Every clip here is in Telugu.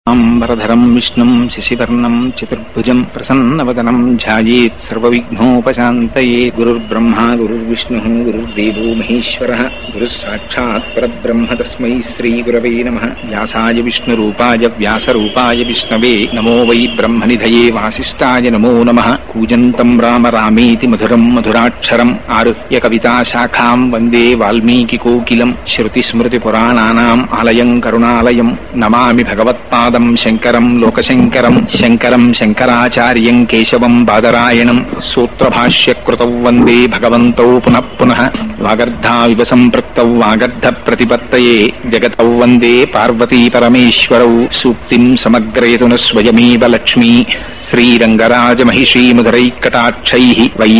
అంబరధరం విష్ణుం శశివర్ణం చతుర్భుజం ప్రసన్నవదనం ధ్యాయేత్ సర్వవిఘ్నోపశాంతయే. గురుర్బ్రహ్మా గురుర్విష్ణుః గురుర్దేవో మహేశ్వరః గురుః సాక్షాత్ పరబ్రహ్మ తస్మై శ్రీ గురవే నమః. వ్యాసాయ విష్ణురూపాయ వ్యాసరూపాయ విష్ణవే నమో వై బ్రహ్మనిధయే వాసిష్ఠాయ నమో నమః. కూజంతం రామ రామేతి మధురం మధురాక్షరం ఆరుహ్య కవితాశాఖాం వందే వాల్మీకికోకిలం. శ్రుతిస్మృతిపురాణానాం ఆలయం కరుణాలయం నమామి భగవత్పాదం శంకరం లోకశంకరం. శంకరం శంకరాచార్యం కేశవం బాదరాయణం సూత్రభాష్యకృతౌ వందే భగవంతౌ పునః పునః. వాగర్ధావివ సంపృక్తౌ వాగర్ధ ప్రతిపత్తయే జగతౌ వందే పార్వతీ పరమేశ్వరౌ. సూక్తిం సమగ్రయతున స్వయమేవ లక్ష్మీ శ్రీరంగరాజమహిషీముదరైకటాక్షైః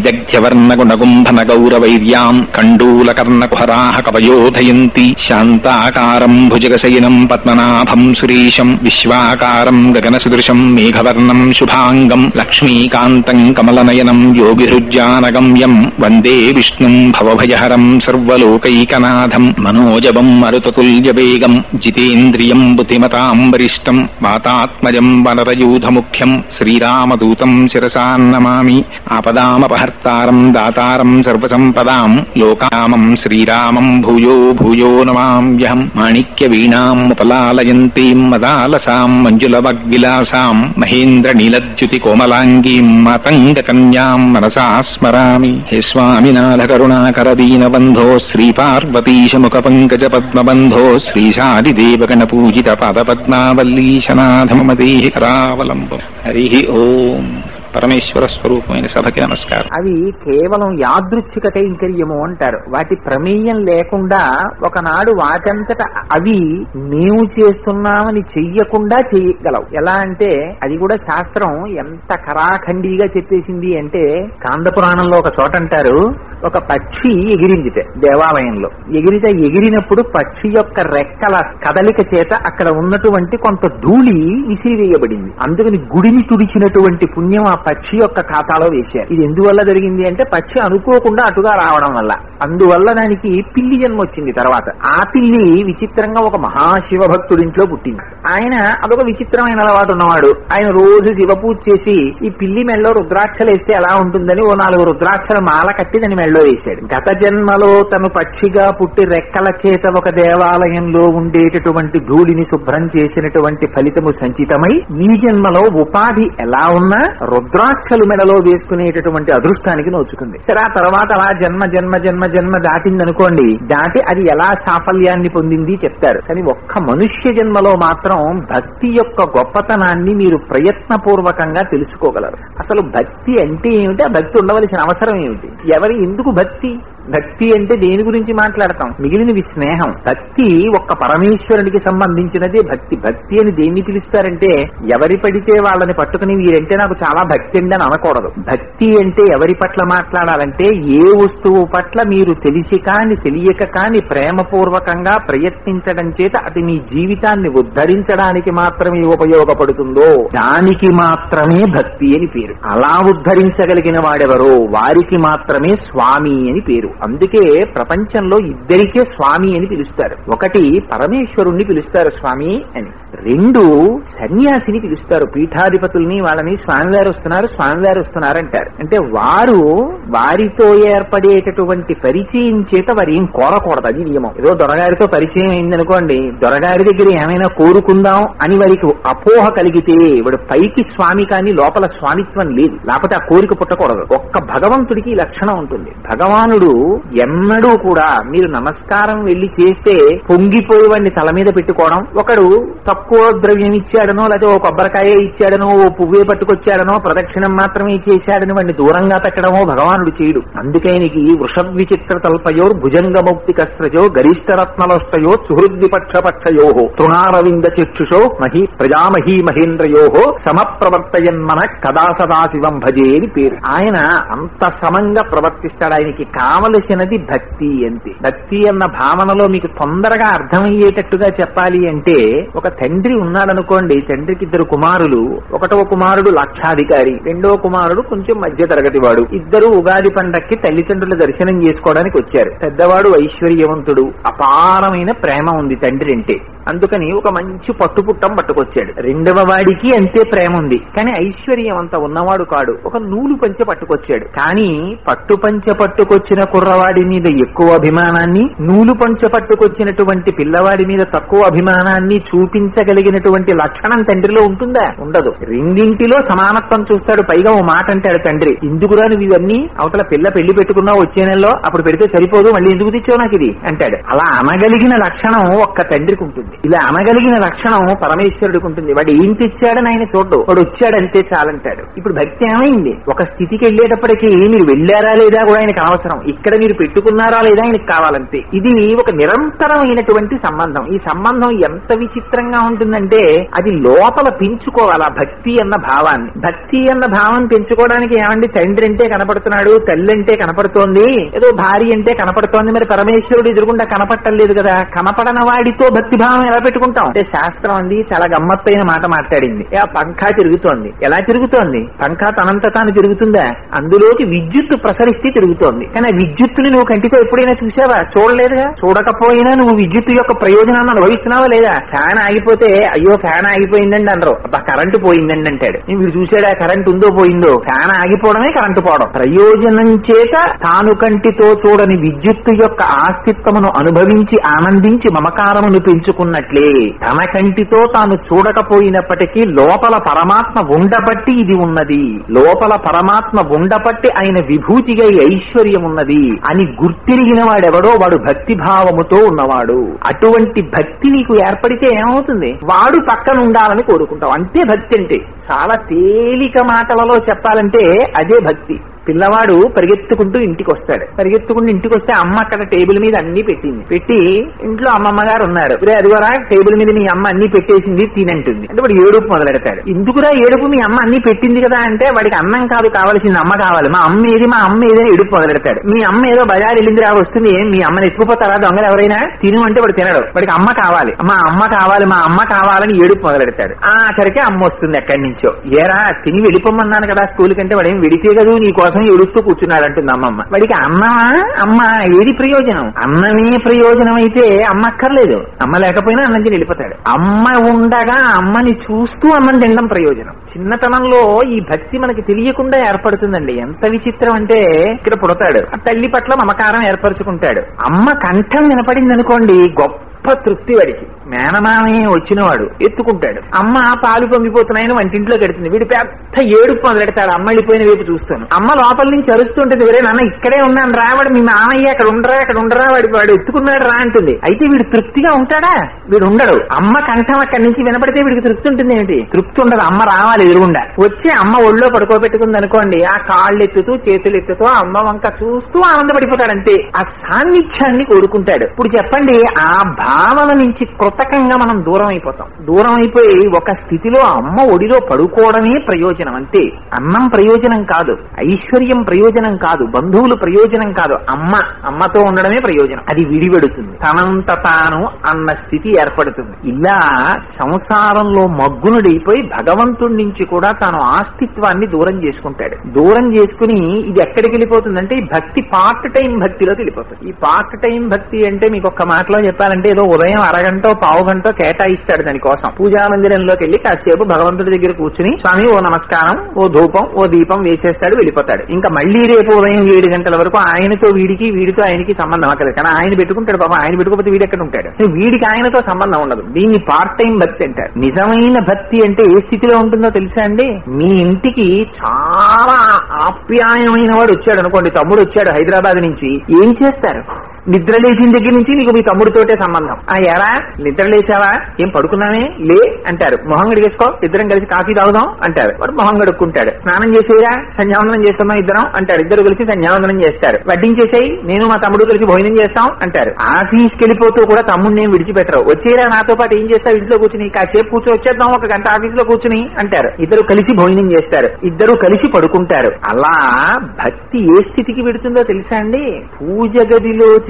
వైదగ్ధ్యవర్ణగుణగుంభనగౌరవైర్యాం కండూలకర్ణకుహరాః కవయోధయంతి. శాంతాకారం భుజగశయనం పద్మనాభం సురేశం విశ్వాకారం గగనసదృశం మేఘవర్ణం శుభాంగం లక్ష్మీకాంతం కమలనయనం యోగిహృజ్జానగమ్యం వందే విష్ణుం భవభయహరం సర్వలోకైకనాథం. మనోజవం మరుతతుల్యవేగం జితేంద్రియం బుద్ధిమతాం వరిష్టం వాతాత్మజం వనరయూధముఖ్యం శ్రీరామదూతం శిరసా నమామి. ఆపదామపహర్తారం దాతారం సర్వసంపదాం లోకామం శ్రీరామం భూయో భూయో నమామ్యహం. మాణిక్యవీణాముపలాలయంతీం మదాలసాం మంజులవగ్విలాసాం మహేంద్రనీలద్యుతికోమలాంగీం మాతంగకన్యాం మనసా స్మరామి. హే స్వామినాథ కరుణాకరదీనబంధో శ్రీపార్వతీశముఖపంకజపద్మబంధో శ్రీశాదిదేవగణపూజిత పాదపద్మావల్లీశనాథ మమ దేహి కరావలంబం. హరి ఓం. పరమేశ్వర స్వరూపమైన సభకి నమస్కారం. అవి కేవలం యాదృచ్ఛిక కైంకర్యము అంటారు. వాటి ప్రమేయం లేకుండా ఒకనాడు వాటంతట అవి మేము చేస్తున్నామని చెయ్యకుండా చెయ్యగలవు. ఎలా అంటే అది కూడా శాస్త్రం ఎంత కరాఖండిగా చెప్పేసింది అంటే, కాంద పురాణంలో ఒక చోట అంటారు, ఒక పక్షి ఎగిరిందిట దేవాలయంలో. ఎగిరినప్పుడు పక్షి యొక్క రెక్కల కదలిక చేత అక్కడ ఉన్నటువంటి కొంత ధూళి విసిరివేయబడింది. అందుకని గుడిని తుడిచినటువంటి పుణ్యం ఆ పక్షి యొక్క ఖాతాలో వేశారు. ఇది ఎందువల్ల జరిగింది అంటే, పక్షి అనుకోకుండా అటుగా రావడం వల్ల. అందువల్ల దానికి పిల్లి జన్మ వచ్చింది. తర్వాత ఆ పిల్లి విచిత్రంగా ఒక మహాశివ భక్తుడింట్లో పుట్టింది. ఆయన అదొక విచిత్రమైన అలవాటు ఉన్నవాడు. ఆయన రోజు శివ పూజ చేసి ఈ పిల్లి మెళ్ళలో రుద్రాక్షలు వేస్తే ఎలా ఉంటుందని ఓ 4 రుద్రాక్షల మాల కట్టి దాని మెళ్ళలో వేశాడు. గత జన్మలో తను పక్షిగా పుట్టి రెక్కల చేత ఒక దేవాలయంలో ఉండేటటువంటి ధూళిని శుభ్రం చేసినటువంటి ఫలితము సంచితమై ఈ జన్మలో ఉపాధి ఎలా ఉన్నా రుద్రాక్షలు మెడలో వేసుకునేటటువంటి అదృష్టానికి నోచుకుంది. సరే, ఆ తర్వాత అలా జన్మ జన్మ జన్మ జన్మ దాటిందనుకోండి. దాటి అది ఎలా సాఫల్యాన్ని పొందింది చెప్తారు. కానీ ఒక్క మనుష్య జన్మలో మాత్రం భక్తి యొక్క గొప్పతనాన్ని మీరు ప్రయత్నపూర్వకంగా తెలుసుకోగలరు. అసలు భక్తి అంటే ఏమిటి? ఆ భక్తి ఉండవలసిన అవసరం ఏమిటి? ఎవరి ఎందుకు భక్తి? భక్తి అంటే దేని గురించి మాట్లాడతాం? మిగిలినవి స్నేహం. భక్తి ఒక్క పరమేశ్వరునికి సంబంధించినదే భక్తి. భక్తి అని దేన్ని పిలుస్తారంటే, ఎవరి పడితే వాళ్ళని పట్టుకుని వీరంటే నాకు చాలా భక్తి అండి అని అనకూడదు. భక్తి అంటే ఎవరి పట్ల మాట్లాడాలంటే, ఏ వస్తువు పట్ల మీరు తెలిసి కాని తెలియక కాని ప్రేమపూర్వకంగా ప్రయత్నించడం చేత అది మీ జీవితాన్ని ఉద్ధరించడానికి మాత్రమే ఉపయోగపడుతుందో దానికి మాత్రమే భక్తి అని పేరు. అలా ఉద్ధరించగలిగిన వాడెవరో వారికి మాత్రమే స్వామి అని పేరు. అందుకే ప్రపంచంలో ఇద్దరికే స్వామి అని పిలుస్తారు. ఒకటి పరమేశ్వరుణ్ణి పిలుస్తారు స్వామి అని, 2 సన్యాసిని పిలుస్తారు. పీఠాధిపతుల్ని వాళ్ళని స్వామివారు వస్తున్నారు అంటారు. అంటే వారితో ఏర్పడేటటువంటి పరిచయం చేత వారు ఏం కోరకూడదు, అది నియమం. ఏదో దొరగారితో పరిచయం అయిందనుకోండి, దొరగారి దగ్గర ఏమైనా కోరుకుందాం అని వారికి అపోహ కలిగితే వాడు పైకి స్వామి కానీ లోపల స్వామిత్వం లేదు, లేకపోతే ఆ కోరిక పుట్టకూడదు. ఒక్క భగవంతుడికి లక్షణం ఉంటుంది. భగవానుడు ఎన్నడూ కూడా మీరు నమస్కారం వెళ్లి చేస్తే పొంగిపోయి వాడిని తల మీద పెట్టుకోవడం, ఒకడు తక్కువ ద్రవ్యం ఇచ్చాడనో లేకపోతే ఓ కొబ్బరికాయ ఇచ్చాడనో ఓ పువ్వే పట్టుకొచ్చాడనో ప్రదక్షిణం మాత్రమే చేశాడని వాడిని దూరంగా పెట్టడమో భగవానుడు చేయడు. అందుకైనకి వృషద్విచిత్ర తల్పయోర్ భుజంగమౌక్తి కస్రజో గరిష్టరత్నలోష్టయో సుహృద్విపక్షపక్షయో తృణారవింద చక్షుషో మహి ప్రజామహీ మహేంద్రయో సమప్రవర్తయన్మన కదా సదాశివం భజే అని పేరు. ఆయన అంత సమంగా ప్రవర్తిస్తాడు. ఆయనకి కావలసినది భక్తి అంతే. భక్తి అన్న భావనలో మీకు తొందరగా అర్థమయ్యేటట్టుగా చెప్పాలి అంటే, ఒక తండ్రి ఉన్నాడనుకోండి, తండ్రికి 2 కుమారులు. ఒకటవ కుమారుడు లక్షాధికారి, రెండవ కుమారుడు కొంచెం మధ్య తరగతి వాడు. ఇద్దరు ఉగాది పండక్కి తల్లిదండ్రుల దర్శనం చేసుకోవడానికి వచ్చారు. పెద్దవాడు ఐశ్వర్యవంతుడు, అపారమైన ప్రేమ ఉంది తండ్రి అంటే. అందుకని ఒక మంచి పట్టుపుట్టం పట్టుకొచ్చాడు. రెండవ వాడికి అంతే ప్రేమ ఉంది, కానీ ఐశ్వర్యం అంత ఉన్నవాడు కాడు. ఒక నూలు పంచె పట్టుకొచ్చాడు, కానీ పట్టుపంచె పట్టుకొచ్చిన కుర్రవాడి మీద ఎక్కువ అభిమానాన్ని, నూలు పంచె పట్టుకొచ్చినటువంటి పిల్లవాడి మీద తక్కువ అభిమానాన్ని చూపించగలిగినటువంటి లక్షణం తండ్రిలో ఉంటుందా? ఉండదు. రెండింటిలో సమానత్వం చూస్తాడు. పైగా ఓ మాట అంటాడు తండ్రి, ఎందుకురా నువ్వు ఇవన్నీ, అవతల పిల్ల పెళ్లి పెట్టుకున్నావు వచ్చే నెలలో, అప్పుడు పెడితే సరిపోదు, మళ్ళీ ఎందుకు తెచ్చావు నాకు ఇది అంటాడు. అలా అనగలిగిన లక్షణం ఒక్క తండ్రికి ఉంటుంది. ఇలా అనగలిగిన లక్షణం పరమేశ్వరుడికి ఉంటుంది. వాడు ఏం తెచ్చాడని ఆయన చూడ్డు, వాడు వచ్చాడంతే చాలంటాడు. ఇప్పుడు భక్తి ఏమైంది? ఒక స్థితికి వెళ్ళేటప్పటికీ మీరు వెళ్ళారా లేదా కూడా ఆయనకు అనవసరం, ఇక్కడ మీరు పెట్టుకున్నారా లేదా ఆయనకు కావాలంతే. ఇది ఒక నిరంతరమైనటువంటి సంబంధం. ఈ సంబంధం ఎంత విచిత్రంగా ఉంటుందంటే అది లోపల పెంచుకోవాలి ఆ భక్తి అన్న భావాన్ని. భక్తి అన్న భావం పెంచుకోవడానికి ఏమండి, తండ్రి అంటే కనపడుతున్నాడు, తల్లి అంటే కనపడుతోంది, ఏదో భార్య అంటే కనపడుతోంది, మరి పరమేశ్వరుడు ఎదురుగుండా కనపట్టలేదు కదా. కనపడన వాడితో భక్తి భావం ఎలా పెట్టుకుంటాం అంటే శాస్త్రం అంది చాలా గమ్మత్తైన మాట మాట్లాడింది. ఆ పంఖా తిరుగుతోంది. ఎలా తిరుగుతోంది? పంఖా తనంత తాను తిరుగుతుందా? అందులోకి విద్యుత్తు ప్రసరిస్తే తిరుగుతోంది. కానీ ఆ విద్యుత్తుని నువ్వు కంటితో ఎప్పుడైనా చూసావా? చూడలేదుగా. చూడకపోయినా నువ్వు విద్యుత్తు యొక్క ప్రయోజనాన్ని అనుభవిస్తున్నావా లేదా? ఫ్యాన్ ఆగిపోతే అయ్యో ఫ్యాన్ ఆగిపోయిందండి అనరు, అబ్బా కరెంటు పోయిందండి అంటాడు. వీడు చూసాడా కరెంట్ ఉందో పోయిందో? ఫ్యాన్ ఆగిపోవడమే కరెంటు పోవడం. ప్రయోజనం చేత తాను కంటితో చూడని విద్యుత్తు యొక్క ఆస్తిత్వమును అనుభవించి ఆనందించి మమకారమును పెంచుకున్నట్లే తన కంటితో తాను చూడకపోయినప్పటికీ లోపల పరమాత్మ ఉండబట్టి ఇది ఉన్నది, లోపల పరమాత్మ ఉండబట్టి ఆయన విభూతిగా ఐశ్వర్యం ఉన్నది అని గుర్తిరిగిన వాడెవడో వాడు భక్తి భావముతో ఉన్నవాడు. అటువంటి భక్తి నీకు ఏర్పడితే ఏమవుతుంది? వాడు పక్కన ఉండాలని కోరుకుంటావు. అంతే భక్తి అంటే. చాలా తేలిక మాటలలో చెప్పాలంటే అదే భక్తి. పిల్లవాడు పరిగెత్తుకుంటూ ఇంటికి వస్తాడు. పరిగెత్తుకుంటూ ఇంటికి వస్తే అమ్మ అక్కడ టేబుల్ మీద అన్ని పెట్టింది. పెట్టి ఇంట్లో అమ్మమ్మ గారు ఉన్నారు. అదిగోరా టేబుల్ మీద మీ అమ్మ అన్ని పెట్టేసింది తినంటుంది. అంటే వాడు ఏడుపు మొదలెడతాడు. ఎందుకురా ఏడుపు? మీ అమ్మ అన్ని పెట్టింది కదా అంటే వాడికి అన్నం కాదు కావాల్సింది, అమ్మ కావాలి. మా అమ్మ ఏది, మా అమ్మ ఏదని ఏడుపు మొదలెడతాడు. మీ అమ్మ ఏదో బజార్ వెళ్ళింది రా వస్తుంది, ఏం మీ అమ్మని ఎత్తుకుపోతారా దొంగలు ఎవరైనా? తిను అంటే వాడు తినడు. వాడికి అమ్మ కావాలి, మా అమ్మ కావాలి, మా అమ్మ కావాలని ఏడుపు మొదలెడతాడు. ఆఖరికి అమ్మ వస్తుంది ఎక్కడి నుంచో. ఏరా తిని వెళ్ళిపోమన్నాను కదా స్కూల్ కంటే, వాడు ఏం వెడితే కదా నీ కోసం ఏడుస్తూ కూర్చున్నాడంటుంది అమ్మమ్మ. వాడికి అన్నమా అమ్మ ఏది ప్రయోజనం? అన్నమే ప్రయోజనం అయితే అమ్మ అక్కర్లేదు. అమ్మ లేకపోయినా అన్నం తిని వెళ్ళిపోతాడు. అమ్మ ఉండగా అమ్మని చూస్తూ అన్నం తినడం ప్రయోజనం. చిన్నతనంలో ఈ భక్తి మనకి తెలియకుండా ఏర్పడుతుందండి. ఎంత విచిత్రం అంటే ఇక్కడ పుడతాడు, ఆ తల్లి పట్ల మమకారం ఏర్పరచుకుంటాడు. అమ్మ కంఠం వినపడింది అనుకోండి గొప్ప తృప్తి వాడికి. మేనమామే వచ్చినవాడు ఎత్తుకుంటాడు. అమ్మ పాలు పొంగిపోతున్నాయని వంటింట్లో కడుతుంది. వీడు పెద్ద ఏడుపు మొదలెడతాడు అమ్మ వెళ్ళిపోయిన వైపు చూస్తాను. అమ్మ లోపల నుంచి అరుస్తుంటుంది, వేరే నాన్న ఇక్కడే ఉన్నాను రా, వాడు మీ మామయ్య అక్కడ ఉండరా వాడు ఎత్తుకున్నాడు రా అంటుంది. అయితే వీడు తృప్తిగా ఉంటాడా? వీడు ఉండడు. అమ్మ కంఠం అక్కడి నుంచి వినపడితే వీడికి తృప్తి ఉంటుంది ఏమిటి? తృప్తి ఉండదు. అమ్మ రావాలి ఎదురుగుండా. వచ్చి అమ్మ ఒళ్ళో పడుకోబెట్టుకుంది అనుకోండి, ఆ కాళ్ళు ఎత్తుతూ చేతులు ఎత్తుతూ అమ్మ వంక చూస్తూ ఆనందపడిపోతాడు. అంతే. ఆ సాన్నిధ్యాన్ని కోరుకుంటాడు. ఇప్పుడు చెప్పండి, ఆ భావన నుంచి కృతకంగా మనం దూరం అయిపోతాం. దూరం అయిపోయి ఒక స్థితిలో అమ్మ ఒడిలో పడుకోవడమే ప్రయోజనం. అంతే. అన్నం ప్రయోజనం కాదు, ఐశ్వర్యం ప్రయోజనం కాదు, బంధువులు ప్రయోజనం కాదు, అమ్మతో ఉండడమే ప్రయోజనం. అది విడిపెడుతుంది, తనంత తాను అన్న స్థితి ఏర్పడుతుంది. ఇలా సంసారంలో మగ్గునుడైపోయి భగవంతుడి నుంచి కూడా తాను ఆస్తిత్వాన్ని దూరం చేసుకుంటాడు. దూరం చేసుకుని ఇది ఎక్కడికి వెళ్ళిపోతుందంటే ఈ భక్తి పార్ట్ టైం భక్తిలోకి వెళ్ళిపోతుంది. ఈ పార్ట్ టైం భక్తి అంటే మీకు ఒక్క మాటలో చెప్పాలంటే ఏదో ఉదయం అరగంట పావు గంట కేటాయిస్తాడు దానికోసం. పూజా మందిరంలోకి వెళ్లి కాసేపు భగవంతుడి దగ్గర కూర్చుని స్వామి ఓ నమస్కారం, ఓ ధూపం, ఓ దీపం వేసేస్తాడు, వెళ్ళిపోతాడు. ఇంకా మళ్లీ రేపు ఉదయం 7 గంటల వరకు ఆయనతో వీడితో ఆయనకి సంబంధం అక్కర్లేదు. కానీ ఆయన పెట్టుకుంటాడు పాపం. ఆయన పెట్టుకోకపోతే వీడు ఎక్కడ ఉంటాడు? వీడికి ఆయనతో సంబంధం ఉండదు. దీన్ని పార్ట్ టైం భక్తి అంటారు. నిజమైన భక్తి అంటే ఏ స్థితిలో ఉంటుందో తెలుసా అండి? మీ ఇంటికి చాలా ఆప్యాయమైన వాడు వచ్చాడు అనుకోండి, తమ్ముడు వచ్చాడు హైదరాబాద్ నుంచి, ఏం చేస్తారు? నిద్ర లేచిన దగ్గర నుంచి నీకు మీ తమ్ముడితోటే సంబంధం. ఎరా నిద్ర లేచావా? ఏం పడుకున్నామే? లే అంటారు. మొహం గడిగేసుకో, ఇద్దరం కలిసి కాఫీ తాగుదాం అంటారు. వాడు మొహం గడుక్కుంటాడు. స్నానం చేసేయరా, సంధ్యావందనం చేస్తున్నాం ఇద్దరం అంటారు. ఇద్దరు కలిసి సంధ్యావందనం చేస్తారు. వడ్డించేసేయి, నేను మా తమ్ముడు కలిసి భోజనం చేస్తాం అంటారు. ఆఫీస్కి వెళ్ళిపోతూ కూడా తమ్ముడిని ఏం విడిచిపెట్టరు. వచ్చేరా నాతో పాటు ఏం చేస్తావు? ఇంట్లో కూర్చుని కాసేపు కూర్చొని వచ్చేద్దాం, 1 గంట ఆఫీస్ లో కూర్చుని అంటారు. ఇద్దరు కలిసి భోజనం చేస్తారు, ఇద్దరు కలిసి పడుకుంటారు. అలా భక్తి ఏ స్థితికి పెడుతుందో తెలుసా అండి? పూజ గదిలో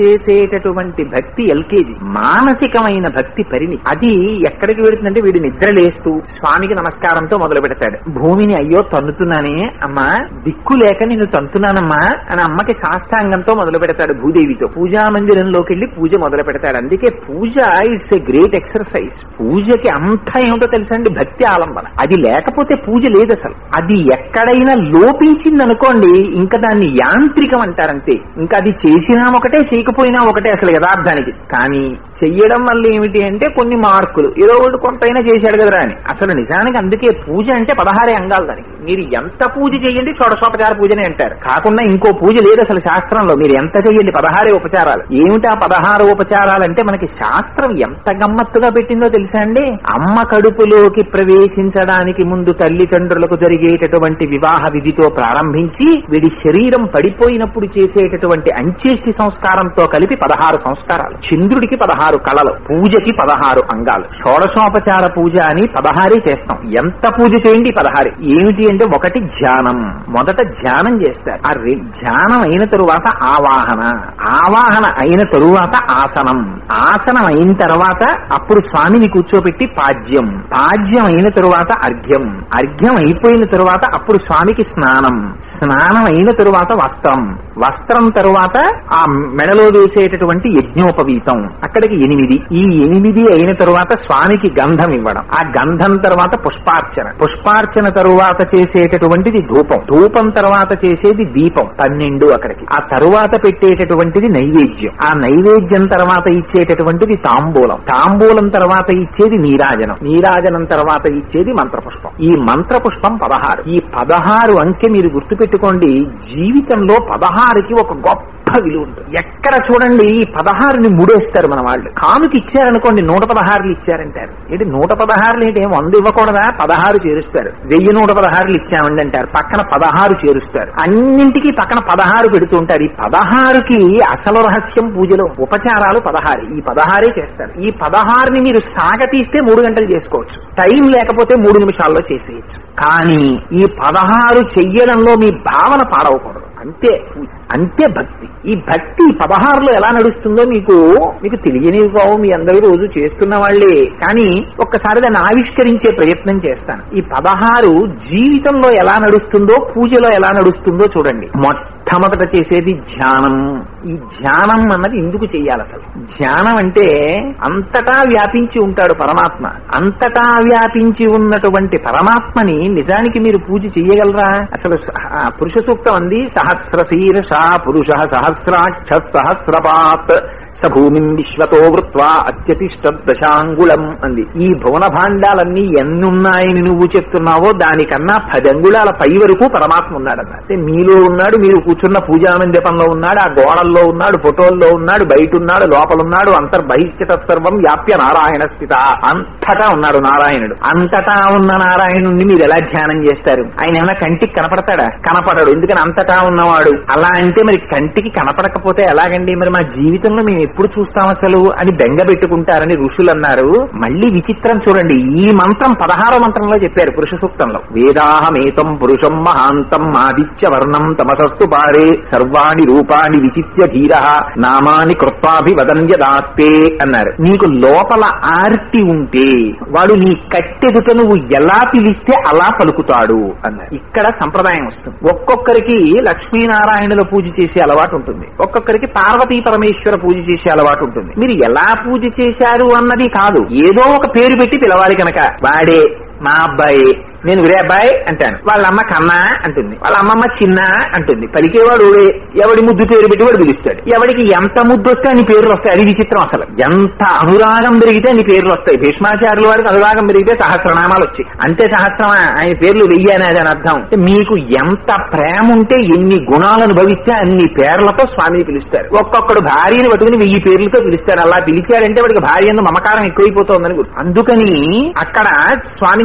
చేసేటటువంటి భక్తి ఎల్కేజీ, మానసికమైన భక్తి పరిణితి. అది ఎక్కడికి వెళుతుందంటే వీడు నిద్రలేస్తూ స్వామికి నమస్కారంతో మొదలు పెడతాడు. భూమిని అయ్యో తన్నుతున్నానే అమ్మా, దిక్కు లేక నిన్ను తంతున్నానమ్మా అని అమ్మకి సాష్టాంగంతో మొదలు పెడతాడు. భూదేవితో పూజా మందిరంలోకి వెళ్లి పూజ మొదలు పెడతాడు. అందుకే puja it's a great exercise. పూజకి అంతా ఏమిటో తెలుసా అండి, భక్తి ఆలంబన. అది లేకపోతే పూజ లేదు అసలు. అది ఎక్కడైనా లోపించింది అనుకోండి, ఇంకా దాన్ని యాంత్రికం అంటారంతే. ఇంకా అది చేసినా ఒకటే, చేయకపోయినా ఒకటే అసలు యథార్థానికి. కానీ చెయ్యడం వల్ల ఏమిటి అంటే కొన్ని మార్కులు, ఏదో ఒకటి కొంతైనా చేశాడు కదరా అని. అసలు నిజానికి అందుకే పూజ అంటే 16 అంగాలు దానికి. మీరు ఎంత పూజ చేయండి షోడశోపచార పూజనే అంటారు. కాకుండా ఇంకో పూజ లేదు అసలు శాస్త్రంలో. మీరు ఎంత చెయ్యండి 16 ఉపచారాలు. ఏమిటా 16 ఉపచారాలు అంటే మనకి శాస్త్రం ఎంత గమ్మత్తుగా పెట్టిందో తెలుసా అండి. అమ్మ కడుపులోకి ప్రవేశించడానికి ముందు తల్లిదండ్రులకు జరిగేటటువంటి వివాహ విధితో ప్రారంభించి వీడి శరీరం పడిపోయినప్పుడు చేసేటటువంటి అంచేష్టి సంస్కారంతో కలిపి 16 సంస్కారాలు. చంద్రుడికి 16 కళలు, పూజకి 16 అంగాలు. షోడశోపచార పూజ అని 16 చేస్తాం. ఎంత పూజ చేయండి 16. ఏమిటి అంటే ఒకటి ధ్యానం. మొదట ధ్యానం చేస్తారు. ఆ ధ్యానం అయిన తరువాత ఆవాహన, ఆవాహన అయిన తరువాత ఆసనం, ఆసనం అయిన తర్వాత అప్పుడు స్వామిని కూర్చోబెట్టి పాద్యం, పాద్యం అయిన తరువాత అర్ఘ్యం, అర్ఘ్యం అయిపోయిన తరువాత అప్పుడు స్వామికి స్నానం, స్నానం అయిన తరువాత వస్త్రం, వస్త్రం తరువాత ఆ మెడలో వేసేటటువంటి యజ్ఞోపవీతం, అక్కడికి 8. ఈ 8 అయిన తరువాత స్వామికి గంధం ఇవ్వడం, ఆ గంధం తర్వాత పుష్పార్చన, పుష్పార్చన తరువాత చేసేటటువంటిది ధూపం, ధూపం తర్వాత చేసేది దీపం 12 అక్కడికి. ఆ తరువాత పెట్టేటటువంటిది నైవేద్యం, ఆ నైవేద్యం తర్వాత ఇచ్చేటటువంటిది తాంబూలం, తాంబూలం తర్వాత ఇచ్చేది నీరాజనం, నీరాజనం తర్వాత ఇచ్చేది మంత్రపుష్పం. ఈ మంత్రపుష్పం 16. ఈ 16 అంకె మీరు గుర్తుపెట్టుకోండి. జీవితంలో 16కి ఒక గొప్ప విలువ ఉంటుంది. ఎక్కడ చూడండి ఈ 16ని ముడేస్తారు మన వాళ్ళు. కానుక ఇచ్చారనుకోండి 116 ఇచ్చారంటారు. ఏంటి 116 ఏంటి, 100 ఇవ్వకూడదా? 16 చేరుస్తారు. 1116 ఇచ్చామండి అంటారు, పక్కన 16 చేరుస్తారు. అన్నింటికి పక్కన 16 పెడుతుంటారు. ఈ 16కి అసలు రహస్యం పూజలో ఉపచారాలు 16. ఈ 16 చేస్తారు. ఈ 16ని మీరు సాగతీస్తే 3 గంటలు చేసుకోవచ్చు. టైం లేకపోతే 3 నిమిషాల్లో చేసేయచ్చు. కానీ ఈ 16 చెయ్యడంలో మీ భావన పాడవకూడదు. అంతే అంతే భక్తి. ఈ భక్తి 16లో ఎలా నడుస్తుందో మీకు తెలియనివి కావు, మీ అందరూ రోజు చేస్తున్న వాళ్లే. కానీ ఒక్కసారి దాన్ని ఆవిష్కరించే ప్రయత్నం చేస్తాను. ఈ 16 జీవితంలో ఎలా నడుస్తుందో, పూజలో ఎలా నడుస్తుందో చూడండి. మొట్టమొదట చేసేది ధ్యానం. ఈ ధ్యానం అన్నది ఎందుకు చెయ్యాలి అసలు? ధ్యానం అంటే అంతటా వ్యాపించి ఉంటాడు పరమాత్మ. అంతటా వ్యాపించి ఉన్నటువంటి పరమాత్మని నిజానికి మీరు పూజ చెయ్యగలరా? అసలు పురుష సూక్తం అంది, సహస్రశీర్ష పురుష సహస్రాక్ష సహస్రపాత్ సభూమిం విశ్వతో వృత్వా అత్యతిష్టదశాంగుళం అంది. ఈ భువన భాండాలన్నీ ఎన్నున్నాయని నువ్వు చెప్తున్నావో దానికన్నా 10 అంగుళాల పై వరకు పరమాత్మ ఉన్నాడన్న. అంటే మీలో ఉన్నాడు, మీరు కూర్చున్న పూజా మందిరంలో ఉన్నాడు, ఆ గోడల్లో ఉన్నాడు, ఫోటోల్లో ఉన్నాడు, బయట ఉన్నాడు, లోపలున్నాడు. అంతర్బహిష్ట సర్వం వ్యాప్య నారాయణ స్థిత. అంతటా ఉన్నాడు నారాయణుడు. అంతటా ఉన్న నారాయణుడిని మీరు ఎలా ధ్యానం చేస్తారు? ఆయన ఏమైనా కంటికి కనపడతాడా? కనపడడు. ఎందుకని అంతటా ఉన్నవాడు. అలా అంటే మరి కంటికి కనపడకపోతే ఎలాగండి? మరి మా జీవితంలో మేము ఎప్పుడు చూస్తాం అసలు అని బెంగ పెట్టుకుంటారని ఋషులు అన్నారు. మళ్ళీ విచిత్రం చూడండి. ఈ మంత్రం 16వ మంత్రంలో చెప్పారు పురుష సూక్తంలో. వేదాహమేతం పురుషం మహాంతం ఆదిత్య వర్ణం తమసస్తు పారే సర్వాణి రూపాణి విచిత్య ధీర నామాని కృత్వాభివదన్యదాస్తే అన్నారు. నీకు లోపల ఆర్తి ఉంటే వాడు నీ కట్టెదుట నువ్వు ఎలా పిలిస్తే అలా పలుకుతాడు అన్నారు. ఇక్కడ సంప్రదాయం వస్తుంది. ఒక్కొక్కరికి లక్ష్మీనారాయణుల పూజ చేసే అలవాటు ఉంటుంది, ఒక్కొక్కరికి పార్వతీ పరమేశ్వర పూజ చేసే అలవాటు ఉంటుంది. మీరు ఎలా పూజ చేశారు అన్నది కాదు, ఏదో ఒక పేరు పెట్టి పిలవాలి కనుక. వాడే మా అబ్బాయి, నేను విరే అబ్బాయి అంటాను, వాళ్ళ అమ్మ కన్నా అంటుంది, వాళ్ళ అమ్మమ్మ చిన్న అంటుంది. పలికేవాడు ఎవడి ముద్దు పేరు పెట్టి వాడు పిలుస్తాడు. ఎవడికి ఎంత ముద్దు వస్తే అన్ని పేర్లు వస్తాయి. అది విచిత్రం. అసలు ఎంత అనురాగం పెరిగితే అన్ని పేర్లు వస్తాయి. భీష్మాచార్యుల వారికి అనురాగం పెరిగితే సహస్రనామాలు వచ్చాయి. అంతే సహస్రమా, ఆయన పేర్లు 1000 అనేది అని అర్థం. మీకు ఎంత ప్రేమ ఉంటే, ఎన్ని గుణాలు అనుభవిస్తే అన్ని పేర్లతో స్వామిని పిలుస్తారు. ఒక్కొక్కడు భార్యను పట్టుకుని 1000 పేర్లతో పిలుస్తారు. అలా పిలిచారంటే వాడికి భార్య ఎందు మమకారం ఎక్కువైపోతుందని గుర్తు. అందుకని అక్కడ స్వామిని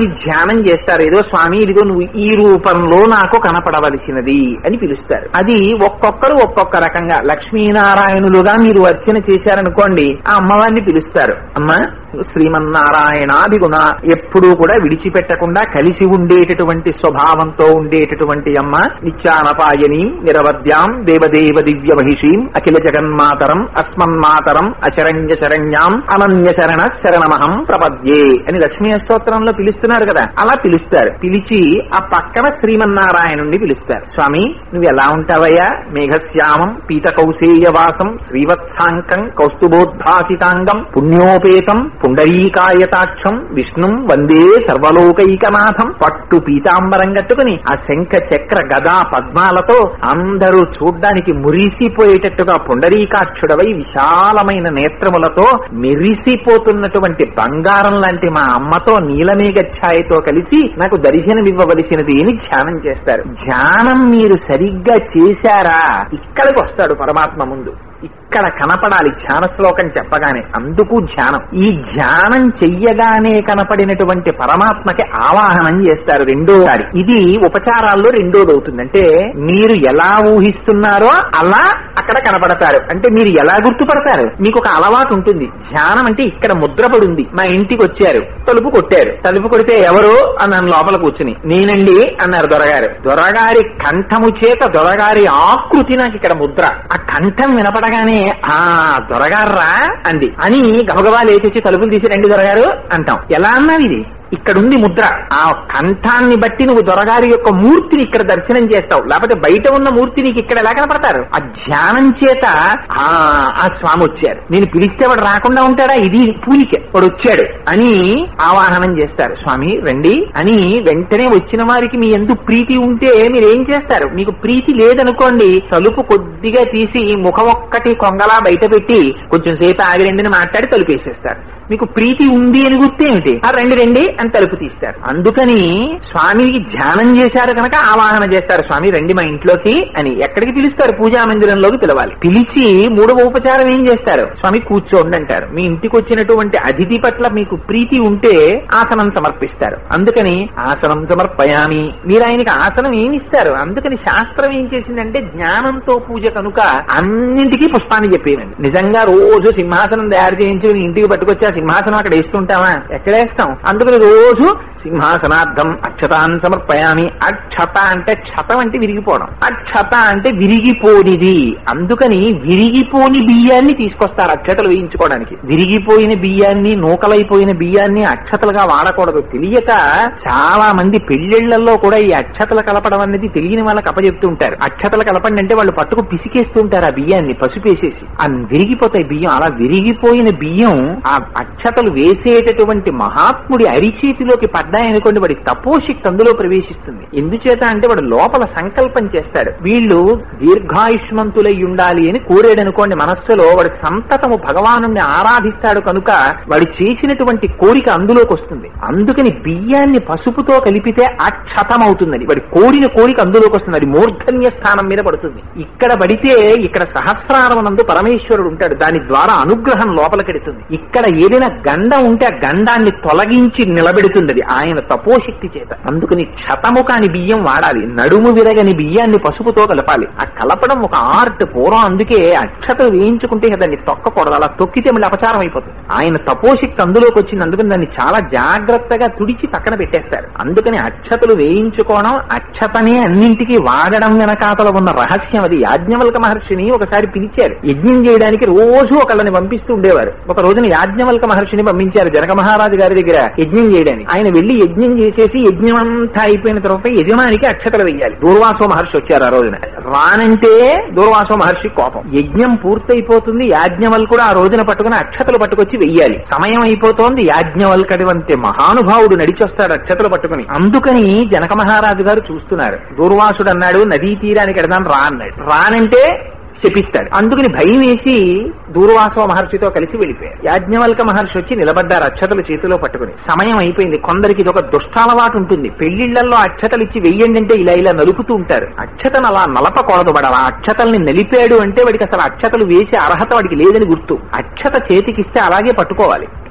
స్వామిని ధ్యానం చేస్తారు. ఏదో స్వామి ఇదిగో నువ్వు ఈ రూపంలో నాకు కనపడవలసినది అని పిలుస్తారు. అది ఒక్కొక్కరు ఒక్కొక్క రకంగా. లక్ష్మీనారాయణులుగా మీరు అర్చన చేశారనుకోండి, ఆ అమ్మవారిని పిలుస్తారు. అమ్మ శ్రీమన్నారాయణాభిగుణ, ఎప్పుడూ కూడా విడిచిపెట్టకుండా కలిసి ఉండేటటువంటి స్వభావంతో ఉండేటటువంటి అమ్మ, నిత్యానపాయని నిరవద్యాం దేవదేవ దివ్య మహిషీం అఖిల జగన్మాతరం అస్మన్మాతరం అశరణ్య శరణ్యాం అనన్య శరణ శరణమహం ప్రపద్యే అని లక్ష్మీ స్తోత్రంలో పిలుస్తున్నారు కదా, అలా పిలుస్తారు. పిలిచి ఆ పక్కన శ్రీమన్నారాయణుణ్ణి పిలుస్తారు. స్వామి నువ్వు ఎలా ఉంటావయ్యా? మేఘశ్యామం పీత కౌశేయవాసం శ్రీవత్సాంకం కౌస్తుభోద్భాసితాంగం పుణ్యోపేతం పుండరీకాయతాక్షం విష్ణుం వందే సర్వలోకైకనాథం. పట్టు పీతాంబరం కట్టుకుని ఆ శంఖ చక్ర గదా పద్మాలతో అందరూ చూడ్డానికి మురిసిపోయేటట్టుగా పుండరీకాక్షుడవై విశాలమైన నేత్రములతో మెరిసిపోతున్నటువంటి బంగారం లాంటి మా అమ్మతో నీలమేఘ ఛాయతో కలిసి నాకు దర్శనమివ్వవలసినది అని ధ్యానం చేస్తారు. ధ్యానం మీరు సరిగ్గా చేశారా, ఇక్కడికి వస్తాడు పరమాత్మ ముందు. ఇక్కడ కనపడాలి ధ్యాన శ్లోకం చెప్పగానే. అందుకు ధ్యానం. ఈ ధ్యానం చెయ్యగానే కనపడినటువంటి పరమాత్మకి ఆవాహనం చేస్తారు రెండోసారి. ఇది ఉపచారాల్లో రెండోది అవుతుంది. అంటే మీరు ఎలా ఊహిస్తున్నారో అలా అక్కడ కనపడతారు. అంటే మీరు ఎలా గుర్తుపడతారు? మీకు ఒక అలవాటు ఉంటుంది. ధ్యానం అంటే ఇక్కడ ముద్రపడుంది. మా ఇంటికి వచ్చారు, తలుపు కొట్టారు. తలుపు కొడితే ఎవరు అన్నాను లోపల కూర్చుని. నేనండి అన్నారు దొరగారు. దొరగారి కంఠము చేత దొరగారి ఆకృతి నాకు ఇక్కడ ముద్ర. ఆ కంఠం వినపడగానే ఆ దొరగారా అంది అని గబగబా లేచి తలుపులు తీసి రండి దొరగారు అంటాం. ఎలా అన్నావు? ఇది ఇక్కడుంది ముద్ర. ఆ కంఠాన్ని బట్టి నువ్వు దొరగారి యొక్క మూర్తిని ఇక్కడ దర్శనం చేస్తావు. లేకపోతే బయట ఉన్న మూర్తి నీకు ఇక్కడ ఎలా కనపడతారు? ఆ ధ్యానం చేత ఆ స్వామి వచ్చారు, నేను పిలిస్తే వాడు రాకుండా ఉంటాడా? ఇది పూలికే, వాడు వచ్చాడు అని ఆవాహనం చేస్తారు. స్వామి రండి అని. వెంటనే వచ్చిన వారికి మీ యందు ప్రీతి ఉంటే మీరేం చేస్తారు? మీకు ప్రీతి లేదనుకోండి, తలుపు కొద్దిగా తీసి ముఖం ఒక్కటి కొంగలా బయట పెట్టి కొంచెం సేపు ఆగి రండిని మాట్లాడి తలుపేసేస్తారు. మీకు ప్రీతి ఉంది అని గుర్తేమిటి? రండి రండి అని తలుపు తీస్తారు. అందుకని స్వామికి ధ్యానం చేశారు కనుక ఆవాహన చేస్తారు. స్వామి రండి మా ఇంట్లోకి అని. ఎక్కడికి పిలుస్తారు? పూజా మందిరంలోకి పిలవాలి. పిలిచి మూడవ ఉపచారం ఏం చేస్తారు? స్వామి కూర్చోండి అంటారు. మీ ఇంటికి వచ్చినటువంటి అతిథి పట్ల మీకు ప్రీతి ఉంటే ఆసనం సమర్పిస్తారు. అందుకని ఆసనం సమర్పయామి. మీరు ఆయనకి ఆసనం ఏమిస్తారు? అందుకని శాస్త్రం ఏం చేసిందంటే జ్ఞానంతో పూజ కనుక అన్నింటికీ పుష్పాన్ని చెప్పేయండి. నిజంగా రోజు సింహాసనం తయారు చేయించుకుని ఇంటికి పట్టుకొచ్చి సింహాసనం అక్కడ వేస్తుంటావా? ఎక్కడేస్తాం? అందుకని రోజు సింహాసనార్థం అక్షతాన్ సమర్పయామి. అక్షత అంటే క్షతం అంటే విరిగిపోవడం, అక్షత అంటే విరిగిపోనిది. అందుకని విరిగిపోని బియ్యాన్ని తీసుకొస్తారు అక్షతలు వేయించుకోవడానికి. విరిగిపోయిన బియ్యాన్ని, నూకలైపోయిన బియ్యాన్ని అక్షతలుగా వాడకూడదు. తెలియక చాలా మంది పెళ్లిళ్లలో కూడా ఈ అక్షతలు కలపడం అనేది తెలియని వాళ్ళకి అప్పచెప్తుంటారు. అక్షతలు కలపండి అంటే వాళ్ళు పట్టుకు పిసికేస్తుంటారు ఆ బియ్యాన్ని పసుపేసేసి. విరిగిపోతాయి బియ్యం. అలా విరిగిపోయిన బియ్యం ఆ అక్షతలు వేసేటటువంటి మహాత్ముడి అరిచేతిలోకి పడ్డాయనుకోండి, వాడి తపోశక్తి అందులో ప్రవేశిస్తుంది. ఎందుచేత అంటే వాడు లోపల సంకల్పం చేస్తాడు, వీళ్ళు దీర్ఘాయుష్మంతులై ఉండాలి అని కోరాడనుకోండి మనస్సులో, వాడి సంతతము భగవాను ఆరాధిస్తాడు కనుక వాడు చేసినటువంటి కోరిక అందులోకి వస్తుంది. అందుకని బియ్యాన్ని పసుపుతో కలిపితే అక్షతం అవుతుందని వాడి కోరిన కోరిక అందులోకి వస్తుంది. అది మూర్ధన్య స్థానం మీద పడుతుంది. ఇక్కడ పడితే ఇక్కడ సహస్రారమునందు పరమేశ్వరుడు ఉంటాడు. దాని ద్వారా అనుగ్రహం లోపలికెడుతుంది. ఇక్కడ ఏదైనా గండం ఉంటే ఆ గండాన్ని తొలగించి నిలబెడుతుంది అది ఆయన తపోశక్తి చేత. అందుకని క్షతము కాని బియ్యం వాడాలి. నడుము విరగని బియ్యాన్ని పసుపుతో కలపాలి. ఆ కలపడం ఒక ఆర్ట్ పూర్వం. అందుకే అక్షతలు వేయించుకుంటే దాన్ని తొక్కకూడదు. అలా తొక్కితే మళ్ళీ అపచారం అయిపోతుంది. ఆయన తపోశక్తి అందులోకి వచ్చింది. అందుకని దాన్ని చాలా జాగ్రత్తగా తుడిచి పక్కన పెట్టేస్తారు. అందుకని అక్షతలు వేయించుకోవడం, అక్షతనే అన్నింటికీ వాడడం వెనకాతల ఉన్న రహస్యం అది. యాజ్ఞవల్క మహర్షిని ఒకసారి పిలిచారు యజ్ఞం చేయడానికి. రోజు ఒకళ్ళని పంపిస్తూ ఉండేవారు. ఒక రోజున యాజ్ఞవల్క మహర్షిని పంపించారు జనక మహారాజు గారి దగ్గర యజ్ఞం చేయడానికి. ఆయన వెళ్లి యజ్ఞం చేసేసి యజ్ఞం అంతా అయిపోయిన తర్వాత యజమానికి అక్షతలు వెయ్యాలి. దూర్వాసో మహర్షి వచ్చారు ఆ రోజున. రానంటే దూర్వాసో మహర్షి కోపం. యజ్ఞం పూర్తయిపోతుంది, యాజ్ఞవల్కుడు ఆ రోజున పట్టుకుని అక్షతలు పట్టుకొచ్చి వెయ్యాలి. సమయం అయిపోతోంది, యాజ్ఞవల్కడి వంటి మహానుభావుడు నడిచొస్తాడు అక్షతలు పట్టుకుని. అందుకని జనక మహారాజు గారు చూస్తున్నారు. దూర్వాసుడు అన్నాడు నదీ తీరానికి ఎడదాం రా అన్నాడు. రానంటే శపిస్తాడు. అందుకని భయం వేసి దూర్వాసో మహర్షితో కలిసి వెళ్ళిపోయారు. యాజ్ఞవల్క మహర్షి వచ్చి నిలబడ్డారు అక్షతలు చేతిలో పట్టుకుని. సమయం అయిపోయింది. కొందరికి ఇది ఒక దుష్టాలవాటు ఉంటుంది. పెళ్లిళ్లలో అక్షతలు ఇచ్చి వెయ్యండి అంటే ఇలా ఇలా నలుపుతూ ఉంటారు. అక్షతను అలా నలపకూడదు. వాడు ఆ అక్షతల్ని నలిపాడు అంటే వాడికి అసలు అక్షతలు వేసే అర్హత వాడికి లేదని గుర్తు. అక్షత చేతికిస్తే అలాగే పట్టుకోవాలి.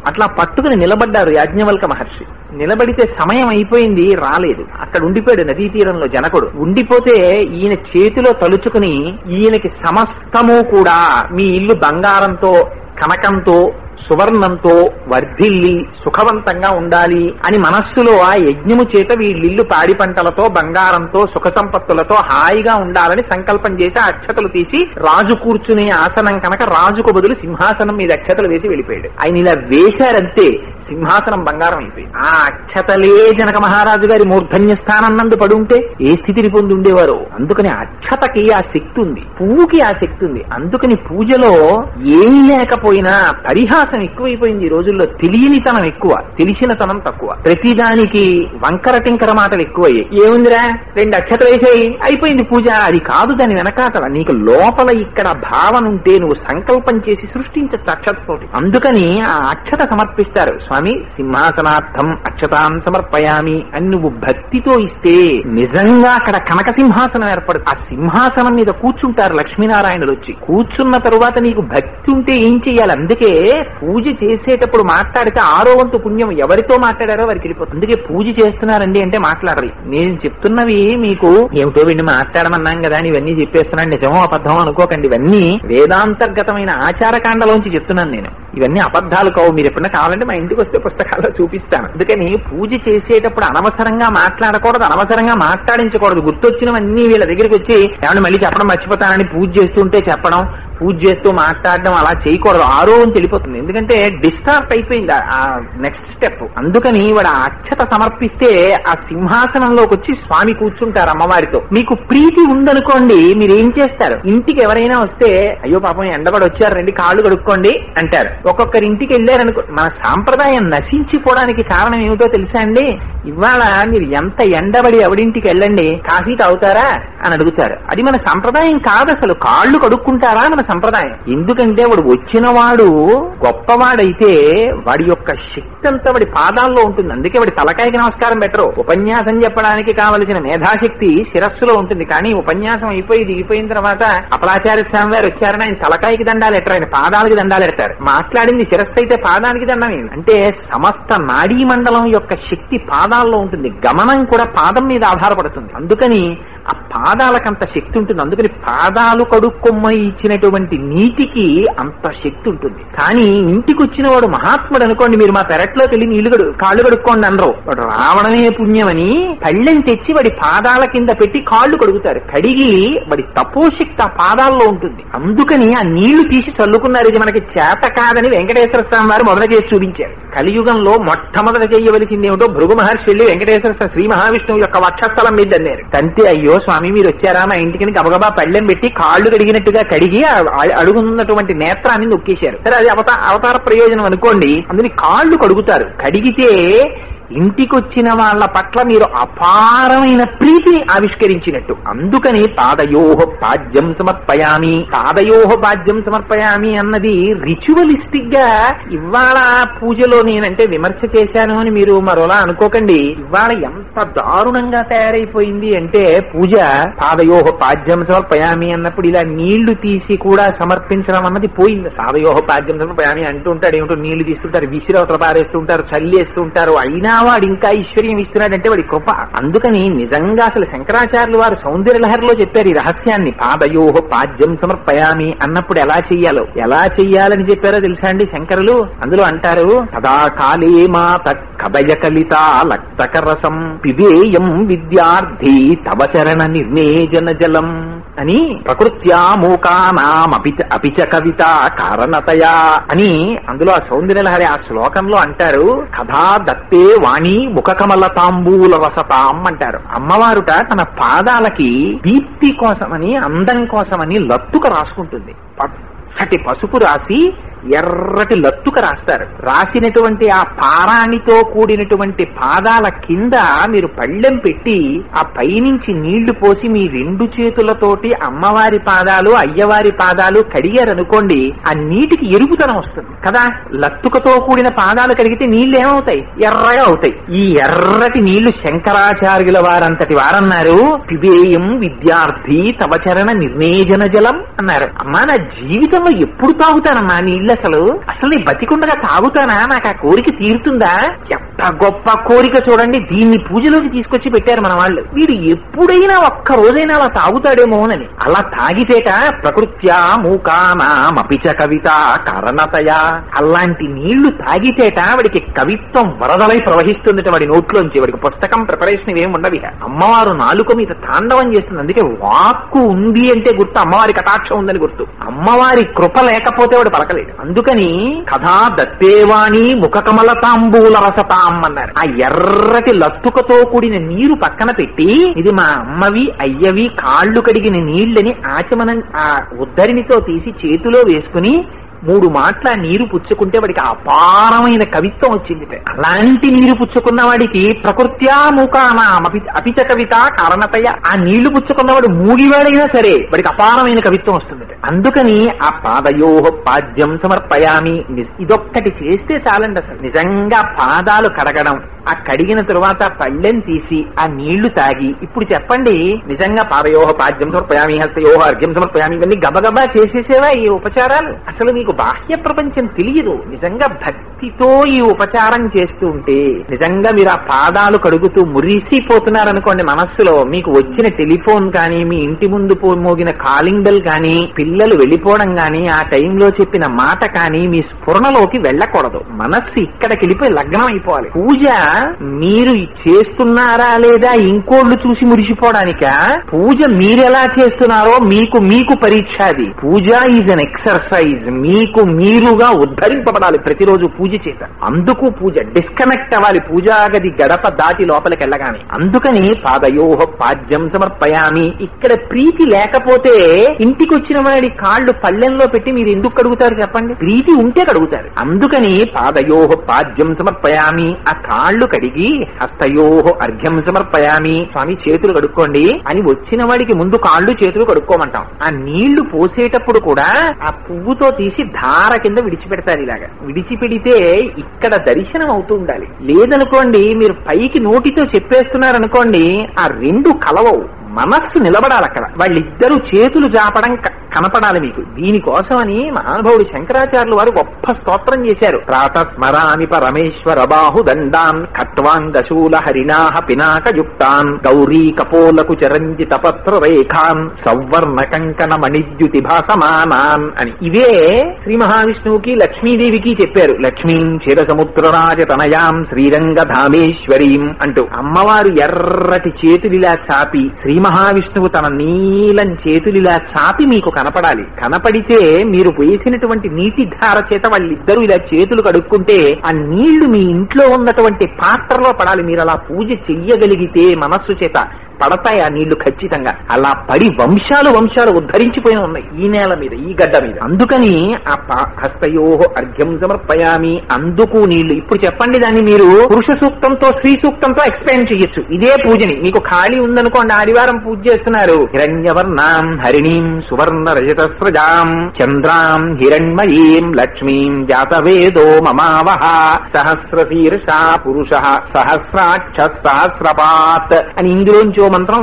అట్లా పట్టుకుని నిలబడ్డారు యాజ్ఞవల్క మహర్షి. నిలబడితే సమయం అయిపోయింది, రాలేదు. అక్కడ ఉండిపోయాడు నదీ తీరంలో జనకుడు. ఉండిపోతే ఈయన చేతిలో తలుచుకుని, ఈయనకి సమస్తము కూడా మీ ఇల్లు బంగారంతో, కనకంతో, సువర్ణంతో వర్ధిల్లి సుఖవంతంగా ఉండాలి అని మనస్సులో ఆ యజ్ఞము చేత వీళ్ళిల్లు పాడి పంటలతో, బంగారంతో, సుఖ సంపత్తులతో హాయిగా ఉండాలని సంకల్పం చేసి ఆ అక్షతలు తీసి, రాజు కూర్చునే ఆసనం కనుక రాజుకు బదులు సింహాసనం మీద అక్షతలు వేసి వెళ్ళిపోయాడు. ఆయన ఇలా వేశారంతే సింహాసనం బంగారం అయిపోయింది. ఆ అక్షతలే జనక మహారాజు గారి మూర్ధన్య స్థానం నందు పడుంటే ఏ స్థితిని పొంది ఉండేవారు. అందుకని అక్షతకి ఆ శక్తి ఉంది, పువ్వుకి ఆ శక్తి ఉంది. అందుకని పూజలో ఏమీ లేకపోయినా పరిహాసం ఎక్కువైపోయింది ఈ రోజుల్లో. తెలియనితనం ఎక్కువ, తెలిసినతనం తక్కువ. ప్రతిదానికి వంకర టింకర మాటలు ఎక్కువయ్యాయి. ఏముందిరా 2 అక్షతలు వేసేయి అయిపోయింది పూజ. అది కాదు దాని వెనకాతల. నీకు లోపల ఇక్కడ భావన ఉంటే నువ్వు సంకల్పం చేసి సృష్టించచ్చు అక్షతతోటి. అందుకని ఆ అక్షత సమర్పిస్తారు. స్వామి సింహాసనార్థం అక్షతాం సమర్పయామి అని నువ్వు భక్తితో ఇస్తే నిజంగా అక్కడ కనక సింహాసనం ఏర్పడుతుంది. ఆ సింహాసనం మీద కూర్చుంటారు లక్ష్మీనారాయణులు వచ్చి. కూర్చున్న తరువాత నీకు భక్తి ఉంటే ఏం చెయ్యాలి? అందుకే పూజ చేసేటప్పుడు మాట్లాడితే 6వ వంతు పుణ్యం ఎవరితో మాట్లాడారో వారికి వెళ్ళిపోతుంది. అందుకే పూజ చేస్తున్నారండి అంటే మాట్లాడాలి. నేను చెప్తున్నవి మీకు ఏమిటో వీడిని మాట్లాడమన్నాం కదా అని ఇవన్నీ చెప్పేస్తున్నాను, నిజమో అబద్ధమో అనుకోకండి. ఇవన్నీ వేదాంతర్గతమైన ఆచారకాండలోంచి చెప్తున్నాను నేను. ఇవన్నీ అబద్ధాలు కావు. మీరు ఎప్పుడైనా కావాలంటే మా ఇంటికి వస్తే పుస్తకాల్లో చూపిస్తాను. అందుకని పూజ చేసేటప్పుడు అనవసరంగా మాట్లాడకూడదు, అనవసరంగా మాట్లాడించకూడదు. గుర్తొచ్చినవన్నీ వీళ్ళ దగ్గరికి వచ్చి ఏమన్నా మళ్ళీ చెప్పడం మర్చిపోతానని పూజ చేస్తుంటే చెప్పడం, పూజ చేస్తూ మాట్లాడడం అలా చేయకూడదు. 6వ వంతు వెళ్ళిపోతుంది. ఎందుకంటే డిస్టార్ట్ అయిపోయింది ఆ నెక్స్ట్ స్టెప్. అందుకని వాడు ఆ అక్షత సమర్పిస్తే ఆ సింహాసనంలోకి వచ్చి స్వామి కూర్చుంటారు అమ్మవారితో. మీకు ప్రీతి ఉందనుకోండి, మీరు ఏం చేస్తారు? ఇంటికి ఎవరైనా వస్తే అయ్యో పాపం ఎండబడి వచ్చారు రండి కాళ్ళు కడుక్కోండి అంటారు. ఒక్కొక్కరి ఇంటికి వెళ్ళారనుకో, మన సాంప్రదాయం నశించిపోవడానికి కారణం ఏమిటో తెలుసా అండి? ఇవాళ మీరు ఎంత ఎండబడి ఎవడింటికి వెళ్ళండి, కాఫీ తాగుతారా అని అడుగుతారు. అది మన సంప్రదాయం కాదు అసలు. కాళ్ళు కడుక్కుంటారా మన సంప్రదాయం. ఎందుకంటే వాడు వచ్చిన వాడు గొప్పవాడైతే వాడి యొక్క శక్తి అంతా వాడి పాదాల్లో ఉంటుంది. అందుకే వాడి తలకాయకి నమస్కారం పెట్టరు. ఉపన్యాసం చెప్పడానికి కావలసిన మేధాశక్తి శిరస్సులో ఉంటుంది. కానీ ఉపన్యాసం అయిపోయి దిగిపోయిన తర్వాత అపలాచార్య స్వామి వారు వచ్చారని ఆయన తలకాయకి దండాలు ఎట్టరు, ఆయన పాదాలకి దండాలు ఎడతారు. మాట్లాడింది శిరస్సు అయితే పాదానికి దండం ఏంటి అంటే సమస్త నాడీ మండలం యొక్క శక్తి పాదాల్లో ఉంటుంది. గమనం కూడా పాదం మీద ఆధారపడుతుంది. అందుకని ఆ పాదాలకంత శక్తి ఉంటుంది. అందుకని పాదాలు కడుక్కొమ్మై ఇచ్చినటువంటి నీటికి అంత శక్తి ఉంటుంది. కానీ ఇంటికి వచ్చిన వాడు మహాత్ముడు అనుకోండి, మీరు మా పెరట్లోకి వెళ్ళి నీళ్లు కాళ్ళు కడుక్కోండి అనరు. వాడు రావడమే పుణ్యమని పళ్ళెం తెచ్చి వాడి పాదాల కింద పెట్టి కాళ్ళు కడుగుతారు. కడిగి వాడి తపోశక్తి ఆ పాదాల్లో ఉంటుంది. అందుకని ఆ నీళ్లు తీసి చల్లుకున్నారు. ఇది మనకి చేత కాదని వెంకటేశ్వర స్వామి వారు మొదట చేసి చూపించారు. కలియుగంలో మొట్టమొదట చేయవలసింది ఏమిటో భృగు మహర్షి వెళ్ళి వెంకటేశ్వర శ్రీ మహావిష్ణువు యొక్క వక్షస్థలం మీద అన్నారు. తంతే అయ్యో స్వామి మీరు వచ్చారా మా ఇంటికి గబగబా పళ్ళెం పెట్టి కాళ్ళు కడిగినట్టుగా కడిగి అడుగున్నటువంటి నేత్రాన్ని నొక్కేశారు. సరే అది అవతార ప్రయోజనం అనుకోండి. అందుని కాళ్ళు కడుగుతారు. కడిగితే ఇంటికొచ్చిన వాళ్ళ పట్ల మీరు అపారమైన ప్రీతిని ఆవిష్కరించినట్టు. అందుకని పాదయోహ పాద్యం సమర్పయామి, పాదయోహ పాద్యం సమర్పయామి అన్నది రిచువలిస్టిక్ గా ఇవాళ పూజలో నేనంటే విమర్శ చేశాను అని మీరు మరోలా అనుకోకండి. ఇవాళ ఎంత దారుణంగా తయారైపోయింది అంటే పూజ పాదయోహ పాద్యం సమర్పయామి అన్నప్పుడు ఇలా నీళ్లు తీసి కూడా సమర్పించడం అన్నది పోయింది. పాదయోహ పాద్యం సమర్పయామి అంటూ ఉంటాడు. ఏమిటో నీళ్లు తీస్తుంటారు, విసిరవతల పారేస్తూ ఉంటారు, చల్లేస్తూ ఉంటారు. అయినా వాడు ఇంకా ఐశ్వర్యం ఇస్తున్నాడంటే వాడి కృప. అందుకని నిజంగా అసలు శంకరాచార్యులు వారు సౌందర్య లహరిలో చెప్పారు ఈ రహస్యాన్ని. పాదయోహ పాద్యం సమర్పయామి అన్నప్పుడు ఎలా చెయ్యాలని చెప్పారో తెలుసా అండి శంకరులు? అందులో అంటారు, తదా కాలే మాత కదయ కలిత లక్తకరసం పిబేయం విద్యార్థి తవ చరణ నిర్ణేజన జలం అని ప్రకృత్యా మూకానాం అపిచ కవిత కారణతయా అని అందులో ఆ సౌందర్యలహరి ఆ శ్లోకంలో అంటారు. కథా దత్తే వాణి ముఖకమల తాంబూల వసతాం అంటారు. అమ్మవారుట తన పాదాలకి దీప్తి కోసమని, అందం కోసమని లత్తుక రాసుకుంటుంది. పచ్చటి పసుపు రాసి ఎర్రటి లత్తుక రాస్తారు. రాసినటువంటి ఆ పారాణితో కూడినటువంటి పాదాల కింద మీరు పళ్ళెం పెట్టి ఆ పైనుంచి నీళ్లు పోసి మీ 2 చేతులతోటి అమ్మవారి పాదాలు అయ్యవారి పాదాలు కడిగారనుకోండి, ఆ నీటికి ఎరుపుతనం వస్తుంది కదా. లత్తుకతో కూడిన పాదాలు కడిగితే నీళ్లు ఏమవుతాయి? ఎర్రగా అవుతాయి. ఈ ఎర్రటి నీళ్లు శంకరాచార్యుల వారంతటి వారన్నారు, పిబేయం విద్యార్థి తవ చరణ నిర్ణేజన జలం అన్నారు. అమ్మా నా జీవితంలో ఎప్పుడు తాగుతానమ్మా నీళ్ళ అసలు నీ బతికుండగా తాగుతానా, నాకు ఆ కోరిక తీరుతుందా? ఎంత గొప్ప కోరిక చూడండి, దీన్ని పూజలోకి తీసుకొచ్చి పెట్టారు మన వాళ్ళు. వీడు ఎప్పుడైనా ఒక్క రోజైనా అలా తాగుతాడేమోనని. అలా తాగితేట ప్రకృత్యా మూకానామపిచ కవిత కారణతయా, అలాంటి నీళ్లు తాగితేట వాడికి కవిత్వం వరదలై ప్రవహిస్తుందట వాడి నోట్లోంచి. వాడికి పుస్తకం ప్రిపరేషన్ ఇవేం ఉండవి. అమ్మవారు నాలుక మీద తాండవం చేస్తుంది. అందుకే వాక్కు ఉంది అంటే గుర్తు అమ్మవారి కటాక్షం ఉందని గుర్తు. అమ్మవారి కృప లేకపోతే వాడు పలకలేడు. అందుకని కథా దత్తేవాణి ముఖ కమల తాంబూల రసతాం అన్నారు. ఆ ఎర్రటి లత్తుకతో కూడిన నీరు పక్కన పెట్టి, ఇది మా అమ్మవి అయ్యవి కాళ్లు కడిగిన నీళ్లని ఆచమనం ఆ ఉద్ధరినితో తీసి చేతిలో వేసుకుని 3 మాటల నీరు పుచ్చుకుంటే వాడికి అపారమైన కవిత్వం వచ్చింది. అలాంటి నీరు పుచ్చుకున్న వాడికి ప్రకృత్యా మూకానామపి అపిచ కవిత కారణతయ, ఆ నీళ్లు పుచ్చుకున్నవాడు మూగివాడైనా సరే వాడికి అపారమైన కవిత్వం వస్తుంది. అందుకని ఆ పాదయో పాద్యం సమర్పయామి, ఇదొక్కటి చేస్తే చాలండి. అసలు నిజంగా పాదాలు కడగడం, ఆ కడిగిన తరువాత పళ్ళెం తీసి ఆ నీళ్లు తాగి, ఇప్పుడు చెప్పండి నిజంగా పాదయోహ పాద్యం సమర్పయామి హస్తయోహ అర్ఘ్యం సమర్పయామి ఇవన్నీ గబగబా చేసేసేవా ఈ ఉపచారాలు? అసలు మీకు బాహ్య ప్రపంచం తెలియదు. నిజంగా భక్తితో ఈ ఉపచారం చేస్తూ ఉంటే నిజంగా మీరు ఆ పాదాలు కడుగుతూ మురిసిపోతున్నారనుకోండి మనస్సులో. మీకు వచ్చిన టెలిఫోన్ కానీ, మీ ఇంటి ముందు మోగిన కాలింగ్ బెల్ కానీ, పిల్లలు వెళ్ళిపోవడం కానీ, ఆ టైంలో చెప్పిన మాట కానీ మీ స్ఫురణలోకి వెళ్ళకూడదు. మనస్సు ఇక్కడికి వెళ్ళిపోయి లగ్నం అయిపోవాలి. పూజ మీరు చేస్తున్నారా లేదా ఇంకోళ్ళు చూసి మురిసిపోవడానిక? పూజ మీరెలా చేస్తున్నారో మీకు పరీక్ష. అది పూజ ఈజ్ అన్ ఎక్సర్సైజ్. మీకు మీరుగా ఉద్ధరింపబడాలి ప్రతిరోజు పూజ చేత. అందుకు పూజ డిస్కనెక్ట్ అవ్వాలి పూజా గది గడప దాటి లోపలికి వెళ్ళగానే. అందుకని పాదయోహ పాద్యం సమర్పయామి. ఇక్కడ ప్రీతి లేకపోతే ఇంటికి వచ్చిన వాడి కాళ్లు పళ్ళెంలో పెట్టి మీరు ఎందుకు కడుగుతారు చెప్పండి? ప్రీతి ఉంటే కడుగుతారు. అందుకని పాదయోహ పాద్యం సమర్పయామి, ఆ కాళ్లు కడిగి హస్తయోహ అర్ఘ్యం సమర్పయామి, స్వామి చేతులు కడుక్కోండి అని వచ్చిన వాడికి ముందు కాళ్లు చేతులు కడుక్కోమంటాం. ఆ నీళ్లు పోసేటప్పుడు కూడా ఆ పువ్వుతో తీసి ధార కింద విడిచిపెడతారు. ఇలాగా విడిచిపెడితే ఇక్కడ దర్శనం అవుతూ ఉండాలి. లేదనుకోండి మీరు పైకి నోటితో చెప్పేస్తున్నారనుకోండి, ఆ 2 కలవవు. మనస్సు నిలబడాలి అక్కడ. వాళ్ళిద్దరూ చేతులు జాపడం కనపడాలి మీకు. దీనికోసమని మహానుభావుడు శంకరాచార్యులు వారు గొప్ప స్తోత్రం చేశారు. ప్రాతస్మరామి పరమేశ్వర బాహుదండాన్ ఖట్వాంగశూల హరిణాహ పినాకయుక్తాన్ గౌరీ కపోలకు చరంజిత పత్ర రేఖాన్ సౌవర్ణ కంకణ మణిద్యుతి భాసమానాన్ అని. ఇవే శ్రీ మహావిష్ణువుకి లక్ష్మీదేవికి చెప్పారు. లక్ష్మీం క్షీరసముద్రరాజ తనయాం శ్రీరంగధామేశ్వరీం అంటూ అమ్మవారు ఎర్రటి చేతులిలా చాపి, శ్రీ మహావిష్ణువు తన నీలం చేతులిలా చాపి మీకు కనపడాలి. కనపడితే మీరు వేసినటువంటి నీటి ధార చేత వాళ్ళిద్దరూ ఇలా చేతులు కడుక్కుంటే ఆ నీళ్లు మీ ఇంట్లో ఉన్నటువంటి పాత్రలో పడాలి. మీరు అలా పూజ చెయ్యగలిగితే మనస్సు చేత పడతాయి ఆ నీళ్లు ఖచ్చితంగా. అలా పడి వంశాలు ఉద్ధరించిపోయిన ఉన్నాయి ఈ నేల మీద, ఈ గడ్డ మీద. అందుకని ఆ హస్తయోహ అర్ఘ్యం సమర్పయామి, అందుకు నీళ్లు. ఇప్పుడు చెప్పండి దాన్ని మీరు పురుష సూక్తంతో స్త్రీ సూక్తంతో ఎక్స్ప్లెయిన్ చేయొచ్చు ఇదే పూజని. మీకు ఖాళీ ఉందనుకోండి, ఆదివారం పూజ చేస్తున్నారు. హిరణ్యవర్ణాం హరిణీం సువర్ణ రజతస్రజాం చంద్రాం హిరణ్మయీం లక్ష్మీం జాతవేదో మమావహ సహస్రశీర్షా పురుష సహస్రాక్ష సహస్రపాత్ అని ఇందులోంచో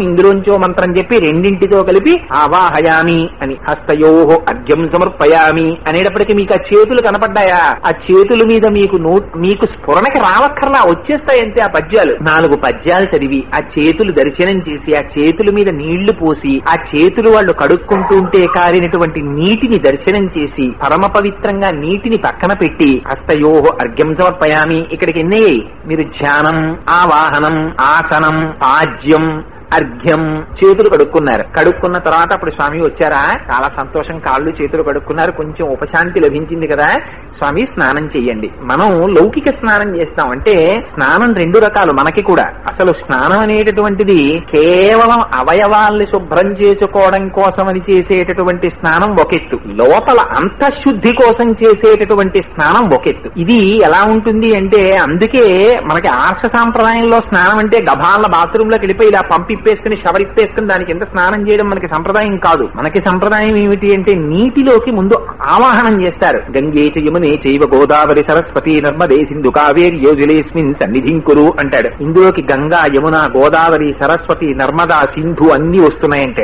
మంత్రం చెప్పి రెండింటితో కలిపి ఆవాహయామి అని హస్తయోహ అర్ఘ్యం సమర్పయామి అనేటప్పటికీ మీకు ఆ చేతులు కనపడ్డాయా? ఆ చేతుల మీద మీకు స్ఫురణకి రావక్కర్లా, వచ్చేస్తాయంతే ఆ పద్యాలు. 4 పద్యాలు చదివి ఆ చేతులు దర్శనం చేసి ఆ చేతుల మీద నీళ్లు పోసి ఆ చేతులు వాళ్ళు కడుక్కుంటూ ఉంటే కారినటువంటి నీటిని దర్శనం చేసి పరమ పవిత్రంగా నీటిని పక్కన పెట్టి హస్తయోహ అర్ఘ్యం సమర్పయామి. ఇక్కడికి ఎన్నయ్యాయి? మీరు ధ్యానం, ఆవాహనం, ఆసనం, పాద్యం, అర్ఘ్యం చేతులు కడుక్కున్నారు. కడుక్కున్న తర్వాత అప్పుడు స్వామి వచ్చారా, చాలా సంతోషం, కాళ్ళు చేతులు కడుక్కున్నారు, కొంచెం ఉపశాంతి లభించింది కదా, స్వామి స్నానం చెయ్యండి. మనం లౌకిక స్నానం చేస్తాం. అంటే స్నానం 2 రకాలు మనకి కూడా. అసలు స్నానం అనేటటువంటిది కేవలం అవయవాల్ని శుభ్రం చేసుకోవడం కోసమని చేసేటటువంటి స్నానం ఒక ఎత్తు, లోపల అంతఃశుద్ధి కోసం చేసేటటువంటి స్నానం ఒక ఎత్తు. ఇది ఎలా ఉంటుంది అంటే, అందుకే మనకి ఆర్ష సాంప్రదాయంలో స్నానం అంటే గభాల బాత్రూమ్ లోకి వెళ్ళిపోయి ఇలా పంపిప్పేసుకుని షవరిప్పేసుకుని దానికి ఎంత స్నానం చేయడం మనకి సంప్రదాయం కాదు. మనకి సంప్రదాయం ఏమిటి అంటే నీటిలోకి ముందు ఆవాహనం చేస్తారు. గంగే యమునే చైవ గోదావరి సరస్వతి నర్మదే సింధు కావేరి యోజలేస్మిన్ సన్నిధింకురు అంటాడు. ఇందులోకి గంగా, యమున, గోదావరి, సరస్వతి, నర్మదా, సింధు అన్ని వస్తున్నాయంటాడు. ఆ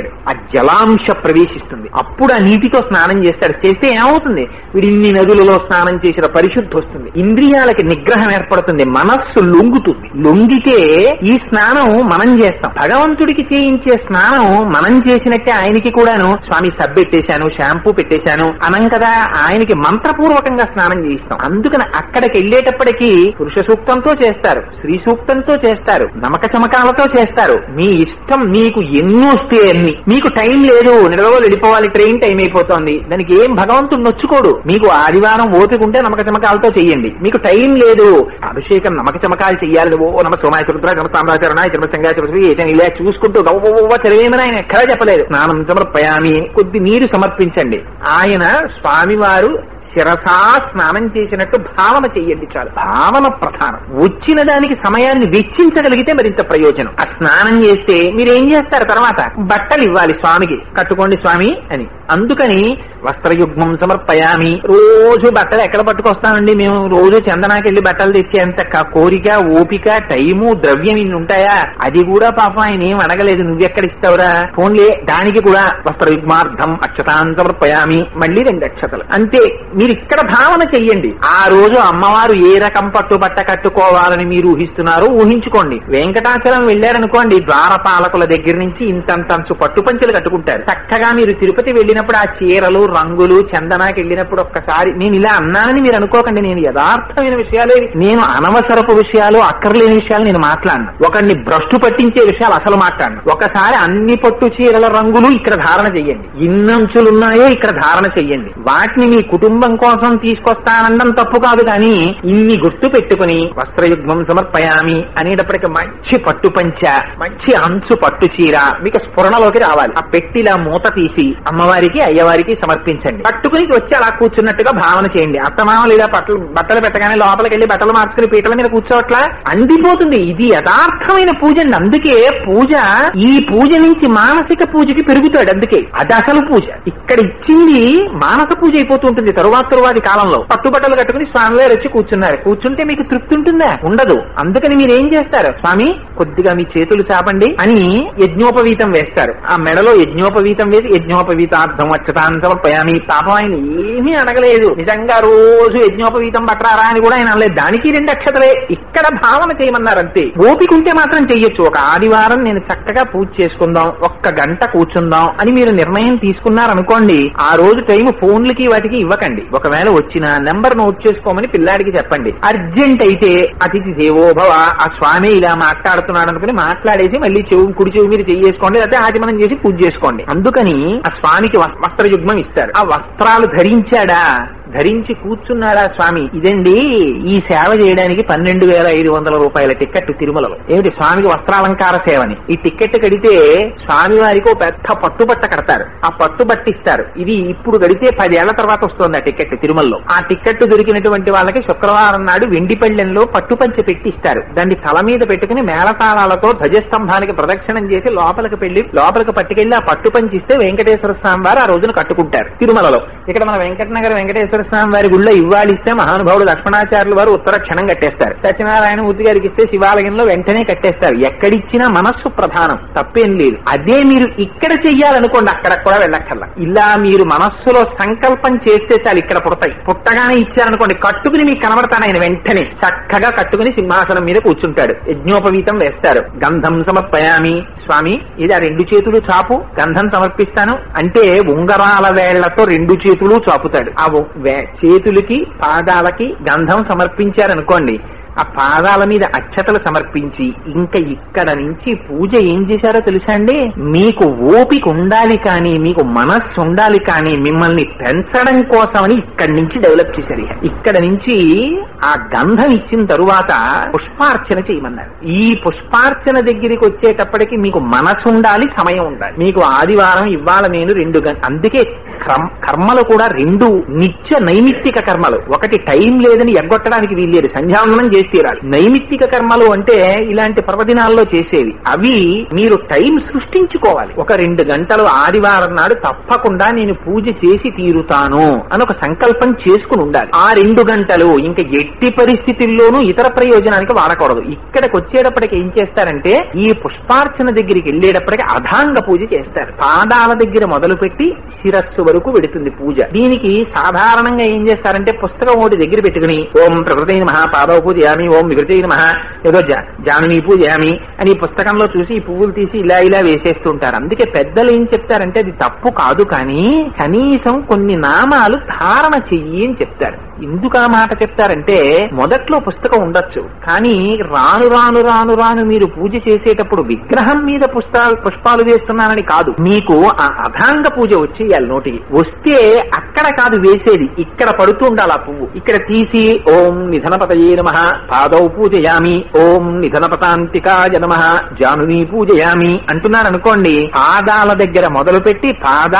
జలాంశ ప్రవేశిస్తుంది. అప్పుడు ఆ నీటితో స్నానం చేస్తాడు. చేస్తే ఏమవుతుంది? వీడు ఇన్ని నదులలో స్నానం చేసిన పరిశుద్ధి వస్తుంది, ఇంద్రియాలకి నిగ్రహం ఏర్పడుతుంది, మనస్సు లొంగుతుంది. లొంగితే ఈ స్నానం మనం చేస్తాం. భగవంతుడికి చేయించే స్నానం మనం చేసినట్టే ఆయనకి కూడాను స్వామి సబ్బు పెట్టేశాను, షాంపూ పెట్టేశాను అనం కదా, ఆయనకి మంత్రపూర్వకంగా స్నానం చేయిస్తాం. అందుకని అక్కడికి వెళ్ళేటప్పటికీ పురుష సూక్తంతో చేస్తారు, స్త్రీ సూక్తంతో చేస్తారు, నమక చమకాలతో చేస్తారు. మీ ఇష్టం, మీకు ఎన్ని వస్తే అన్ని. మీకు టైం లేదు, నిడవలు వెళ్ళిపోవాలి, ట్రైన్ టైం అయిపోతోంది, దానికి ఏం భగవంతుడు నొచ్చుకోడు. మీకు ఆదివారం ఓపిక ఉంటే నమక చమకాలతో చెయ్యండి. మీకు టైం లేదు, అభిషేకం నమక చమకాలు చెయ్యాలి, ఓ నమ సోమాయ చరుద్ర నమ సామ్రాచరణాయ చర్మ సంగా ఇలా చూసుకుంటూ గవ్వ చదివేమని ఆయన ఎక్కడా చెప్పలేదు. స్నానం సమర్పయామి, కొద్ది నీరు సమర్పించండి. ఆయన స్వామివారు శిరసా స్నానం చేసినట్టు భావన చెయ్యండి చాలు. భావన ప్రధానం. వచ్చిన దానికి సమయాన్ని వెచ్చించగలిగితే మరింత ప్రయోజనం. ఆ స్నానం చేస్తే మీరేం చేస్తారు? తర్వాత బట్టలు ఇవ్వాలి స్వామికి, కట్టుకోండి స్వామి అని. అందుకని వస్త్రయుగ్మం సమర్పయామి. రోజు బట్టలు ఎక్కడ పట్టుకొస్తామండి మేము? రోజు చందనాకెళ్లి బట్టలు తెచ్చేంత కోరిక, ఓపిక, టైము, ద్రవ్యం ఇన్ని ఉంటాయా? అది కూడా పాపం ఆయన ఏం అడగలేదు, నువ్వెక్కడ ఇస్తావురా, ఫోన్లే. దానికి కూడా వస్త్రయుగ్మార్థం అక్షతాన్ సమర్పయామి, మళ్ళీ 2 అక్షతలు అంతే. మీరు ఇక్కడ భావన చెయ్యండి. ఆ రోజు అమ్మవారు ఏ రకం పట్టుబట్ట కట్టుకోవాలని మీరు ఊహిస్తున్నారో ఊహించుకోండి. వెంకటాచలం వెళ్లారనుకోండి, ద్వారపాలకుల దగ్గర నుంచి ఇంతంతంచు పట్టు పంచెలు కట్టుకుంటారు. చక్కగా మీరు తిరుపతి వెళ్ళినప్పుడు ఆ చీరలు, రంగులు, చందనాకి వెళ్ళినప్పుడు ఒక్కసారి, నేను ఇలా అన్నానని మీరు అనుకోకండి, నేను యథార్థమైన విషయాలే, నేను అనవసరపు విషయాలు, అక్కర్లేని విషయాలు నేను మాట్లాడను. ఒకరిని భ్రష్టు పట్టించే విషయాలు అసలు మాట్లాడను. ఒకసారి అన్ని పట్టు చీరల రంగులు ఇక్కడ ధారణ చెయ్యండి, ఇన్నంచులున్నాయో ఇక్కడ ధారణ చెయ్యండి. వాటిని మీ కుటుంబం కోసం తీసుకొస్తానడం తప్పు కాదు, కానీ ఇన్ని గుర్తు పెట్టుకుని వస్త్రయుగ్మం సమర్పయామి అనేటప్పటికి మంచి పట్టు పంచ, మంచి అంచు పట్టు చీర మీకు స్ఫురణలోకి రావాలి. ఆ పెట్టిలా మూత తీసి అమ్మవారికి, అయ్యవారికి సమర్పించండి. పట్టుకుని వచ్చి అలా కూర్చున్నట్టుగా భావన చేయండి. అత్తమామలు ఇలా బట్టలు పెట్టగానే లోపలికి వెళ్లి బట్టలు మార్చుకుని పీటల మీద కూర్చోవట్లా అందిపోతుంది. ఇది యథార్థమైన పూజ అండి. అందుకే పూజ, ఈ పూజ నుంచి మానసిక పూజకి పెరుగుతాడు. అందుకే అది అసలు పూజ. ఇక్కడ ఇచ్చింది మానస పూజ అయిపోతూ ఉంటుంది. తరువాతి కాలంలో పట్టుబట్టలు కట్టుకుని స్వామివారు వచ్చి కూర్చున్నారు. కూర్చుంటే మీకు తృప్తి ఉంటుందా? ఉండదు. అందుకని మీరేం చేస్తారు? స్వామి కొద్దిగా మీ చేతులు చాపండి అని యజ్ఞోపవీతం వేస్తారు. ఆ మెడలో యజ్ఞోపవీతం వేసి యజ్ఞోపవీతార్థం అక్షతాన్ సమర్పయామి. పాపం ఆయన ఏమీ అడగలేదు, నిజంగా రోజు యజ్ఞోపవీతం పట్టరారా అని కూడా ఆయన అనలేదు. దానికి 2 అక్షతలే. ఇక్కడ భావన చేయమన్నారు అంతే. ఓపిక ఉంటే మాత్రం చెయ్యొచ్చు. ఒక ఆదివారం నేను చక్కగా పూజ చేసుకుందాం, 1 గంట కూర్చుందాం అని మీరు నిర్ణయం తీసుకున్నారనుకోండి, ఆ రోజు టైం ఫోన్లకి వాటికి ఇవ్వకండి. ఒకవేళ వచ్చిన నెంబర్ నోట్ చేసుకోమని పిల్లాడికి చెప్పండి. అర్జెంట్ అయితే అతిథి దేవోభవ, ఆ స్వామి ఇలా మాట్లాడుతున్నాడు అనుకుని మాట్లాడేసి మళ్ళీ కుడి చెవి మీరు చెయ్యేసుకోండి, లేకపోతే ఆచమనం చేసి పూజ చేసుకోండి. అందుకని ఆ స్వామికి వస్త్రయుగ్మం ఇస్తారు. ఆ వస్త్రాలు ధరించాడా, ధరించి కూర్చున్నాడా స్వామి? ఇదండి ఈ సేవ చేయడానికి 12,500 రూపాయల టికెట్ తిరుమలలో. ఏమిటి? స్వామికి వస్త్రాలంకార సేవని. ఈ టికెట్ కడితే స్వామి వారికి ఒక పెద్ద పట్టుబట్ట కడతారు, ఆ పట్టుబట్ట ఇస్తారు. ఇది ఇప్పుడు కడితే 10 ఏళ్ల తర్వాత వస్తుంది ఆ టికెట్ తిరుమలలో. ఆ టికెట్ దొరికినటువంటి వాళ్ళకి శుక్రవారం నాడు వెండిపళ్ళెంలో పట్టుపంచె పెట్టి ఇస్తారు. దాన్ని తల మీద పెట్టుకుని మేళతాళాలతో ధ్వజస్తంభానికి ప్రదక్షిణం చేసి లోపలికి పట్టుకెళ్లి ఆ పట్టుపంచి ఇస్తే వెంకటేశ్వర స్వామి వారు ఆ రోజున కట్టుకుంటారు తిరుమలలో. ఇక్కడ మన వెంకటనగర్ వెంకటేశ్వర స్వామి వారి గుళ్ళో ఇవ్వాలిస్తే మహానుభావుడు లక్ష్మణాచార్యులు వారు ఉత్తర క్షణం కట్టేస్తారు. సత్యనారాయణ మూర్తి గారికి ఇస్తే శివాలయంలో వెంటనే కట్టేస్తారు. ఎక్కడిచ్చినా మనస్సు ప్రధానం, తప్పేం లేదు. అదే మీరు ఇక్కడ చెయ్యాలనుకోండి, అక్కడ కూడా వెళ్ళక్కర్లా. ఇలా మీరు మనస్సులో సంకల్పం చేస్తే చాలు, ఇక్కడ పుడతాయి. పుట్టగానే ఇచ్చారనుకోండి, కట్టుకుని మీకు కనబడతాను ఆయన. వెంటనే చక్కగా కట్టుకుని సింహాసనం మీద కూర్చుంటాడు. యజ్ఞోపవీతం వేస్తారు. గంధం సమర్పయామి. స్వామి ఇది ఆ 2 చేతులు చాపు, గంధం సమర్పిస్తాను అంటే ఉంగరాల వేళ్లతో 2 చేతులు చాపుతాడు. ఆ చేతులకి పాదాలకి గంధం సమర్పించారనుకోండి, ఆ పాదాల మీద అక్షతలు సమర్పించి ఇంకా ఇక్కడ నుంచి పూజ ఏం చేశారో తెలుసా అండి? మీకు ఓపిక ఉండాలి కానీ, మీకు మనస్సు ఉండాలి కానీ, మిమ్మల్ని పెంచడం కోసమని ఇక్కడి నుంచి డెవలప్ చేశారు. ఇక్కడ నుంచి ఆ గంధం ఇచ్చిన తరువాత పుష్పార్చన చేయమన్నారు. ఈ పుష్పార్చన దగ్గరికి వచ్చేటప్పటికి మీకు మనసు ఉండాలి, సమయం ఉండాలి. మీకు ఆదివారం ఇవాళ నేను 2 గంటలు. అందుకే కర్మలు కూడా 2 నిత్య నైమిత్తిక కర్మలు. ఒకటి టైం లేదని ఎగ్గొట్టడానికి వీల్లేదు. సంధ్యావందనం చేసి తీరాలి. నైమిత్తిక కర్మలు అంటే ఇలాంటి పర్వదినాల్లో చేసేవి. అవి మీరు టైం సృష్టించుకోవాలి. ఒక 2 గంటలు ఆదివారం నాడు తప్పకుండా నేను పూజ చేసి తీరుతాను అని ఒక సంకల్పం చేసుకుని ఉండాలి. ఆ 2 గంటలు ఇంకా ఎట్టి పరిస్థితుల్లోనూ ఇతర ప్రయోజనానికి వాడకూడదు. ఇక్కడికి వచ్చేటప్పటికి ఏం చేస్తారంటే ఈ పుష్పార్చన దగ్గరికి వెళ్ళేటప్పటికి అధాంగ పూజ చేస్తారు. పాదాల దగ్గర మొదలుపెట్టి శిరస్సు వరకు వెడుతుంది పూజ. దీనికి సాధారణంగా ఏం చేస్తారంటే పుస్తకం ఒకటి దగ్గర పెట్టుకుని ఓం ప్రకృతి నమః పాదవ పూజయామి, ఓం వికృతి నమః ఏదో జానుని పూజయామి అని పుస్తకంలో చూసి ఈ పువ్వులు తీసి ఇలా ఇలా వేసేస్తుంటారు. అందుకే పెద్దలు ఏం చెప్తారంటే అది తప్పు కాదు, కానీ కనీసం కొన్ని నామాలు ధారణ చెయ్యి అని చెప్తారు. ఎందుకు ఆ మాట చెప్తారంటే మొదట్లో పుస్తకం ఉండొచ్చు, కానీ రాను రాను రాను రాను మీరు పూజ చేసేటప్పుడు విగ్రహం మీద పుష్పాలు వేస్తున్నానని కాదు, మీకు ఆ అధాంగ పూజ వచ్చేయాలి. నోటికి వస్తే అక్కడ కాదు వేసేది, ఇక్కడ పడుతూ ఉండాలి ఆ పువ్వు. ఇక్కడ తీసి ఓం నిధనపతయే నమః పాదౌ పూజయామి, ఓం నిధనపతాంతికాయ నమః జానుని పూజయామి అంటున్నారు అనుకోండి. పాదాల దగ్గర మొదలుపెట్టి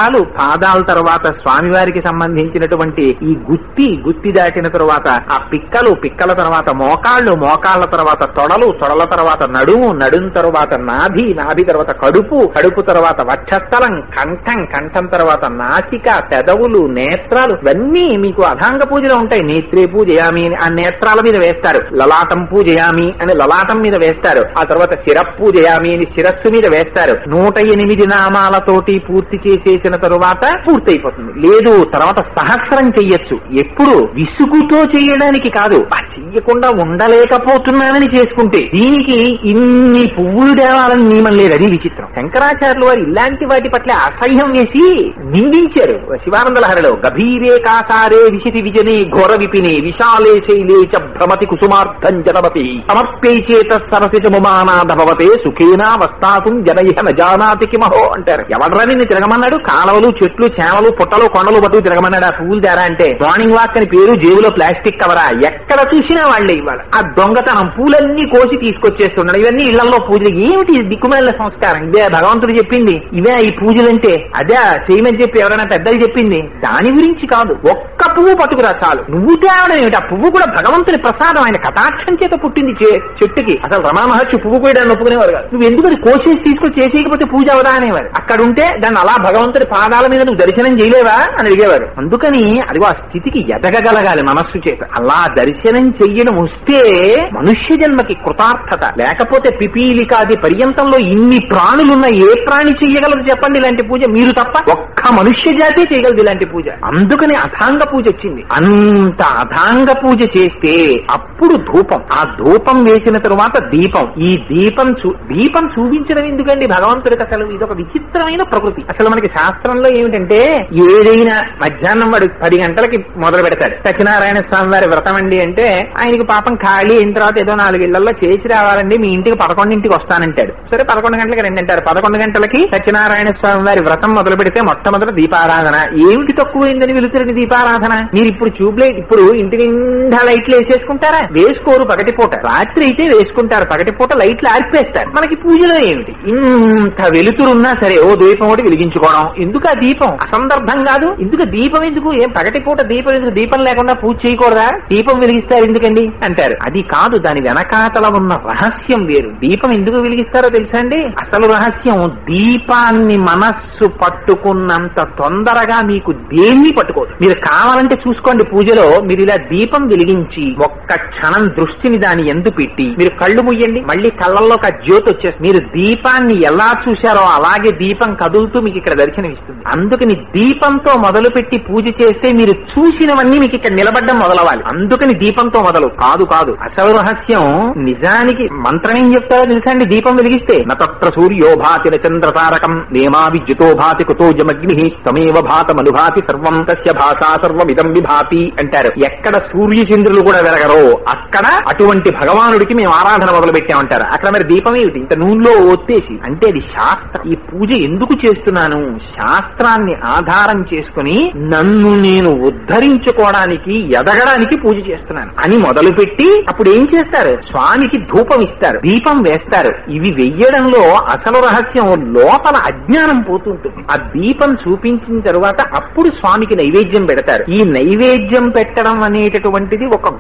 పాదాల తర్వాత స్వామివారికి సంబంధించినటువంటి ఈ గుత్తి దాటిన తరువాత ఆ పిక్కల తర్వాత మోకాళ్ల తర్వాత తొడల తర్వాత నడుం తర్వాత నాభి తర్వాత కడుపు తర్వాత వక్షస్థలం, కంఠం తర్వాత నాసిక, పెదవులు, నేత్రాలు ఇవన్నీ మీకు అధాంగ పూజలో ఉంటాయి. నేత్రే పూజయామి అని ఆ నేత్రాల మీద వేస్తారు. లలాటం పూజయామి అని లలాటం మీద వేస్తారు. ఆ తర్వాత శిరపూజయామి అని శిరస్సు మీద వేస్తారు. 108 నామాలతోటి పూర్తి చేసేసిన తరువాత పూర్తయిపోతుంది. లేదు తర్వాత సహస్రం చెయ్యొచ్చు. ఎప్పుడు విసుగుతో చేయడానికి కాదు, చెయ్యకుండా ఉండలేకపోతున్నానని చేసుకుంటే. దీనికి ఇన్ని పువ్వులు దేవాలని నియమం లేదు. అది విచిత్రం. శంకరాచార్యులు వారు ఇలాంటి వాటి పట్ల అసహ్యం వేసి నిందించారు. శివానంద లహరిలో గభీరే కాసారే విశితి విజనే ఘోర విపినే విశాలే శైలే చ భ్రమతి కుసుమార్థం జనమతి సమర్పే చేత సరసిజముమానాధభవతే సుఖేనా వస్తాతుం జనయిహ నజానాతి కిమహో అంటారు. ఎవడరా నిన్ను తిరగమన్నాడు? కాలవలు, చెట్లు, చేమలు, పుట్టలు, కొండలు పట్టుకు తిరగమన్నాడు ఆ పువ్వులు తేరా అంటే? మార్నింగ్ వాక్ అని పేరు, జేబులో ప్లాస్టిక్ కవరా? ఎక్కడ చూసినా వాళ్లే ఇవాళ. ఆ దొంగతనం పూలన్నీ కోసి తీసుకొచ్చేస్తున్నాడు. ఇవన్నీ ఇళ్లలో పూజలు. ఏమిటి దిక్కుమాలిన సంస్కారం? ఇదే భగవంతుడు చెప్పింది? ఇవే ఈ పూజలంటే? అదే చేయమని చెప్పి ఎవరైనా పెద్దలు చెప్పింది? దాని గురించి కాదు. ఒక్క పువ్వు పట్టుకురా చాలు. నువ్వు తేవడం ఏమిటి? ఆ పువ్వు కూడా భగవంతుని ప్రసాదం, ఆయన కటాక్షం చేత పుట్టింది చెట్టుకి. అసలు రమణ మహర్షి పువ్వు కోయడాన్ని ఒప్పుకునేవారు కాదు. నువ్వు ఎందుకు కోసేసి తీసుకొచ్చి చేసేయకపోతే పూజ అవదా అనేవారు. అక్కడ ఉంటే దాన్ని అలా భగవంతుడి పాదాల మీద నువ్వు దర్శనం చేయలేవా అని అడిగేవారు. అందుకని అదిగో ఆ స్థితికి ఎదగగలగాలి మనస్సు చేత. అలా దర్శనం చెయ్యడం వస్తే మనుష్య జన్మకి కృతార్థత. లేకపోతే పిపీలికాది పర్యంతంలో ఇన్ని ప్రాణులున్న ఏ ప్రాణి చెయ్యగలదు చెప్పండి ఇలాంటి పూజ? మీరు తప్ప ఒక్క మనుష్య జాతే చేయగలదు ఇలాంటి పూజ. అందుకని అథాంగ పూజ వచ్చింది. అంత అథాంగ పూజ చేస్తే అప్పుడు ధూపం. ఆ ధూపం వేసిన తరువాత దీపం. ఈ దీపం చూపించడం ఎందుకండి భగవంతుడికి? అసలు ఇదొక విచిత్రమైన ప్రకృతి. అసలు మనకి శాస్త్రంలో ఏమిటంటే ఏదైనా మధ్యాహ్నం వాడు 10 గంటలకి మొదలు పెడతాడు. సత్యనారాయణ స్వామి వారి వ్రతం అండి అంటే ఆయనకి పాపం ఖాళీ అయిన తర్వాత ఏదో 4 ఇళ్లలో చేసి రావాలండి, మీ ఇంటికి 11ంటికి వస్తానంటాడు. సరే 11 గంటలకి రండి అంటారు. 11 గంటలకి సత్యనారాయణ స్వామి వారి వ్రతం మొదలు పెడితే మొట్టమొదటి దీపారాధన. ఏమిటి తక్కువైందని వెలుతురని దీపారాధన? మీరు ఇప్పుడు ట్యూబ్లైట్, ఇప్పుడు ఇంటి నిండా లైట్లు వేసేసుకుంటారా? వేసుకోరు. పగటిపూట, రాత్రి అయితే వేసుకుంటారు. పగటిపూట లైట్లు ఆర్పేస్తారు. మనకి పూజలో ఏమిటి? ఇంత వెలుతురున్నా సరే ఓ దీపం ఒకటి వెలిగించుకోవడం. ఎందుకు ఆ దీపం? అసందర్భం కాదు. ఎందుకు దీపం? ఎందుకు? ఏం పగటిపూట దీపం ఎందుకు? దీపం లేకుండా పూజ చేయకూడదా? దీపం వెలిగిస్తారు ఎందుకండి అంటారు. అది కాదు, దాని వెనకాతల ఉన్న రహస్యం వేరు. దీపం ఎందుకు వెలిగిస్తారో తెలుసా అండి? అసలు రహస్యం దీపాన్ని మనస్సు పట్టుకున్నంత తొందరగా మీకు దేన్ని పట్టుకోదు. మీరు కావాలంటే చూసుకోండి, పూజలో మీరు ఇలా దీపం వెలిగించి ఒక్క క్షణం దృష్టిని దాని ఎందు పెట్టి మీరు కళ్ళు ముయ్యండి, మళ్ళీ కళ్ళల్లో ఒక జ్యోతి వచ్చేస్తుంది. మీరు దీపాన్ని ఎలా చూశారో అలాగే దీపం కదులుతూ మీకు ఇక్కడ దర్శనమిస్తుంది. అందుకని దీపంతో మొదలు పెట్టి పూజ చేస్తే మీరు చూసినవన్నీ మీకు ఇక్కడ నిలబడ్డం మొదలవాలి. అందుకని దీపంతో మొదలు కాదు. అసలు రహస్యం నిజానికి మంత్రం ఏం చెప్తారో తెలుసా అండి? దీపం వెలిగిస్తే నత్ర సూర్యో భాతి చంద్ర తారకం నేమా విద్యుతో భాతి కుతోజమగ్ని తమేవ భాతమనుభాతి సర్వం తస్య భాషా సర్వమిదం విభాతి అంటారు. ఎక్కడ సూర్య చంద్రులు కూడా వెలగరో అక్కడ అటువంటి భగవానుడికి మేము ఆరాధన మొదలు పెట్టామంటారు. అక్కడ మరి దీపం ఏమిటి? ఇంత నూనెలో ఒత్తేసి అంటే అది శాస్త్రం. ఈ పూజ ఎందుకు చేస్తున్నాను? శాస్త్రాన్ని ఆధారం చేసుకుని నన్ను నేను ఉద్ధరించుకోవడానికి, ఎదగడానికి పూజ చేస్తున్నాను అని మొదలుపెట్టి అప్పుడు ఏం చేస్తారు? స్వామికి ధూపం ఇస్తారు, దీపం వేస్తారు. ఇవి వెయ్యడంలో అసలు రహస్యం లోపల అజ్ఞానం పోతుంటుంది. ఆ దీపం చూపించిన తరువాత అప్పుడు స్వామికి నైవేద్యం పెడతారు. ఈ నైవేద్యం పెట్టడం అనేటటువంటిది ఒక గొప్ప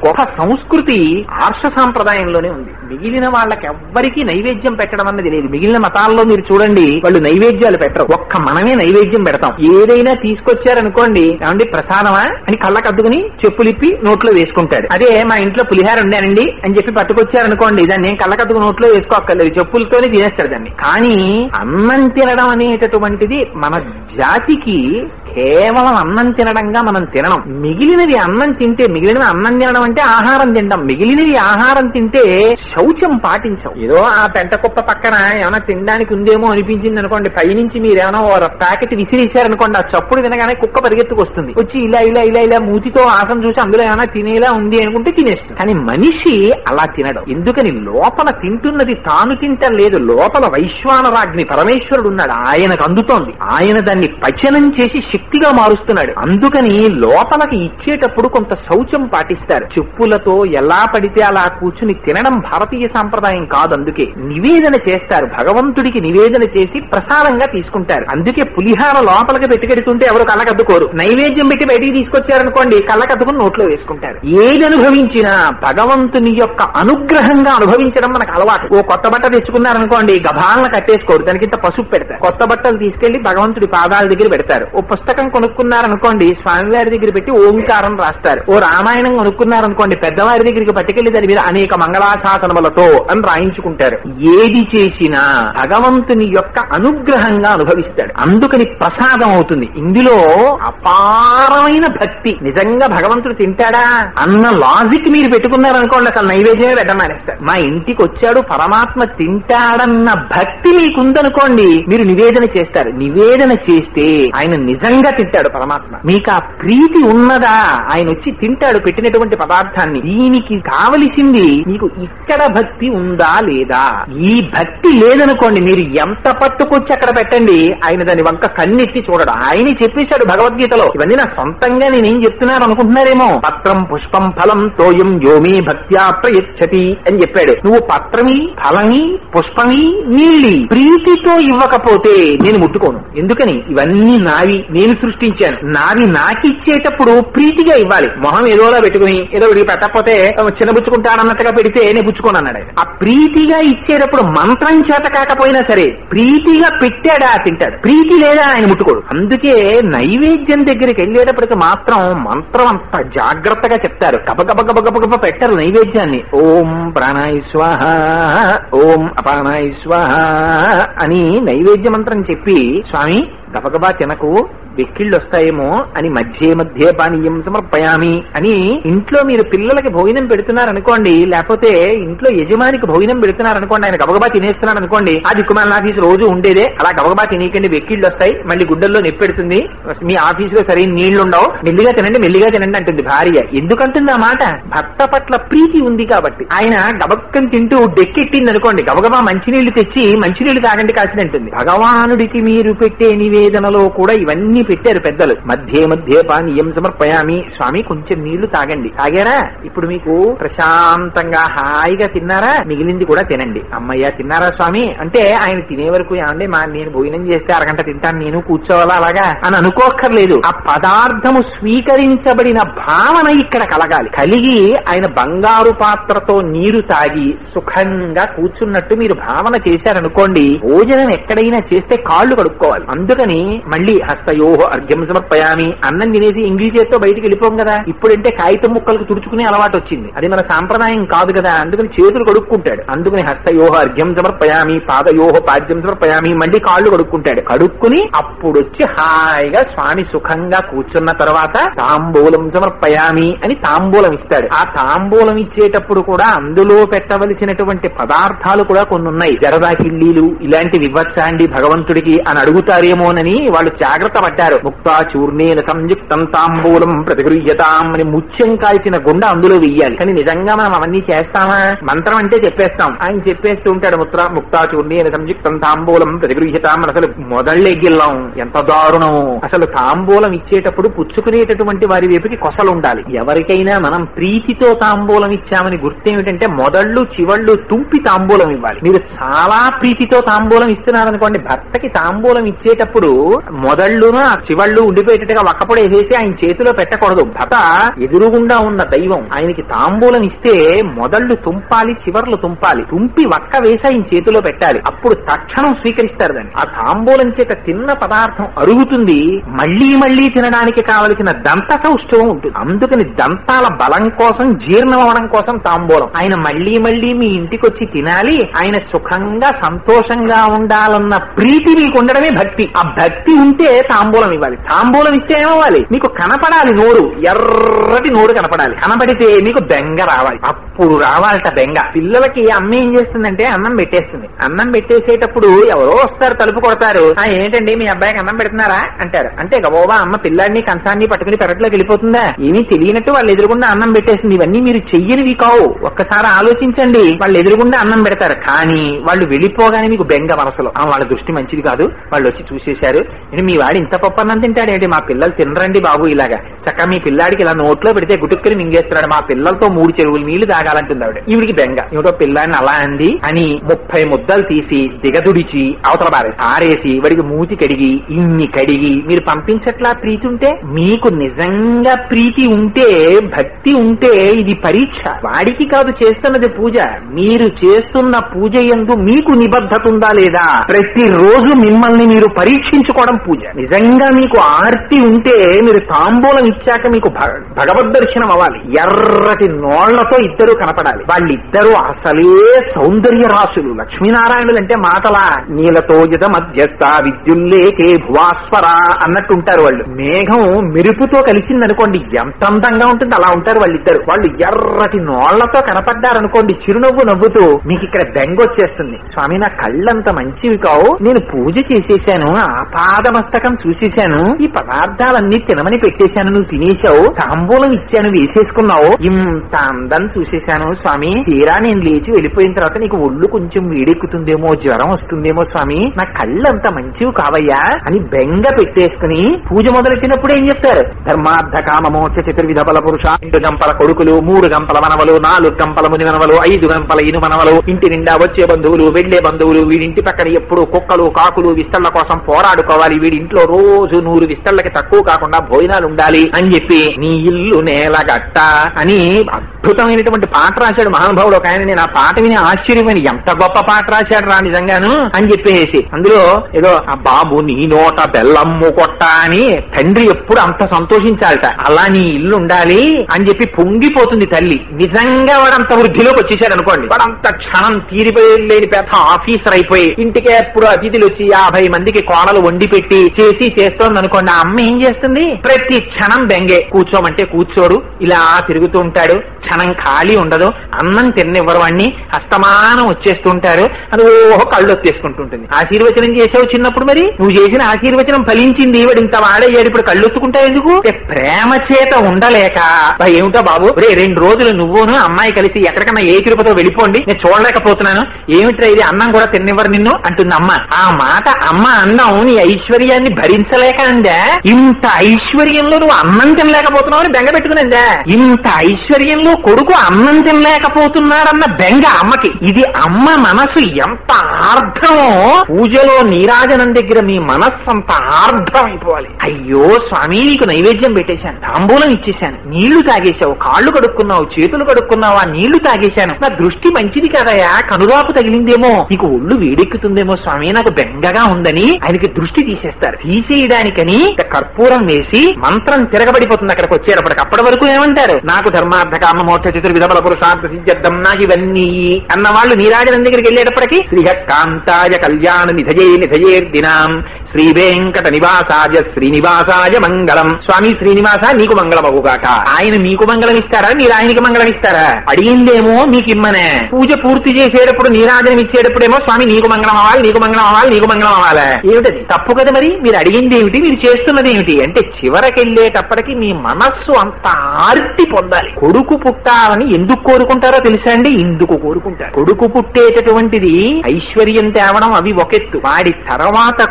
సంస్కృతి ఆర్ష సాంప్రదాయంలోనే ఉంది. మిగిలిన వాళ్ళకెవ్వరికీ నైవేద్యం పెట్టడం అన్నది లేదు. మిగిలిన మతాల్లో మీరు చూడండి, వాళ్ళు నైవేద్యాలు పెట్టరు, ఒక్క మనమే నైవేద్యం పెడతాం. ఏదైనా తీసుకొచ్చారనుకోండి, ఏమండి ప్రసాదమా అని కళ్ళకద్దుకుని చెప్పులిప్పి నోట్లో వేసుకుంటాడు. అదే మా ఇంట్లో పులిహార ఉండానండి అని చెప్పి పట్టుకొచ్చారనుకోండి, దాన్ని కళ్ళకద్దుకు నోట్లో వేసుకోక్కర్లేదు, చెప్పులతోనే తినేస్తాడు దాన్ని. కానీ అన్నం తినడం అనేటటువంటిది మన జాతికి కేవలం అన్నం తినడంగా మనం తినడం. మిగిలినవి అన్నం తింటే, మిగిలినవి అన్నం తినడం అంటే ఆహారం తినడం, మిగిలినవి ఆహారం తింటే శౌచం పాటించవు. ఏదో ఆ పెంట కుప్ప పక్కన ఏమైనా తినడానికి ఉందేమో అనిపించింది అనుకోండి, పైనుంచి మీరు ఏమైనా ప్యాకెట్ విసిరేశారనుకోండి, ఆ చప్పుడు వినగానే కుక్క పరిగెత్తుకొస్తుంది, వచ్చి ఇలా ఇలా ఇలా ఇలా మూతితో ఆసం చూసి అందులో ఏమైనా తినేలా ఉంది అనుకుంటే తినేస్తుంది. కానీ మనిషి అలా తినడం. ఎందుకని? లోపల తింటున్నది తాను తింటం లేదు, లోపల వైశ్వానరాగ్ని పరమేశ్వరుడు ఉన్నాడు, ఆయనకు అందుతోంది, ఆయన దాన్ని పచనం చేసి శక్తిగా మారుస్తున్నాడు. అందుకని లోపలకి ఇచ్చేటప్పుడు కొంత శౌచం పాటిస్తారు. చెప్పులతో ఎలా పడితే అలా కూర్చుని తినడం భారతీయ సాంప్రదాయం కాదు. అందుకే నివేదన చేస్తారు, భగవంతుడికి నివేదన చేసి ప్రసాదంగా తీసుకుంటారు. అందుకే పులిహార లోపలికి పెట్టుకెడుతుంటే ఎవరు కళ్ళకద్దుకోరు, నైవేద్యం పెట్టి బయటికి తీసుకొచ్చారనుకోండి కళ్ళకద్దుకుని నోట్లో వేసుకుంటారు. ఏది అనుభవించినా భగవంతుని యొక్క అనుగ్రహంగా అనుభవించడం మనకు అలవాటు. ఓ కొత్త బట్ట తెచ్చుకున్నారనుకోండి, గభాలను కట్టేసుకోరు, దానికింత పసుపు పెడతారు. కొత్త బట్టలు తీసుకెళ్లి భగవంతుడి పాదాల దగ్గర పెడతారు. ఓ పుస్తకం కొనుక్కున్నారనుకోండి, స్వామివారి దగ్గర పెట్టి ఓంకారం రాస్తారు. ఓ రామాయణం కొనుక్కున్నారనుకోండి, పెద్దవారి దగ్గరికి పట్టుకెళ్లి దాని మీద అనేక మంగళాశాసనములతో అని రాయించుకుంటారు. ఏది చేసినా భగవంతుని యొక్క అనుగ్రహంగా అనుభవిస్తాడు. అందుకని ప్రసాదం అవుతుంది. ఇందులో అపారమైన భక్తి. నిజంగా భగవంతుడు తింటాడా అన్న లాజిక్ మీరు పెట్టుకున్నారనుకోండి, అసలు నైవేద్యమే పెట్టమానేస్తారు. మా ఇంటికి వచ్చాడు పరమాత్మ తింటాడన్న భక్తి మీకుందనుకోండి, మీరు నివేదన చేస్తారు. నివేదన చేస్తే ఆయన నిజంగా తింటాడు పరమాత్మ. మీకు ఆ ప్రీతి ఉన్నదా, ఆయన వచ్చి తింటాడు పెట్టినటువంటి పదార్థాన్ని. దీనికి కావలసింది మీకు ఇక్కడ భక్తి ఉందా లేదా. ఈ భక్తి లేదనుకోండి, మీరు ఎంత పట్టుకొచ్చి అక్కడ పెట్టండి, ఆయన దాని వంక కన్నెత్తి చూడడు. ఆయనే చెప్పేశాడు భగవద్గీతలో. ఇవన్నీ నా సొంతంగా నేనేం చెప్తున్నాను అనుకుంటున్నారేమో. పత్రం పుష్పం ఫలం తోయం యోమే భక్త్యా ప్రయచ్చతి అని చెప్పాడు. నువ్వు పత్రమి, ఫలమి, పుష్పమి, నీళ్ళి ప్రీతితో ఇవ్వకపోతే నేను ముట్టుకోను. ఎందుకని? ఇవన్నీ నావి, నేను సృష్టించాను. నావి నాకిచ్చేటప్పుడు ప్రీతిగా ఇవ్వాలి. మొహం ఏదోలా పెట్టుకుని ఏదో విడిగి పెట్టకపోతే చిన్నబుచ్చుకుంటానన్నట్టుగా పెడితే నేను పుచ్చుకోను అన్నాడు. ఆ ప్రీతిగా ఇచ్చేటప్పుడు మంత్రం చేత కాకపోయినా సరే ప్రీతిగా పెట్టాడా తింటాడు, ప్రీతి లేదా ఆయన ముట్టుకోడు. అందుకే నైవేద్యం దగ్గరికి వెళ్ళేటప్పటికి మాత్రం మంత్రం అంత జాగ్రత్తగా చెప్తారు. గబగబ గబగబ పెట్టరు నైవేద్యాన్ని. ఓం ప్రాణాయ స్వాహ, ఓం అపానాయ స్వాహ అని నైవేద్య మంత్రం చెప్పి, స్వామి గబగబా తినకు, వెక్కిళ్ళు వస్తాయేమో అని మధ్య మధ్య పానీయం సమర్పయామి అని ఇంట్లో మీరు పిల్లలకి భోజనం పెడుతున్నారనుకోండి, లేకపోతే ఇంట్లో యజమానికి భోజనం పెడుతున్నారనుకోండి, ఆయన గబగబా తినేస్తున్నాడు అనుకోండి, ఆ దిక్కుమాల ఆఫీసు రోజు ఉండేదే, అలా గబగబా తినేకండి, వెక్కిళ్ళు వస్తాయి, మళ్ళీ గుడ్డల్లో నెప్పెడుతుంది, మీ ఆఫీసులో సరైన నీళ్లు ఉండవు, మెల్లిగా తినండి అంటుంది భార్య. ఎందుకంటుంది ఆ మాట? భర్త పట్ల ప్రీతి ఉంది కాబట్టి. ఆయన గబక్కని తింటూ డెక్కెట్టింది అనుకోండి, గబగబా మంచినీళ్లు తెచ్చి మంచినీళ్లు తాగండి కాసిన అంటుంది. భగవానుడికి మీరు పెట్టే నివేదనలో కూడా ఇవన్నీ పెట్టారు పెద్దలు. మధ్య మధ్య పానీయం సమర్పయామి, స్వామి కొంచెం నీళ్లు తాగండి, తాగారా ఇప్పుడు మీకు ప్రశాంతంగా హాయిగా తిన్నారా, మిగిలింది కూడా తినండి. అమ్మయ్య తిన్నారా స్వామి అంటే ఆయన తినే వరకు ఏమండి నేను భోజనం చేస్తే అరగంట తింటాను, నేను కూర్చోవాలా అలాగా అని అనుకోక్కర్లేదు. ఆ పదార్థము స్వీకరించబడిన భావన ఇక్కడ కలగాలి. కలిగి ఆయన బంగారు పాత్రతో నీరు తాగి సుఖంగా కూర్చున్నట్టు మీరు భావన చేశారనుకోండి, భోజనం ఎక్కడైనా చేస్తే కాళ్లు కడుక్కోవాలి. అందుకని మళ్ళీ హస్తయోహ అర్ఘ్యం సమర్పయామి, అన్నం తినేసి ఇంగ్లీష్ చేత్తో బయటికి వెళ్ళిపోం కదా. ఇప్పుడంటే కాగితం ముక్కలకు తుడుచుకునే అలవాటు వచ్చింది, అది మన సాంప్రదాయం కాదు కదా. అందుకని చేతులు కడుక్కుంటాడు. అందుకని హస్తయోహ అర్ఘ్యం సమర్పయామి, పాదయోహ పాద్యం సమర్పయామి, మళ్ళీ కాళ్ళు కడుక్కుంటాడు. కడుక్కుని అప్పుడొచ్చి హాయిగా స్వామి సుఖంగా కూర్చున్న తర్వాత తాంబూలం సమర్పయామి అని తాంబూలం ఇస్తాడు. ఆ తాంబూలం ఇచ్చేటప్పుడు కూడా అందులో పెట్టవలసినటువంటి పదార్థాలు కూడా కొన్ని ఉన్నాయి. జరదా కిళ్ళీలు ఇలాంటివి ఇవ్వచ్చా అండి భగవంతుడికి అని అడుగుతారేమోనని వాళ్ళు జాగ్రత్త పడ్డారు. ముక్తా చూర్ణేన సంయుక్తం తాంబూలం ప్రతిగృహ్యతాం అని ముత్యం కాల్చిన గుండ అందులో వెయ్యాలి. కానీ నిజంగా మనం అవన్నీ చేస్తామా? మంత్రం అంటే చెప్పేస్తాం, ఆయన చెప్పేస్తూ ఉంటాడు ముక్తా చూర్ణేన సంయుక్తం తాంబూలం ప్రతిగృహ్యతాం అని. అసలు మొదళ్ళెగ్గిల్లాం, ఎంత దారుణం. అసలు తాంబూలం ఇచ్చేటప్పుడు పుచ్చుకునేటటువంటి వారి వైపుకి కొసలుండాలి. ఎవరికైనా మనం ప్రీతితో తాంబూలం ఇచ్చామని గుర్తేమిటంటే మొదళ్ళు చివళ్ళు తుంపి తాంబూలం ఇవ్వాలి. మీరు చాలా ప్రీతితో తాంబూలం ఇస్తున్నారనుకోండి, భర్తకి తాంబూలం ఇచ్చేటప్పుడు పెట్టేటప్పుడు మొదళ్ళును ఆ చివళ్ళు ఉండిపోయేటట్టుగా ఒక్కపొడి వేసేసి ఆయన చేతిలో పెట్టకూడదు. భర్త ఎదురుగుండా ఉన్న దైవం ఆయనకి తాంబూలం ఇస్తే మొదళ్ళు తుంపాలి, చివర్లు తుంపాలి, తుంపి వక్క వేసి ఆయన చేతిలో పెట్టాలి. అప్పుడు తక్షణం స్వీకరిస్తారు దాన్ని. ఆ తాంబూలం చేత తిన్న పదార్థం అరుగుతుంది, మళ్లీ మళ్లీ తినడానికి కావలసిన దంత సౌష్ఠవం ఉంటుంది. అందుకని దంతాల బలం కోసం, జీర్ణం అవడం కోసం తాంబూలం. ఆయన మళ్లీ మళ్లీ మీ ఇంటికి వచ్చి తినాలి, ఆయన సుఖంగా సంతోషంగా ఉండాలన్న ప్రీతి మీకు ఉండడమే భక్తి. ఆ భక్తి ఉంటే తాంబూలం ఇవ్వాలి. తాంబూలం ఇస్తే ఏమవ్వాలి? మీకు కనపడాలి నోరు, ఎర్రటి నోరు కనపడాలి. కనపడితే మీకు బెంగ రావాలి. అప్పుడు రావాలట బెంగ. పిల్లలకి అమ్మ ఏం చేస్తుందంటే అన్నం పెట్టేస్తుంది. అన్నం పెట్టేసేటప్పుడు ఎవరో వస్తారు, తలుపు కొడతారు. ఏంటండి మీ అబ్బాయికి అన్నం పెడుతున్నారా అంటారు. అంటే గబోబా అమ్మ పిల్లాడిని కంచాన్ని పట్టుకుని పెరట్లోకి వెళ్ళిపోతుందా? ఏమీ తెలియనట్టు వాళ్ళు ఎదురుగుండా అన్నం పెట్టేస్తుంది. ఇవన్నీ మీరు చెయ్యనివి కావు. ఒక్కసారి ఆలోచించండి. వాళ్ళు ఎదురుగుండా అన్నం పెడతారు, కానీ వాళ్ళు వెళ్ళిపోగానే మీకు బెంగ మనసులో. వాళ్ళ దృష్టి మంచిది కాదు, వాళ్ళు వచ్చి చూసేశారు. మీ వాడు ఇంత పప్పు అన్నం తింటాడేంటి, మా పిల్లలు తినరండి బాబు ఇలాగా. చక్కగా మీ పిల్లాడికి ఇలా నోట్లో పెడితే గుటుక్కుని మింగేస్తున్నాడు, మా పిల్లలతో 3 చెరువులు నీళ్లు తాగాలంటుంది ఆవిడ. ఈవిడికి బెంగ, ఏమిటో పిల్లాడిని అలా అంది అని 30 ముద్దలు తీసి దిగదుడిచి అవతల ఆరేసి వాడికి మూతి కడిగి ఇన్ని కడిగి మీరు పంపించట్లా. ప్రీతి ఉంటే, మీకు నిజంగా ప్రీతి ఉంటే, భక్తి ఉంటే ఇది పరీక్ష. వాడికి కాదు చేస్తున్నది పూజ, మీరు చేస్తున్న పూజ యందు మీకు నిబద్ధత ఉందా లేదా ప్రతిరోజు మిమ్మల్ని మీరు పరీక్షించుకోవడం పూజ. నిజంగా మీకు ఆర్తి ఉంటే మీరు తాంబూలం ఇచ్చాక మీకు భగవద్ దర్శనం అవ్వాలి. ఎర్రటి నోళ్లతో ఇద్దరు కనపడాలి. వాళ్ళిద్దరూ అసలే సౌందర్య రాసులు. లక్ష్మీనారాయణులు అంటే మాటలా. నీలతో యద మధ్యస్థ విద్యుల్లేకే భువాస్వర అన్నట్టుంటారు వాళ్ళు. మేఘం మెరుపుతో కలిసిందనుకోండి ఎంత అందంగా ఉంటుంది, అలా ఉంటారు వాళ్ళిద్దరు. వాళ్ళు ఎర్రటి నోళ్లతో కనపడ్డారనుకోండి, చిరునవ్వు నవ్వుతూ, మీకు ఇక్కడ బెంగ వచ్చేస్తుంది. స్వామి నా కళ్ళంత మంచివి కావు, నేను పూజ చేసేశాను, ఆపాదమస్తకం చూసేశాను, ఈ పదార్థాలన్నీ తినమని పెట్టేశాను, నువ్వు తినేశావు, తాంబూలం ఇచ్చాను వేసేసుకున్నావు, ఇంత అందం చూసేశాను స్వామి, తీరా నేను లేచి వెళ్ళిపోయిన తర్వాత నీకు ఒళ్ళు కొంచెం వేడెక్కుతుందేమో, జ్వరం వస్తుందేమో స్వామి, నా కళ్ళంత మంచివి కావయ్యా అని బెంగ పెట్టేసుకుని పూజ మొదలెట్టినప్పుడు ఏం చెప్తారు? ధర్మార్థ కామ మోక్ష చతుర్విధ బల పురుష, 2 గంపల కొడుకులు, 3 గంపల మనవలు, 4 గంపల ముని మనవలు, 5 గంపల ఇను మనవలు, ఇంటి నిండా వచ్చే బంధువులు, వెళ్లే బంధువులు, వీడింటి పక్కన ఎప్పుడు కుక్కలు కాకులు విస్తళ్ల కోసం పోరాడుకోవాలి, వీడింట్లో రోజు 100 విస్తళ్లకి తక్కువ కాకుండా భోజనాలు ఉండాలి అని చెప్పి నీ ఇల్లు నేలగట్ట అని అద్భుతమైనటువంటి పాట రాశాడు మహానుభావుడు ఒక ఆయన. నేను ఆ పాట విని ఆశ్చర్యమైన, ఎంత గొప్ప పాట రాశాడు రా నిజంగాను అని చెప్పేసి, అందులో ఏదో ఆ బాబు నీ నోట బెల్లమ్ము కొట్ట అని తండ్రి ఎప్పుడు అంత సంతోషించాలట, అలా నీ ఇల్లు ఉండాలి అని చెప్పి పొంగిపోతుంది తల్లి. నిజంగా వాడంత వృద్ధిలోకి వచ్చేసాడు అనుకోండి, వాడంత క్షణం తీరిపోలేని పెద్ద ఆఫీసర్ అయిపోయి ఇంటికే ఎప్పుడు అతిథులు వచ్చి 50 మందికి కోడలు వండి పెట్టి చేస్తోంది అనుకోండి. ఆ అమ్మ ఏం చేస్తుంది? ప్రతి క్షణం బెంగే. కూర్చోమంటే కూర్చోడు, ఇలా తిరుగుతూ ఉంటాడు, క్షణం ఖాళీ ఉండదు, అన్నం తిన్నివ్వరు వాడిని, అస్తమానం వచ్చేస్తుంటారు, అది ఓహో కళ్ళు వచ్చేసుకుంటుంటుంది. ఆశీర్వచనం చేసావు చిన్నప్పుడు, మరి నువ్వు చేసిన ఆశీర్వచనం ఫలించింది, వాడు ఇంత వాడయ్యాడు, ఇప్పుడు కళ్ళు ఒత్తుకుంటావు ఎందుకు? ప్రేమ చేత ఉండలేక, ఏమిటో బాబు 2 రోజులు నువ్వును అమ్మాయి కలిసి ఎక్కడికన్నా ఏ తిరుపతితో వెళ్ళిపోండి, నేను చూడలేకపోతున్నాను, ఏమిట్రా ఇది అన్నం కూడా తిన్నివ్వరు నిన్ను అంటుంది అమ్మ. ఆ మాట అమ్మ అన్నం నీ ఐశ్వర్యాన్ని భరించలేక అందా, ఇంత ఐశ్వర్యంలో నువ్వు అన్నం తినలేకపోతున్నావు అని బెంగ పెట్టుకునిందా, ఇంత ఐశ్వర్యంలో కొడుకు అన్నం తినలేకపోతున్నాడన్న బెంగ అమ్మకి. ఇది అమ్మ మనసు ఎంత ఆర్ద్రమో, పూజలో నీరాజనం దగ్గర మీ మనస్సు అంత ఆర్ద్రం అయిపోవాలి. అయ్యో స్వామి నీకు నైవేద్యం పెట్టేశాను, తాంబూలం ఇచ్చేశాను, నీళ్లు తాగేశావు, కాళ్ళు కడుక్కున్నావు, చేతులు కడుక్కున్నావు, ఆ నీళ్లు తాగేశాను, నా దృష్టి మంచిది కదయా, కనురాపు తగిలిందేమో, నీకు ఒళ్ళు వేడెక్కుతుందేమో స్వామి, నాకు బెంగగా ఉందని ఆయనకి దృష్టి తీసేస్తారు. తీసేయడానికని కర్పూరం వేసి మంత్రం తిరగబడిపోతుంది అక్కడికి వచ్చేటప్పటికి. అప్పటి వరకు ఏమంటారు? నాకు ధర్మార్థ కామ మోక్ష చతుర్విధ బల పురుషార్థ సిద్ధ్యర్థం నాకు ఇవన్నీ అన్న వాళ్ళు నీరాజనం దగ్గరికి వెళ్ళేటప్పటికి శ్రీహకాంతాయ కళ్యాణ నిధయేర్దినాం శ్రీ వెంకట నివాసాయ శ్రీనివాసాయ మంగళం. స్వామి శ్రీనివాస నీకు మంగళమగుగాక. ఆయన మీకు మంగళం ఇస్తారా, మీరు ఆయనకి మంగళం ఇస్తారా? అడిగిందేమో మీకు ఇమ్మనే. పూజ పూర్తి చేసేటప్పుడు నీరాజనం ఇచ్చేటప్పుడేమో స్వామి నీకు మంగళం అవ్వాలి, నీకు మంగళం అవ్వాలి, నీకు మంగళం అవ్వాలి. ఏమిటది? తప్పు కదా మరి. మీరు అడిగింది ఏమిటి, మీరు చేస్తున్నది ఏమిటి అంటే చివరకెళ్ళేటప్పటికి మీ మనస్సు అంత ఆర్తి పొందాలి. కొడుకు పుట్టాలని ఎందుకు కోరుకుంటారో తెలుసా అండి? ఇందుకు కోరుకుంటారు. కొడుకు పుట్టేటటువంటిది ఐశ్వర్యం తేవడం అవి ఒకెత్తు, వాడి తర్వాత కూడా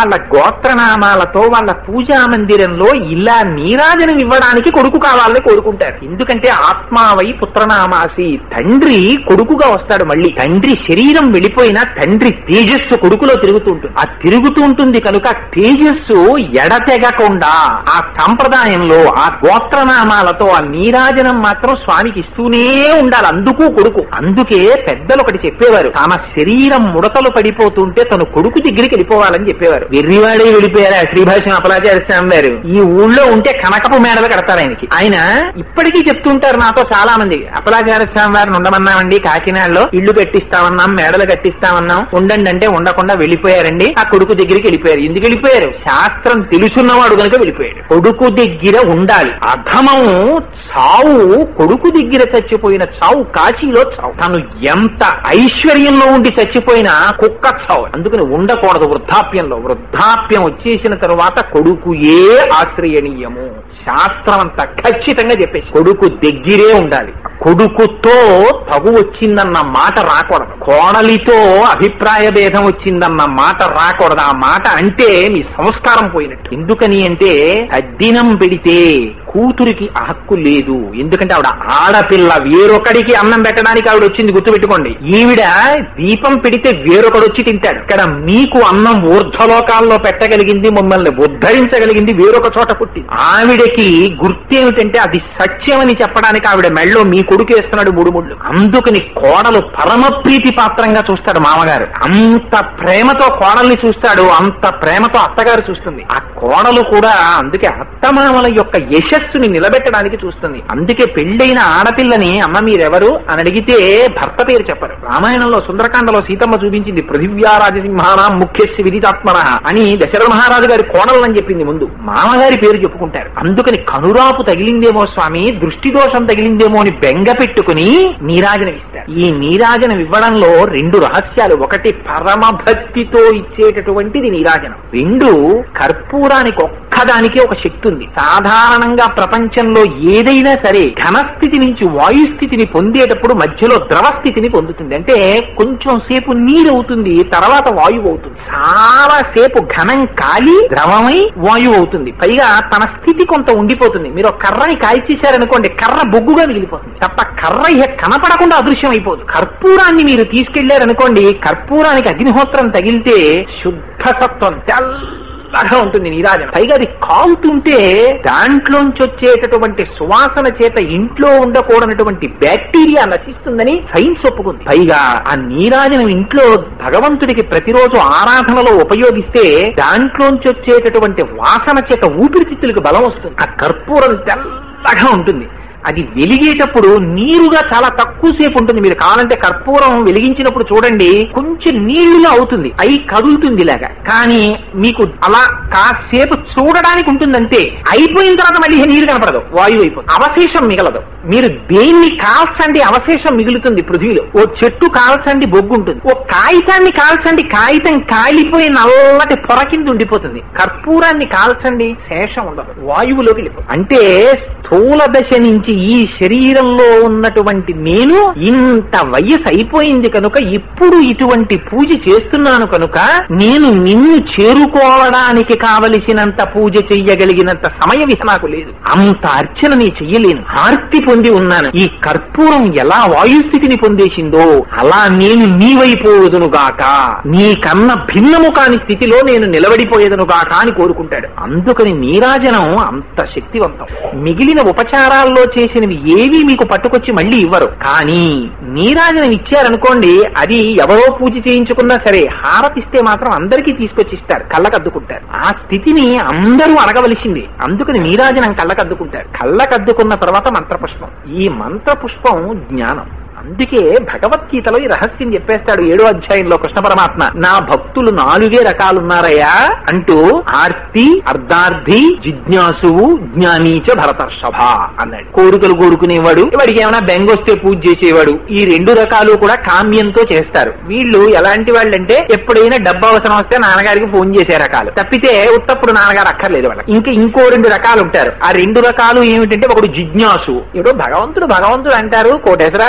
వాళ్ళ గోత్రనామాలతో వాళ్ళ పూజా మందిరంలో ఇలా నీరాజనం ఇవ్వడానికి కొడుకు కావాలని కోరుకుంటారు. ఎందుకంటే ఆత్మావై పుత్రనామాసి, తండ్రి కొడుకుగా వస్తాడు. మళ్ళీ తండ్రి శరీరం వెళ్ళిపోయినా తండ్రి తేజస్సు కొడుకులో తిరుగుతూ ఉంటుంది. ఆ తిరుగుతూ ఉంటుంది కనుక తేజస్సు ఎడతెగకుండా ఆ సంప్రదాయంలో ఆ గోత్రనామాలతో ఆ నీరాజనం మాత్రం స్వామికి ఇస్తూనే ఉండాలి. అందుకు కొడుకు. అందుకే పెద్దలు ఒకటి చెప్పేవారు, తమ శరీరం ముడతలు పడిపోతుంటే తను కొడుకు దగ్గరికి వెళ్ళిపోవాలని చెప్పేవారు. వెర్రివాడే వెళ్ళిపోయారా శ్రీభాష్యం అప్పలాచార్య స్వామి వారు. ఈ ఊళ్ళో ఉంటే కనకపు మేడలు కడతారు ఆయనకి. ఆయన ఇప్పటికీ చెప్తుంటారు నాతో చాలా మంది, అప్పలాచార్య స్వామి వారిని ఉండమన్నామండి, కాకినాడలో ఇల్లు కట్టిస్తామన్నాం, మేడలు కట్టిస్తామన్నాం, ఉండండి అంటే ఉండకుండా వెళ్ళిపోయారండి. ఆ కొడుకు దగ్గరికి వెళ్ళిపోయారు. ఎందుకు వెళ్ళిపోయారు? శాస్త్రం తెలుసున్నవాడు కనుక వెళ్ళిపోయాడు. కొడుకు దగ్గర ఉండాలి. అధమం చావు, కొడుకు దగ్గర చచ్చిపోయిన చావు కాశీలో చావు. తను ఎంత ఐశ్వర్యంలో ఉండి చచ్చిపోయినా కుక్క చావు. అందుకని ఉండకూడదు వృద్ధాప్యంలో. వృద్ధాప్యం వచ్చేసిన తరువాత కొడుకుయే ఆశ్రయణీయము. శాస్త్రం అంతా ఖచ్చితంగా చెప్పేసి కొడుకు దగ్గరే ఉండాలి. కొడుకుతో తగు వచ్చిందన్న మాట రాకూడదు. కోడలితో అభిప్రాయ భేదం వచ్చిందన్న మాట రాకూడదు. ఆ మాట అంటే మీ సంస్కారం పోయినట్టు. ఎందుకని అంటే తద్దినం పెడితే కూతురికి హక్కు లేదు. ఎందుకంటే ఆవిడ ఆడపిల్ల, వేరొకడికి అన్నం పెట్టడానికి ఆవిడ వచ్చింది, గుర్తుపెట్టుకోండి. ఈవిడ దీపం పెడితే వేరొకడు వచ్చి తింటాడు. ఇక్కడ మీకు అన్నం ఊర్ధ్వలోకాల్లో పెట్టగలిగింది, మమ్మల్ని ఉద్ధరించగలిగింది వేరొక చోట పుట్టింది. ఆవిడకి గుర్తేమిటంటే అది సత్యమని చెప్పడానికి ఆవిడ మెళ్ళో మీ కొడుకు వేస్తున్నాడు 3 ముళ్ళు. అందుకని కోడలు పరమ ప్రీతి పాత్రంగా చూస్తాడు మామగారు. అంత ప్రేమతో కోడల్ని చూస్తాడు, అంత ప్రేమతో అత్తగారు చూస్తుంది. ఆ కోడలు కూడా అందుకే అత్తమామల యొక్క యశస్సుని నిలబెట్టడానికి చూస్తుంది. అందుకే పెళ్లైన ఆడపిల్లని అమ్మ మీరెవరు అని అడిగితే భర్త పేరు చెప్పరు. రామాయణంలో సుందరకాండలో సీతమ్మ చూపించింది పృథివ్యారాజసింహానాం ముఖ్యస్య విదితాత్మన అని దశరథ మహారాజు గారి కోడలని చెప్పింది. ముందు మామగారి పేరు చెప్పుకుంటారు. అందుకని కనురాపు తగిలిందేమో స్వామి, దృష్టి దోషం తగిలిందేమో అని బెంగ పెట్టుకుని నీరాజనం ఇస్తారు. ఈ నీరాజనం ఇవ్వడంలో 2 రహస్యాలు. ఒకటి పరమ భక్తితో ఇచ్చేటటువంటిది నీరాజనం. 2 కర్పూరానికి ఒక్కదానికి ఒక శక్తి ఉంది. సాధారణంగా ప్రపంచంలో ఏదైనా సరే ఘనస్థితి నుంచి వాయుస్థితిని పొందేటప్పుడు మధ్యలో ద్రవస్థితిని పొందుతుంది. అంటే కొంచెం సేపు నీరు అవుతుంది, తర్వాత వాయువు అవుతుంది. చాలా సేపు ఘనం కాలి ద్రవమై వాయువు అవుతుంది. పైగా తన స్థితి కొంత ఉండిపోతుంది. మీరు ఒక కర్రని కాల్చేశారనుకోండి, కర్ర బొగ్గుగా మిగిలిపోతుంది తప్ప కర్ర కనపడకుండా అదృశ్యం అయిపోదు. కర్పూరాన్ని మీరు తీసుకెళ్లారనుకోండి, కర్పూరానికి అగ్నిహోత్రం తగిలితే శుద్ధ సత్వం తెల్లగా ఉంటుంది నీరాజనం. పైగా అది కాలుతుంటే దాంట్లోంచి వచ్చేటటువంటి సువాసన చేత ఇంట్లో ఉండకూడనటువంటి బ్యాక్టీరియా నశిస్తుందని సైన్స్ ఒప్పుకుంది. పైగా ఆ నీరాజనం ఇంట్లో భగవంతుడికి ప్రతిరోజు ఆరాధనలో ఉపయోగిస్తే దాంట్లోంచి వచ్చేటటువంటి వాసన చేత ఊపిరితిత్తులకు బలం వస్తుంది. ఆ కర్పూరం తెల్లగా ఉంటుంది. అది వెలిగేటప్పుడు నీరుగా చాలా తక్కువ సేపు ఉంటుంది. మీరు కావాలంటే కర్పూరం వెలిగించినప్పుడు చూడండి, కొంచెం నీళ్లుగా అవుతుంది, అయి కదులుతుంది ఇలాగా. కానీ మీకు అలా కాసేపు చూడడానికి ఉంటుందంటే అయిపోయిన తర్వాత మళ్ళీ నీరు కనపడదు, వాయువు అయిపోతుంది, అవశేషం మిగలదు. మీరు దేన్ని కాల్చండి అవశేషం మిగులుతుంది పృథ్వీలో. ఓ చెట్టు కాల్చండి బొగ్గు ఉంటుంది, ఓ కాగితాన్ని కాల్చండి కాగితం కాలిపోయి నల్లటి పొర కింద ఉండిపోతుంది. కర్పూరాన్ని కాల్చండి శేషం ఉండదు, వాయువులోకి వెళ్ళిపోతుంది. అంటే స్థూల దశ నుంచి ఈ శరీరంలో ఉన్నటువంటి నేను ఇంత వయసు అయిపోయింది కనుక ఇప్పుడు ఇటువంటి పూజ చేస్తున్నాను కనుక నేను నిన్ను చేరుకోవడానికి కావలసినంత పూజ చెయ్యగలిగినంత సమయం ఇక నాకు లేదు. అంత అర్చన నీ చెయ్యలేను, ఆర్తి పొంది ఉన్నాను. ఈ కర్పూరం ఎలా వాయుస్థితిని పొందేసిందో అలా నేను నీవైపోయేదనుగాక, నీకన్నా భిన్నము కాని స్థితిలో నేను నిలబడిపోయేదనుగాక అని కోరుకుంటాడు. అందుకని నీరాజనం అంత శక్తివంతం. మిగిలిన ఉపచారాల్లో చేసినవి ఏవి మీకు పట్టుకొచ్చి మళ్ళీ ఇవ్వరు. కానీ నీరాజనం ఇచ్చారనుకోండి, అది ఎవరో పూజ చేయించుకున్నా సరే హారతిస్తే మాత్రం అందరికీ తీసుకొచ్చి ఇస్తారు, కళ్ళకద్దుకుంటారు. ఆ స్థితిని అందరూ అడగవలసింది. అందుకని నీరాజనం కళ్ళకద్దుకుంటారు. కళ్ళకద్దుకున్న తర్వాత మంత్రపుష్పం. ఈ మంత్రపుష్పం జ్ఞానం. అందుకే భగవద్గీతలో ఈ రహస్యం చెప్పేస్తాడు 7వ అధ్యాయంలో కృష్ణ పరమాత్మ. నా భక్తులు 4 రకాలున్నారయ్యా అంటూ ఆర్తి, అర్ధార్థి, జిజ్ఞాసువు, జ్ఞానీచ భరతర్షభ అన్నాడు. కోరికలు కోరుకునేవాడు, వాడికి ఏమైనా బెంగొస్తే పూజ చేసేవాడు. ఈ 2 రకాలు కూడా కామ్యంతో చేస్తారు. వీళ్ళు ఎలాంటి వాళ్ళంటే ఎప్పుడైనా డబ్బు అవసరం వస్తే నాన్నగారికి ఫోన్ చేసే రకాలు, తప్పితే ఉత్తప్పుడు నాన్నగారు అక్కర్లేదు వాళ్ళకి. ఇంకో 2 రకాలు ఉంటారు. ఆ 2 రకాలు ఏమిటంటే, ఒకడు జిజ్ఞాసు, ఇప్పుడు భగవంతుడు అంటారు, కోటేశ్వరారు అసలు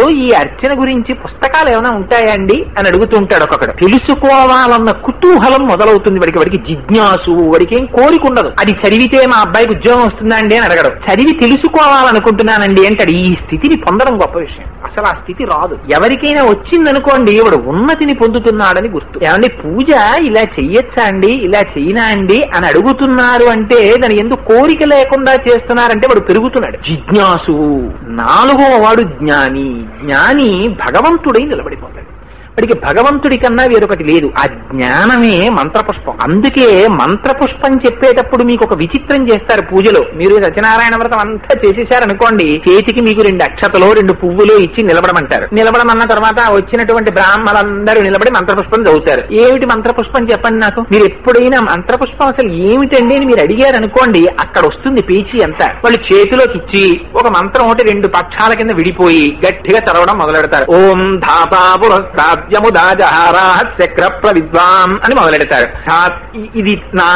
ఈ అర్చన గురించి పుస్తకాలు ఏమైనా ఉంటాయండి అని అడుగుతుంటాడు ఒక్కొక్కడు. తెలుసుకోవాలన్న కుతూహలం మొదలవుతుంది వాడికి జిజ్ఞాసు, వాడికి ఏం కోరిక ఉండదు. అది చదివితే మా అబ్బాయికి ఉద్యోగం వస్తుందా అండి అని అడగడు. చదివి తెలుసుకోవాలనుకుంటున్నానండి అంటాడు. ఈ స్థితిని పొందడం గొప్ప విషయం. అసలు ఆ స్థితి రాదు. ఎవరికైనా వచ్చిందనుకోండి వాడు ఉన్నతిని పొందుతున్నాడని గుర్తు. ఏమండి పూజ ఇలా చెయ్యొచ్చా అండి, ఇలా చెయ్యినా అండి అని అడుగుతున్నారు అంటే దాని ఎందుకు కోరిక లేకుండా చేస్తున్నారంటే వాడు పెరుగుతున్నాడు. జిజ్ఞాసు. నాలుగవ వాడు జ్ఞాని. జ్ఞాని భగవంతుడై నిలబడిపోతాడు. వాడికి భగవంతుడి కన్నా వేరొకటి లేదు. ఆ జ్ఞానమే మంత్రపుష్పం. అందుకే మంత్రపుష్పం చెప్పేటప్పుడు మీకు ఒక విచిత్రం చేస్తారు పూజలో. మీరు సత్యనారాయణ వ్రతం అంతా చేసేశారనుకోండి, చేతికి మీకు 2 అక్షతలో 2 పువ్వులు ఇచ్చి నిలబడమంటారు. నిలబడమన్న తర్వాత వచ్చినటువంటి బ్రాహ్మణులందరూ నిలబడి మంత్రపుష్పం చదువుతారు. ఏమిటి మంత్రపుష్పం చెప్పండి నాకు. మీరు ఎప్పుడైనా మంత్రపుష్పం అసలు ఏమిటండి అని మీరు అడిగారు అనుకోండి, అక్కడ వస్తుంది పేచీ అంతా. వాళ్ళు చేతిలోకి ఇచ్చి ఒక మంత్రం ఒకటి 2 పక్షాల కింద విడిపోయి గట్టిగా చదవడం మొదలెడతారు. ఓం ధాతాపురస్కాద్యముదాజహారాహస్యక్ర ప్రవిద్వాం అని మొదలెడతారు. ఇది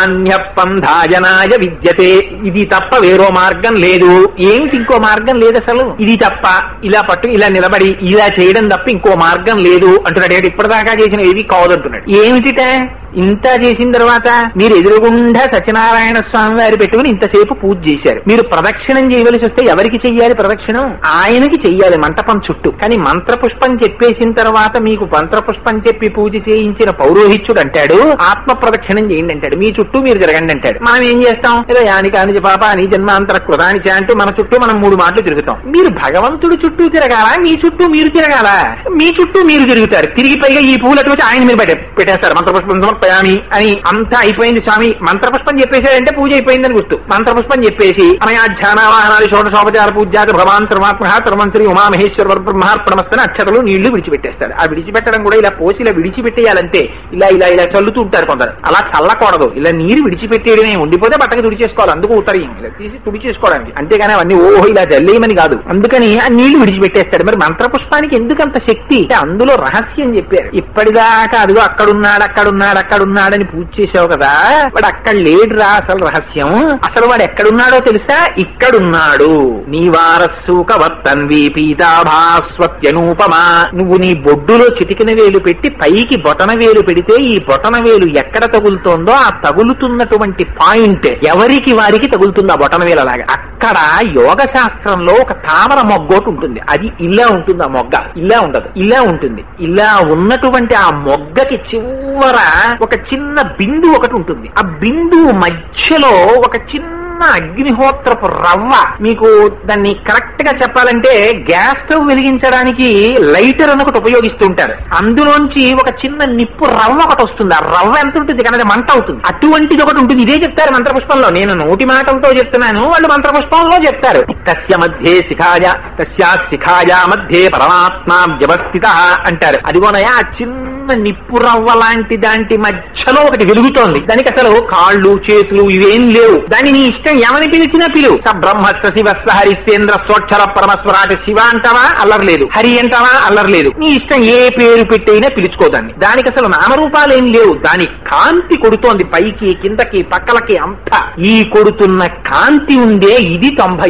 నాణ్యపంధాయనాయ విద్యతే, ఇది తప్ప వేరో మార్గం లేదు. ఏమిటి ఇంకో మార్గం లేదు అసలు, ఇది తప్ప ఇలా పట్టు ఇలా నిలబడి ఇలా చేయడం తప్ప ఇంకో మార్గం లేదు అంటున్నాడు. ఇప్పటిదాకా చేసిన ఏవి కావదంటున్నాడు. ఏమిటిట ఇంత చేసిన తర్వాత మీరు ఎదురుగుండా సత్యనారాయణ స్వామి వారి పెట్టుకుని ఇంతసేపు పూజ చేశారు. మీరు ప్రదక్షిణం చేయవలసి వస్తే ఎవరికి చెయ్యాలి ప్రదక్షిణం? ఆయనకి చెయ్యాలి మంటపం చుట్టూ. కానీ మంత్రపుష్పం చెప్పేసిన తర్వాత మీకు మంత్రపుష్పం చెప్పి పూజ చేయించిన పౌరోహిత్యుడు అంటాడు ఆత్మ ప్రదక్షిణం చేయండి అంటాడు. మీ చుట్టూ మీరు తిరగండి అంటాడు. మనం ఏం చేస్తాం? ఏదో యాని కాని పాపాని జన్మాంతర కృతాని అంటూ మన చుట్టూ మనం 3 మాటలు తిరుగుతాం. మీరు భగవంతుడి చుట్టూ తిరగాల, మీ చుట్టూ మీరు తిరగాల? మీ చుట్టూ మీరు తిరుగుతారు. తిరిగి పైగా ఈ పూలు అటు ఆయన మీరు పెట్టేస్తారు. మంత్రపుష్పం సమర్పయామి అని అంతా అయిపోయింది స్వామి. మంత్రపుష్పం చెప్పేశాడంటే పూజ అయిపోయిందని గుర్తు. మంత్రపుష్పం చెప్పేసి అనయాధ్యానావాహనాలు షోడశోపచార పూజ్యాత భగవాన్ సర్వాత్మ సర్వంశ్రీ ఉమామహేశ్వర బ్రహ్మార్పణమస్తని అక్షతలు నీళ్లు విడిచిపెట్టేస్తాడు. ఆ విడిచిపెట్టడం కూడా ఇలా పోసి ఇలా విడిచిపెట్టేయాలంటే ఇలా ఇలా ఇలా చల్లుతూ ఉంటారు కొందరు. అలా చల్లకూడదు. ఇలా నీరు విడిచిపెట్టేయడమే. ఉండిపోతే బట్టకు తుడిచేసుకోవాలి. అందుకు ఉత్తరీయం ఇలా తీసి తుడిచేసుకోవడానికి. అంతేగాని అవన్నీ ఓహో ఇలా జల్లేయమని కాదు. అందుకని ఆ నీళ్లు విడిచిపెట్టేస్తాడు. మరి మంత్రపుష్పానికి ఎందుకంత శక్తి? అందులో రహస్యం చెప్పారు. ఇప్పటిదాకా అదిగో అక్కడున్నాడు అక్కడున్నాడు అక్కడున్నాడని పూజ చేసావు కదా, వాడు అక్కడ లేడురా. అసలు రహస్యం అసలు వాడు ఎక్కడున్నాడో తెలుసా? ఇక్కడున్నాడు. నీ వారస్సుక వర్తన్వి పీతాభాస్వత్యనూపమా. నువ్వు నీ బొడ్డులో చిటికిన వేలు పెట్టి పైకి బొటన వేలు పెడితే ఈ బొటన వేలు ఎక్కడ తగులుతోందో ఆ తగులుతున్నటువంటి పాయింట్ ఎవరికి వారికి తగులుతుంది ఆ బొటన వేలు. అలాగా అక్కడ యోగ శాస్త్రంలో ఒక తామర మొగ్గోటి ఉంటుంది. అది ఇలా ఉంటుంది. ఆ మొగ్గ ఇలా ఉండదు, ఇలా ఉంటుంది. ఇలా ఉన్నటువంటి ఆ మొగ్గకి చివర ఒక చిన్న బిందు ఒకటి ఉంటుంది. ఆ బిందువు మధ్యలో ఒక చిన్న అగ్నిహోత్రపు రవ్వ. మీకు దాన్ని కరెక్ట్ గా చెప్పాలంటే గ్యాస్ స్టవ్ వెలిగించడానికి లైటర్ అని ఒకటి ఉపయోగిస్తూ ఉంటారు. అందులోంచి ఒక చిన్న నిప్పు రవ్వ ఒకటి వస్తుంది. ఆ రవ్వ ఎంత ఉంటుంది కానీ మంట అవుతుంది. అటువంటిది ఒకటి ఉంటుంది. ఇదే చెప్తారు మంత్రపుష్పంలో. నేను నోటి మాటలతో చెప్తున్నాను, వాళ్ళు మంత్రపుష్పంలో చెప్తారు. తస్య మధ్యే శిఖాయ తస్యా శిఖాయ మధ్యే పరమాత్మ వ్యవస్థిత అంటారు. అదిగోనయా ఆ చిన్న నిప్పు రవ్వ లాంటి దాంటి మధ్యలో ఒకటి వెలుగుతోంది. దానికి అసలు కాళ్ళు చేతులు ఇవేం లేవు. దాన్ని నీ ఇష్టం ఏమని పిలిచినా పిలువు. స బ్రహ్మస్స శివస్స హరిశ్చేంద్ర స్వక్షర పరమస్వరాట. శివ అంటావా అల్లర్లేదు, హరి అంటావా అల్లర్లేదు. నీ ఇష్టం ఏ పేరు పెట్టైనా పిలుచుకోదాన్ని. దానికి అసలు నామరూపాలేం లేవు. దాని కాంతి కొడుతోంది పైకి కిందకి పక్కలకి అంతా. ఈ కొడుతున్న కాంతి ఉందే ఇది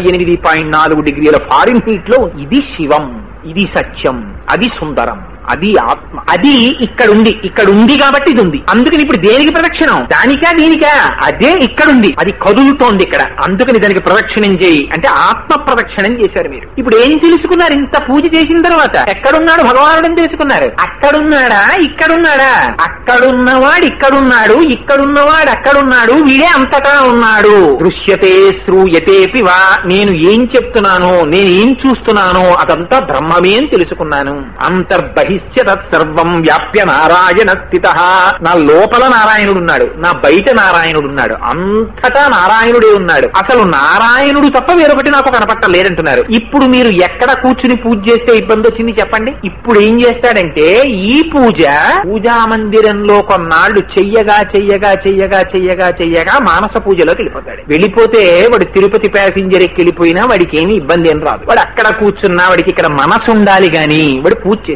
98.4 డిగ్రీల ఫారెన్ హీట్ లో. ఇది శివం, ఇది సత్యం, అది సుందరం, అది ఆత్మ. అది ఇక్కడుంది కాబట్టి ఇది ఉంది. అందుకని ఇప్పుడు దేనికి ప్రదక్షిణం? దానికా దీనికా? అదే ఇక్కడుంది, అది కదులుతోంది ఇక్కడ. అందుకని దానికి ప్రదక్షిణం చేయి అంటే ఆత్మ ప్రదక్షిణం చేశారు మీరు. ఇప్పుడు ఏం తెలుసుకున్నారు ఇంత పూజ చేసిన తర్వాత? ఎక్కడున్నాడు భగవానుడని తెలుసుకున్నారు. అక్కడున్నాడా ఇక్కడున్నాడా? అక్కడున్నవాడు ఇక్కడున్నాడు, ఇక్కడున్నవాడు అక్కడున్నాడు, వీడే అంతటా ఉన్నాడు. దృశ్యతే శ్రూయతేపి వా. నేను ఏం చెప్తున్నానో, నేను ఏం చూస్తున్నానో అదంతా బ్రహ్మమే అని తెలుసుకున్నాను. అంతర్బహి తత్సర్వం వ్యాప్య నారాయణ స్థిత. నా లోపల నారాయణుడున్నాడు, నా బయట నారాయణుడున్నాడు, అంతటా నారాయణుడే ఉన్నాడు. అసలు నారాయణుడు తప్ప వేరొకటి నాకు కనపట్టలేదంటున్నారు. ఇప్పుడు మీరు ఎక్కడ కూర్చుని పూజ చేస్తే ఇబ్బంది వచ్చింది చెప్పండి. ఇప్పుడు ఏం చేస్తాడంటే ఈ పూజా మందిరంలో కొన్నాళ్లు చెయ్యగా చెయ్యగా చెయ్యగా చెయ్యగా చెయ్యగా మానస పూజలోకి వెళ్ళిపోతాడు. వెళ్ళిపోతే వాడు తిరుపతి ప్యాసింజర్ ఎక్కి వెళ్ళిపోయినా వాడికి ఏమీ ఇబ్బంది ఏం రాదు. వాడు అక్కడ కూర్చున్నా వాడికి ఇక్కడ మనసు ఉండాలి గాని వాడు పూజ చేసుకుంటాడు.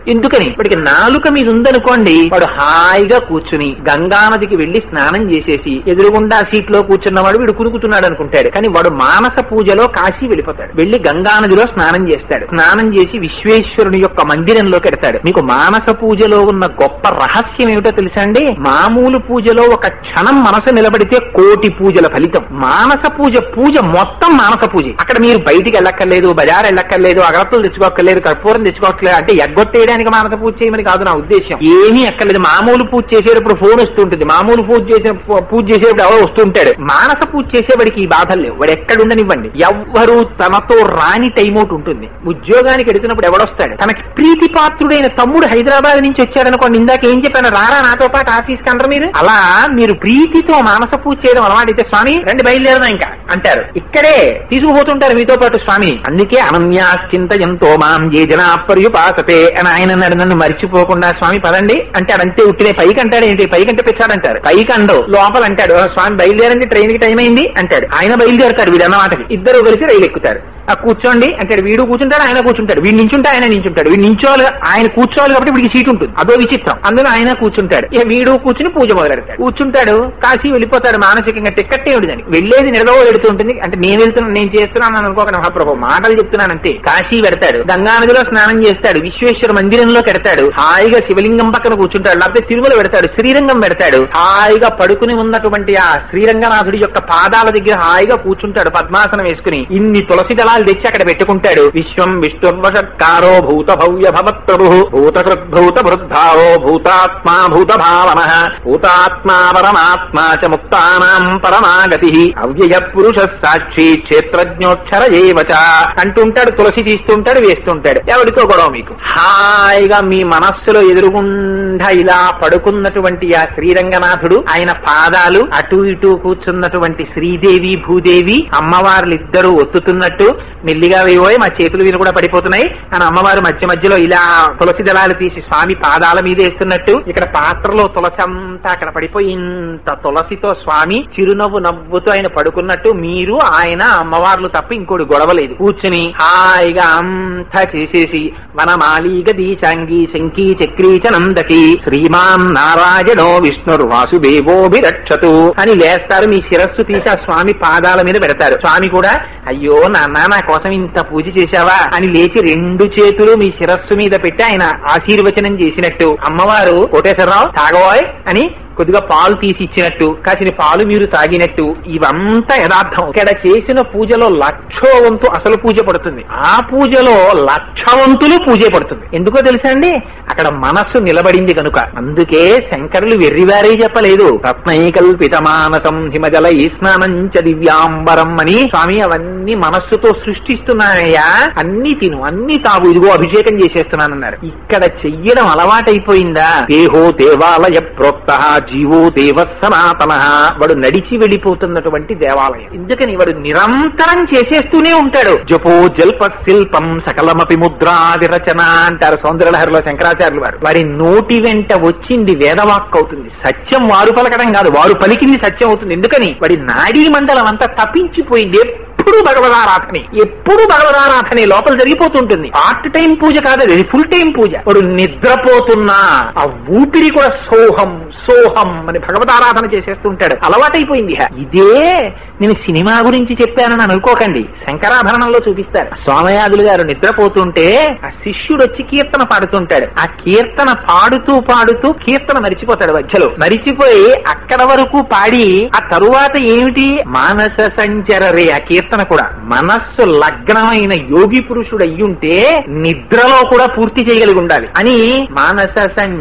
ఎందుకని వాడికి నాలుక మీద ఉందనుకోండి, వాడు హాయిగా కూర్చుని గంగానదికి వెళ్లి స్నానం చేసేసి ఎదురుగుండా సీట్ లో కూర్చున్నవాడు వీడు కునుకుతున్నాడు అనుకుంటాడు. కానీ వాడు మానస పూజలో కాశీ వెళ్ళిపోతాడు, వెళ్లి గంగానదిలో స్నానం చేస్తాడు. స్నానం చేసి విశ్వేశ్వరుని యొక్క మందిరంలోకి ఎడతాడు. మీకు మానస పూజలో ఉన్న గొప్ప రహస్యం ఏమిటో తెలుసా అండి? మామూలు పూజలో ఒక క్షణం మనసు నిలబడితే కోటి పూజల ఫలితం. మానస పూజ మొత్తం మానస పూజ. అక్కడ మీరు బయటికి వెళ్ళక్కర్లేదు, బజార్ వెళ్ళక్కర్లేదు, అగరత్తులు తెచ్చుకోక్కర్లేదు, కర్పూరం తెచ్చుకోక్కర్లేదు. అంటే ఎగ్గొట్టేయడానికి మానస పూజ చేయమని కాదు నా ఉద్దేశం. ఏమీ అక్కర్లేదు. మామూలు పూజ చేసేటప్పుడు ఫోన్ వస్తుంటుంది, మామూలు పూజ చేసేటప్పుడు ఎవరో వస్తుంటాడు. మానస పూజ చేసేవాడికి ఈ బాధలు లేవు. వాడు ఎక్కడుండనివ్వండి, ఎవ్వరూ తనతో రాని టైం ఒకటి ఉంటుంది. ఉద్యోగానికి ఎడుతున్నప్పుడు ఎవడొస్తాడు? తనకి ప్రీతిపాత్రుడైన తమ్ముడు హైదరాబాద్ నుంచి వచ్చాడనుకోండి, ఇందాక ఏం చెప్పాను, రారా నాతో పాటు ఆఫీస్కి అంటారు మీరు. అలా మీరు ప్రీతితో మానస పూజ చేయడం అలవాటైతే స్వామి రండి బయలుదేరదా ఇంకా అంటారు. ఇక్కడే తీసుకుపోతుంటారు మీతో పాటు స్వామి. అందుకే అనన్యాశ్చింతయంతో మాం ఏ జనా పర్యుపాసతే అని ఆయన అన్నాడు. నన్ను మర్చిపోకుండా స్వామి పదండి అంటాడు. అంతే ఉట్టినే పైకి అంటాడు. ఏంటి పైకంటే పెచ్చాడంటారు. పైకి అండవు, లోపల అంటాడు స్వామి బయలుదేరండి ట్రైన్ కి టైం అయింది అంటాడు. ఆయన బయలుదేరతాడు. వీడు అన్నమాటకి ఇద్దరు కలిసి రైలు ఎక్కుతారు. కూర్చోండి అంటాడు. వీడు కూర్చుంటాడు, ఆయన కూర్చుంటాడు. వీడు నించుంటే ఆయన నించుంటాడు. వీడు నించోవాలి, ఆయన కూర్చోవాలి కాబట్టి వీడికి సీట్ ఉంటుంది. అదో విచిత్రం. అందులో ఆయన కూర్చుంటాడు. ఇక వీడు కూర్చుని పూజ మొదలెడతాడు. కూర్చుంటాడు, కాశీ వెళ్ళిపోతాడు. మానసికంగా టిక్కెట్ ఏమిటి దానికి వెళ్లేది నిడదవో వెళుతూ ఉంటుంది. అంటే నేను చేస్తున్నాను అనుకోక మహాప్రభు మాటలు చెప్తున్నాను అంతే. కాశీ పెడతాడు, గంగానదిలో స్నానం చేస్తాడు, విశ్వేశ్వర మందిరంలో పెడతాడు, హాయిగా శివలింగం పక్కన కూర్చుంటాడు, లేకపోతే తిరుమల పెడతాడు, శ్రీరంగం పెడతాడు. హాయిగా పడుకుని ఉన్నటువంటి ఆ శ్రీరంగనాథుడి యొక్క పాదాల దగ్గర హాయిగా కూర్చుంటాడు పద్మాసనం వేసుకుని. ఇన్ని తులసి దళాలు తెచ్చి అక్కడ పెట్టుకుంటాడు. విశ్వం విష్ణుర్వషత్కారో భూత భవ్య భవత్ప్రభు భూతకృద్భూత వృద్ధావో భూతాత్మా భూత భావన భూతాత్మా పరమాత్మా చ ముక్తానాం పరమాగతి అవ్యయ పురుష సాక్షి క్షేత్రజ్ఞోక్షర ఏవచ అంటుంటాడు. తులసి తీస్తుంటాడు, వేస్తుంటాడు. ఎవరితో గొడవ మీకు? హాయిగా మీ మనస్సులో ఎదురుగుండా ఇలా పడుకున్నటువంటి ఆ శ్రీరంగనాథుడు, ఆయన పాదాలు, అటు ఇటు కూర్చున్నటువంటి శ్రీదేవి భూదేవి అమ్మవార్లిద్దరూ ఒత్తుతున్నట్టు, మెల్లిగా వేయబోయి మా చేతులు వీలు కూడా పడిపోతున్నాయి అని అమ్మవారు మధ్య మధ్యలో ఇలా తులసి దళాలు తీసి స్వామి పాదాల మీద వేస్తున్నట్టు, ఇక్కడ పాత్రలో తులసి అంతా అక్కడ పడిపోయి ఇంత తులసితో స్వామి చిరునవ్వు నవ్వుతూ ఆయన పడుకున్నట్టు, మీరు ఆయన అమ్మవార్లు తప్ప ఇంకోటి గొడవలేదు. కూర్చుని హాయిగా అంతా చేసేసి వనమాలీగ దీశాంగి శంకీ చక్రీ చ నందకి శ్రీమాన్ నారాయణో విష్ణుర్ వాసుదేవోభిరక్షతు అని లేస్తారు. మీ శిరస్సు తీసి ఆ స్వామి పాదాల మీద పెడతారు. స్వామి కూడా అయ్యో నాన్న నా కోసం ఇంత పూజ చేశావా అని లేచి రెండు చేతులు మీ శిరస్సు మీద పెట్టి ఆయన ఆశీర్వచనం చేసినట్టు, అమ్మవారు కోటేశ్వరరావు తాగబోయ్ అని కొద్దిగా పాలు తీసి ఇచ్చినట్టు, కాసిన పాలు మీరు తాగినట్టు, ఇవంతా యథార్థం. ఇక్కడ చేసిన పూజలో 1,00,000 వంతు అసలు పూజ పడుతుంది. ఆ పూజలో 1,00,000 వంతులు పూజే పడుతుంది. ఎందుకో తెలుసా అండి? అక్కడ మనస్సు నిలబడింది కనుక. అందుకే శంకరులు వెర్రివారే చెప్పలేదు. రత్నైకల్పిత మానసం హిమజల స్నానంచ దివ్యాంబరం అని. స్వామి అవన్నీ మనస్సుతో సృష్టిస్తున్నానయ్యా, అన్ని తిను, అన్ని తాగు, ఇదిగో అభిషేకం చేసేస్తున్నానన్నారు. ఇక్కడ చెయ్యడం అలవాటైపోయిందా? దేహో దేవాలయ ప్రోక్త జీవో దేవ సనాతన. వాడు నడిచి వెళ్ళిపోతున్నటువంటి దేవాలయం. ఎందుకని వాడు నిరంతరం చేసేస్తూనే ఉంటాడు. జపో జల్ప శిల్పం సకలమపి ముద్రా విరచన అంటారు సౌందర్యలహరిలో శంకరాచార్యులు వారు. వారి నోటి వెంట వచ్చింది వేదవాక్ అవుతుంది. సత్యం వారు పలకడం కాదు, వారు పలికింది సత్యం అవుతుంది. ఎందుకని వాడి నాడీ మండలం అంతా తప్పించిపోయింది. ఎప్పుడు భగవదారాధనే, ఎప్పుడు భగవదారాధనే లోపల జరిగిపోతుంటుంది. పార్ట్ టైం పూజ కాదు, అది ఫుల్ టైం పూజ. వాడు నిద్రపోతున్నా ఆ ఊపిరి కూడా సోహం సోహం అని భగవదారాధన చేసేస్తుంటాడు. అలవాటైపోయింది. ఇదే నేను సినిమా గురించి చెప్పానని అనుకోకండి. శంకరాభరణంలో చూపిస్తారు. సోమయాదులు గారు నిద్రపోతుంటే ఆ శిష్యుడు వచ్చి కీర్తన పాడుతుంటాడు. ఆ కీర్తన పాడుతూ పాడుతూ కీర్తన మరిచిపోతాడు. మధ్యలో మరిచిపోయి అక్కడ వరకు పాడి ఆ తరువాత ఏమిటి మానస సంచరరే, ఆ కీర్తన కూడా మనస్సు లగ్నమైన యోగి పురుషుడు అయ్యుంటే నిద్రలో కూడా పూర్తి చేయగలిగి ఉండాలి అని మానస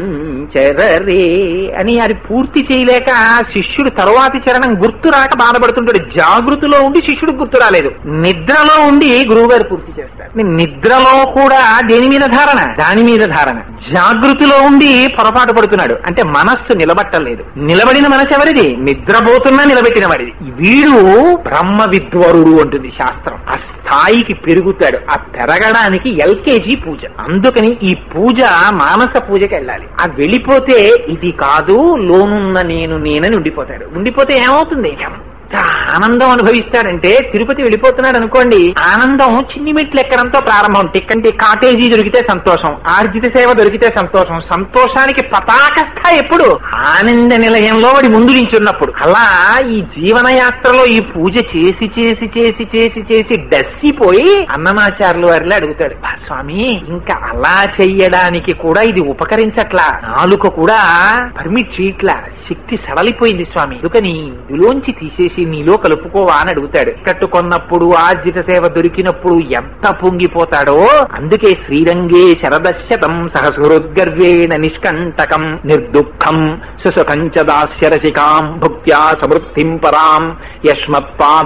సంచరరే అని అది పూర్తి చేయలేక శిష్యుడు తరువాతి చరణం గుర్తు రాక బాధపడుతుంటాడు. జాగృతిలో ఉండి శిష్యుడికి గుర్తు రాలేదు, నిద్రలో ఉండి గురువు గారు పూర్తి చేస్తారు. నిద్రలో కూడా దేని మీద ధారణ? దాని మీద ధారణ. జాగృతిలో ఉండి పొరపాటు పడుతున్నాడు అంటే మనస్సు నిలబట్టలేదు. నిలబడిన మనసు ఎవరిది? నిద్రపోతున్నా నిలబెట్టిన వాడిది. వీడు బ్రహ్మ విద్వరుడు అంటుంది శాస్త్రం. ఆ స్థాయికి పెరుగుతాడు. ఆ పెరగడానికి ఎల్కేజీ పూజ. అందుకని ఈ పూజ మానస పూజకి వెళ్ళాలి. ఆ వెళ్ళిపోతే ఇది కాదు లోనున్న నేనని ఉండిపోతాడు. ఉండిపోతే ఏమవుతుంది? ఎంత ఆనందం అనుభవిస్తాడంటే తిరుపతి వెళ్ళిపోతున్నాడు అనుకోండి, ఆనందం చిన్ని మెట్లు ఎక్కడంతో ప్రారంభం. టిక్కంటే కాటేజీ దొరికితే సంతోషం, ఆర్జిత సేవ దొరికితే సంతోషం. సంతోషానికి పతాక స్థాయి ఎప్పుడు? ఆనంద నిలయంలో వాడి ముందు నించున్నప్పుడు. అలా ఈ జీవనయాత్రలో ఈ పూజ చేసి చేసి చేసి చేసి చేసి డస్సిపోయి అన్నమాచార్యులు వారిలో అడుగుతాడు, స్వామి ఇంకా అలా చెయ్యడానికి కూడా ఇది ఉపకరించట్లా, నాలుక కూడా పర్మిట్ చేయట్లా, శక్తి సడలిపోయింది స్వామి, అందుకని ఇందులోంచి తీసేసి నీలో కలుపుకోవా అని అడుగుతాడు. కట్టుకున్నప్పుడు ఆర్జిత సేవ దొరికినప్పుడు ఎంత పొంగిపోతాడో. అందుకే శ్రీరంగే శరదశతం సహసుహృద్గర్వేణ నిష్కంటకం నిర్దుఃఖం సుసుఖంచ దాస్యరసికాం భుక్త్యా సమృద్ధిం పరాం యస్మత్పాద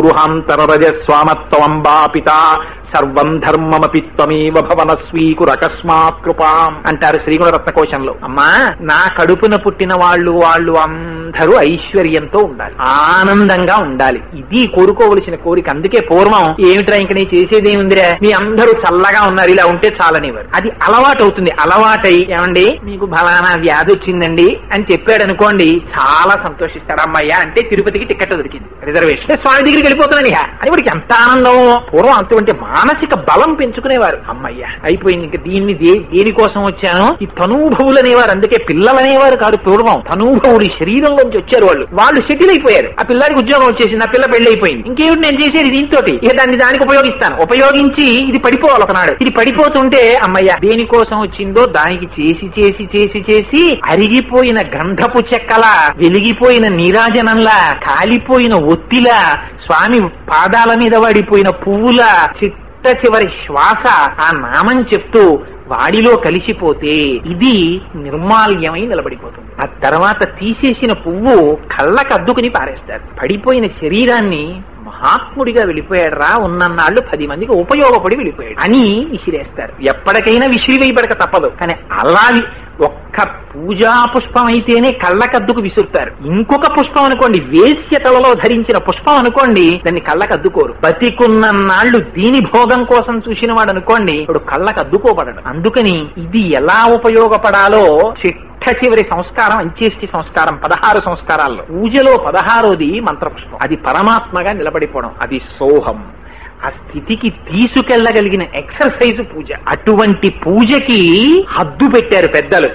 సరోరుహాంతరరజస్వామత్వంబాపిత సర్వం ధర్మమపి త్వమేవ భవన స్వీకురకస్మాత్ కృపాం అంటారు శ్రీగుణ రత్నకోశంలో. అమ్మా, నా కడుపున పుట్టిన వాళ్ళు అందరూ ఐశ్వర్యంతో ఉండాలి, ఆనందంగా ఉండాలి. ఇది కోరుకోవలసిన కోరిక. అందుకే పూర్వం ఏమిట్రా ఇంక నీ చేసేదేముందిరా, మీ అందరూ చల్లగా ఉన్నారు, ఇలా ఉంటే చాలనివారు. అది అలవాటు అవుతుంది. అలవాటై ఏమండి మీకు ఫలానా వ్యాధి వచ్చిందండి అని చెప్పాడు అనుకోండి, చాలా సంతోషిస్తాడు. అమ్మయ్య అంటే తిరుపతికి టికెట్ దొరికింది, రిజర్వేషన్, స్వామి దగ్గరికి వెళ్ళిపోతున్నాను ఇక అని వాడికి ఎంత ఆనందం. పూర్వం అంతవంటే మానసిక బలం పెంచుకునేవారు. అమ్మయ్య అయిపోయింది, ఇంకా దీన్ని దేనికోసం వచ్చాను, ఈ తనూభవులు అనేవారు. అందుకే పిల్లలు అనేవారు కాదు పూర్వం, తనూభవులు శరీరంలోంచి వచ్చారు. వాళ్ళు సెటిల్ అయిపోయారు. ఆ పిల్లాడికి ఉద్యోగం వచ్చేసింది, ఆ పిల్ల పెళ్లి అయిపోయింది. ఇంకేమిటి నేను చేసేది దీంతో, ఇక దానికి ఉపయోగిస్తాను. ఉపయోగించి ఇది పడిపోవాలి ఒకనాడు. ఇది పడిపోతుంటే అమ్మయ్య దేనికోసం వచ్చిందో దానికి చేసి చేసి చేసి చేసి అరిగిపోయిన గంధపు చెక్కలా, వెలిగిపోయిన నీరాజనంలా, కాలిపోయిన ఒత్తిలా, స్వామి పాదాల మీద వాడిపోయిన పువ్వులా, చిట్ట చివరి శ్వాస ఆ నామం చెప్తూ వాడిలో కలిసిపోతే ఇది నిర్మాల్యమై నిలబడిపోతుంది. ఆ తర్వాత తీసేసిన పువ్వు కళ్ళకద్దుకుని పారేస్తారు. పడిపోయిన శరీరాన్ని మహాత్ముడిగా వెళ్ళిపోయాడురా, ఉన్నన్నాళ్ళు 10 మందికి ఉపయోగపడి వెళ్ళిపోయాడు అని విసిరేస్తారు. ఎప్పటికైనా విసిరివేయబడక తప్పదు. కానీ అలా ఒక్క పూజా పుష్పం అయితేనే కళ్ళకద్దుకు విసురుతారు. ఇంకొక పుష్పం అనుకోండి, వేశ్యతలలో ధరించిన పుష్పం అనుకోండి, దాన్ని కళ్ళకద్దుకోరు. బతికున్నన్నాళ్ళు దీని భోగం కోసం చూసిన వాడు అనుకోండి, ఇప్పుడు కళ్ళకద్దుకోబడడు. అందుకని ఇది ఎలా ఉపయోగపడాలో చివరి సంస్కారం అంచేష్టి సంస్కారం. 16 సంస్కారాల్లో పూజలో 16వది మంత్రపుష్పం. అది పరమాత్మగా నిలబడిపోవడం, అది సోహం. ఆ స్థితికి తీసుకెళ్లగలిగిన ఎక్సర్సైజ్ పూజ. అటువంటి పూజకి హద్దు పెట్టారు పెద్దలు.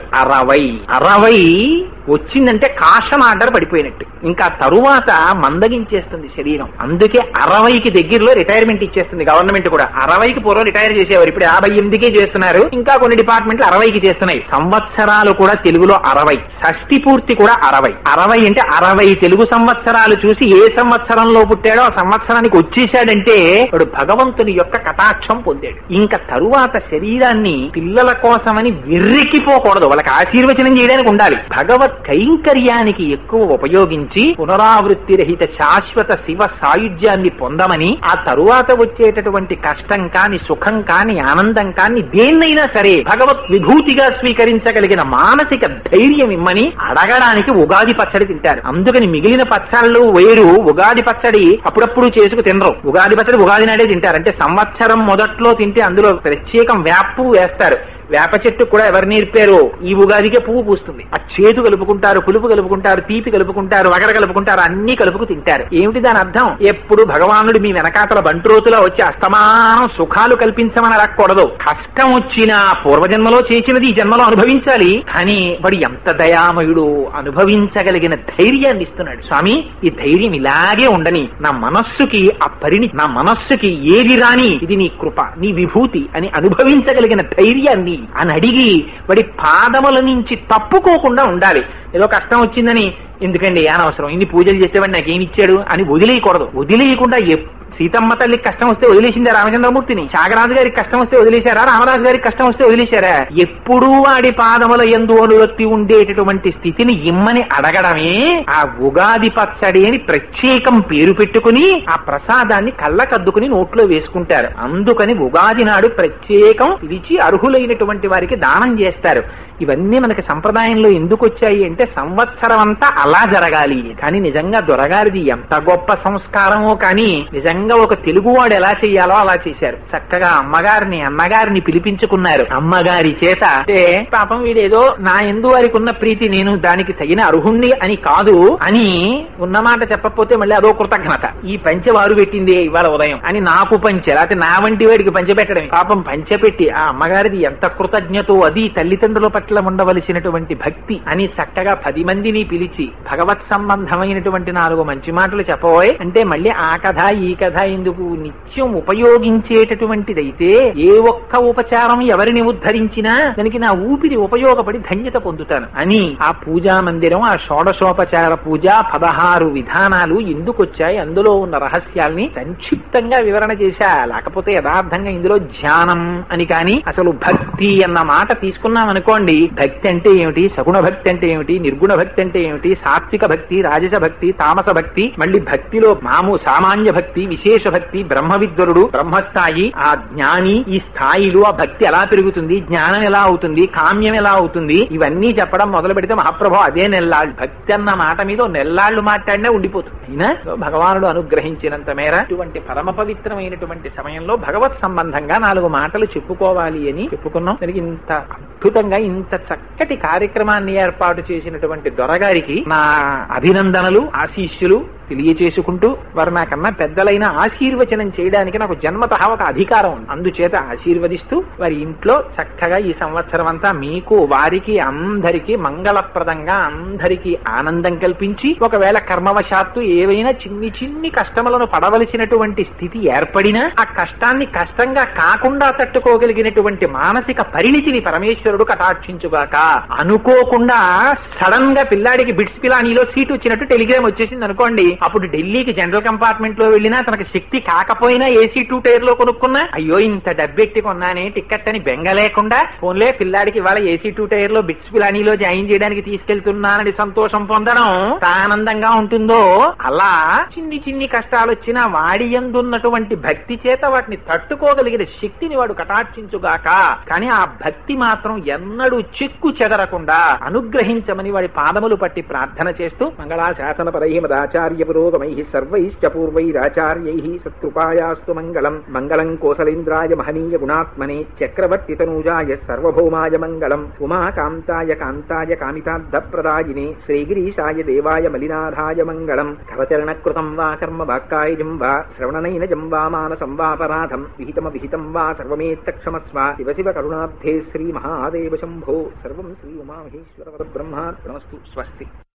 60 వచ్చిందంటే కాషన్ ఆర్డర్ పడిపోయినట్టు. ఇంకా తరువాత మందగించేస్తుంది శరీరం. అందుకే 60కి దగ్గరలో రిటైర్మెంట్ ఇచ్చేస్తుంది గవర్నమెంట్ కూడా. 60కి పూర్వం రిటైర్ చేసేవారు, ఇప్పుడు 58కే చేస్తున్నారు. ఇంకా కొన్ని డిపార్ట్మెంట్లు 60కి చేస్తున్నాయి. సంవత్సరాలు కూడా తెలుగులో 60, షష్ఠి పూర్తి కూడా 60. 60 అంటే 60 తెలుగు సంవత్సరాలు చూసి ఏ సంవత్సరంలో పుట్టాడో ఆ సంవత్సరానికి వచ్చేసాడంటే వాడు భగవంతుని యొక్క కటాక్షం పొందాడు. ఇంకా తరువాత శరీరాన్ని పిల్లల కోసమని వెర్రెక్కిపోకూడదు, వాళ్ళకి ఆశీర్వచనం చేయడానికి ఉండాలి. భగవత్ కైంకర్యానికి ఎక్కువ ఉపయోగించి పునరావృత్తి రహిత శాశ్వత శివ సాయుధ్యాన్ని పొందమని, ఆ తరువాత వచ్చేటటువంటి కష్టం కాని సుఖం కాని ఆనందం కాని దేన్నైనా సరే భగవత్ విభూతిగా స్వీకరించగలిగిన మానసిక ధైర్యం ఇమ్మని అడగడానికి ఉగాది పచ్చడి తింటారు. అందుకని మిగిలిన పచ్చళ్ళు వేరు, ఉగాది పచ్చడి అప్పుడప్పుడు చేసుకు తినరు. ఉగాది పచ్చడి ఉగాది నాడే తింటారు. అంటే సంవత్సరం మొదట్లో తింటే అందులో ప్రత్యేకం వేపు వేస్తారు. వేప చెట్టు కూడా ఎవరు నేర్పారు, ఈ ఉగాదికే పువ్వు పూస్తుంది. ఆ చేదు కలుపుకుంటారు, పులుపు కలుపుకుంటారు, తీపి కలుపుకుంటారు, వగర కలుపుకుంటారు, అన్ని కలుపుకు తింటారు. ఏమిటి దాని అర్థం? ఎప్పుడు భగవానుడు మీ వెనకాతల బంట్రోతులా వచ్చి అస్తమానం సుఖాలు కల్పించమని అడగకూడదు. కష్టం వచ్చినా పూర్వజన్మలో చేసినది ఈ జన్మలో అనుభవించాలి. కానీ వాడు ఎంత దయామయుడు, అనుభవించగలిగిన ధైర్యాన్ని ఇస్తున్నాడు. స్వామి ఈ ధైర్యం ఇలాగే ఉండని, నా మనస్సుకి ఆ నా మనస్సుకి ఏది రాని ఇది నీ కృప, నీ విభూతి అని అనుభవించగలిగిన ధైర్యాన్ని అని అడిగి వాడి పాదముల నుంచి తప్పుకోకుండా ఉండాలి. ఏదో కష్టం వచ్చిందని ఎందుకండి అనవసరం, ఇన్ని పూజలు చేసేవాడు నాకేమి ఇచ్చాడు అని వదిలేయకూడదు. వదిలేయకుండా సీతమ్మ తల్లికి కష్టం వస్తే వదిలేసిందా రామచంద్రమూర్తిని? త్యాగరాజు గారికి కష్టం వస్తే వదిలేశారా? రామరాజు గారికి కష్టం వస్తే వదిలేశారా? ఎప్పుడూ వాడి పాదముల యందు అనురక్తి ఉండేటటువంటి స్థితిని ఇమ్మని అడగడమే ఆ ఉగాది పచ్చడి అని ప్రత్యేకం పేరు పెట్టుకుని ఆ ప్రసాదాన్ని కళ్ళకద్దుకుని నోట్లో వేసుకుంటారు. అందుకని ఉగాది నాడు ప్రత్యేకం పిలిచి అర్హులైనటువంటి వారికి దానం చేస్తారు. ఇవన్నీ మనకి సంప్రదాయంలో ఎందుకు వచ్చాయి అంటే సంవత్సరం అంతా అలా జరగాలి. కానీ నిజంగా దొరగారిది ఎంత గొప్ప సంస్కారమో, కానీ నిజంగా నిజంగా ఒక తెలుగువాడు ఎలా చెయ్యాలో అలా చేశారు. చక్కగా అన్నగారిని పిలిపించుకున్నారు. అమ్మగారి చేత అంటే పాపం వీడేదో నా ఎందు వారికి ఉన్న ప్రీతి నేను దానికి తగిన అర్హుణ్ణి అని కాదు అని ఉన్నమాట చెప్పకపోతే మళ్ళీ అదో కృతజ్ఞత. ఈ పంచె వారు పెట్టింది ఇవాళ ఉదయం అని నాకు పంచె, లేకపోతే నా వంటి వాడికి పంచెపెట్టడం. పాపం పంచెపెట్టి ఆ అమ్మగారిది ఎంత కృతజ్ఞతో, అది తల్లిదండ్రుల పట్ల ఉండవలసినటువంటి భక్తి అని చక్కగా 10 మందిని పిలిచి భగవత్ సంబంధమైనటువంటి 4 మంచి మాటలు చెప్పబోయ్ అంటే మళ్ళీ ఆ కథ ఈ కథ ఎందుకు, నిత్యం ఉపయోగించేటటువంటిదైతే ఏ ఒక్క ఉపచారం ఎవరిని ఉద్ధరించినా దానికి నా ఊపిరి ఉపయోగపడి ధన్యత పొందుతాను అని ఆ పూజా మందిరం, ఆ షోడశోపచార పూజ 16 విధానాలు ఎందుకొచ్చాయి, అందులో ఉన్న రహస్యాల్ని సంక్షిప్తంగా వివరణ చేశా. లేకపోతే యథార్థంగా ఇందులో ధ్యానం అని కానీ అసలు భక్తి అన్న మాట తీసుకున్నాం అనుకోండి, భక్తి అంటే ఏమిటి, సగుణ భక్తి అంటే ఏమిటి, నిర్గుణ భక్తి అంటే ఏమిటి, సాత్విక భక్తి, రాజస భక్తి, తామస భక్తి, మళ్ళీ భక్తిలో సామాన్య భక్తి, విశేష భక్తి, బ్రహ్మవిద్వరుడు, బ్రహ్మస్థాయి, ఆ జ్ఞాని, ఈ స్థాయిలు ఆ భక్తి ఎలా పెరుగుతుంది, జ్ఞానం ఎలా అవుతుంది, కామ్యం ఎలా అవుతుంది, ఇవన్నీ చెప్పడం మొదలు పెడితే మహాప్రభు అదే నెల్లాళ్ళు భక్తి అన్న మాట మీద నెల్లాళ్ళు మాట్లాడినా ఉండిపోతుంది. భగవానుడు అనుగ్రహించినంత మేర ఇటువంటి పరమ పవిత్రమైనటువంటి సమయంలో భగవత్ సంబంధంగా 4 మాటలు చెప్పుకోవాలి అని చెప్పుకున్నాం. దానికి ఇంత అద్భుతంగా ఇంత చక్కటి కార్యక్రమాన్ని ఏర్పాటు చేసినటువంటి దొరగారికి నా అభినందనలు, ఆశీస్సులు తెలియచేసుకుంటూ వారు నాకన్నా పెద్దలైన ఆశీర్వచనం చేయడానికి నాకు జన్మతః ఒక అధికారం ఉంది. అందుచేత ఆశీర్వదిస్తూ వారి ఇంట్లో చక్కగా ఈ సంవత్సరం అంతా మీకు వారికి అందరికీ మంగళప్రదంగా అందరికీ ఆనందం కల్పించి, ఒకవేళ కర్మవశాత్తు ఏవైనా చిన్ని కష్టములను పడవలసినటువంటి స్థితి ఏర్పడినా ఆ కష్టాన్ని కష్టంగా కాకుండా తట్టుకోగలిగినటువంటి మానసిక పరిణితిని పరమేశ్వరుడు కటాక్షించుగాక. అనుకోకుండా సడన్ గా పిల్లాడికి బిట్స్ పిలానీలో సీట్ వచ్చినట్టు టెలిగ్రామ్ వచ్చేసింది అనుకోండి, అప్పుడు ఢిల్లీకి జనరల్ కంపార్ట్మెంట్ లో వెళ్ళినా తనకు శక్తి కాకపోయినా ఏసీ 2 టైర్ లో కొనుక్కున్నా అయ్యో ఇంత డబ్బెట్టి కొన్నానే టికెట్ అని బెంగ లేకుండా ఫోన్లే పిల్లాడికి ఇవాళ ఏసీ 2 టైర్ లో బిట్స్ పిలానీలో జాయిన్ చేయడానికి తీసుకెళ్తున్నానని సంతోషం పొందడం ఆనందంగా ఉంటుందో, అలా చిన్ని కష్టాలు వచ్చినా వాడి యందున్నటువంటి భక్తి చేత వాటిని తట్టుకోగలిగిన శక్తిని వాడు కటాక్షించుగాక. కానీ ఆ భక్తి మాత్రం ఎన్నడూ చెక్కు చెదరకుండా అనుగ్రహించమని వాడి పాదములు పట్టి ప్రార్థన చేస్తూ మంగళాశాసన పరై మదాచార్య పురోగమై సర్వైశ్చ పూర్వైరాచార్యై సత్కృపాయాస్తు మంగళం. మంగళం కోసలేంద్రాయ మహనీయ గుణాత్మనే చక్రవర్తి తనూజాయ సర్వభౌమాయ మంగళం. ఉమాకాంతాయ కాంతాయ కామితార్థప్రదాయినే శ్రీగిరీశాయ దేవాయ మలినాథాయ మంగళం. కరచరణకృతం వా కర్మ వాక్కాయజం వా శ్రవణనైనజం వా మానసం వాపరాధం విహితం వా సర్వమేత్తక్షమస్వ. శివ శివ కరుణాబ్ధే శ్రీ మహాదేవ శంభో. సర్వం శ్రీ ఉమామహేశ్వర పరబ్రహ్మార్పణమస్తు. స్వస్తి.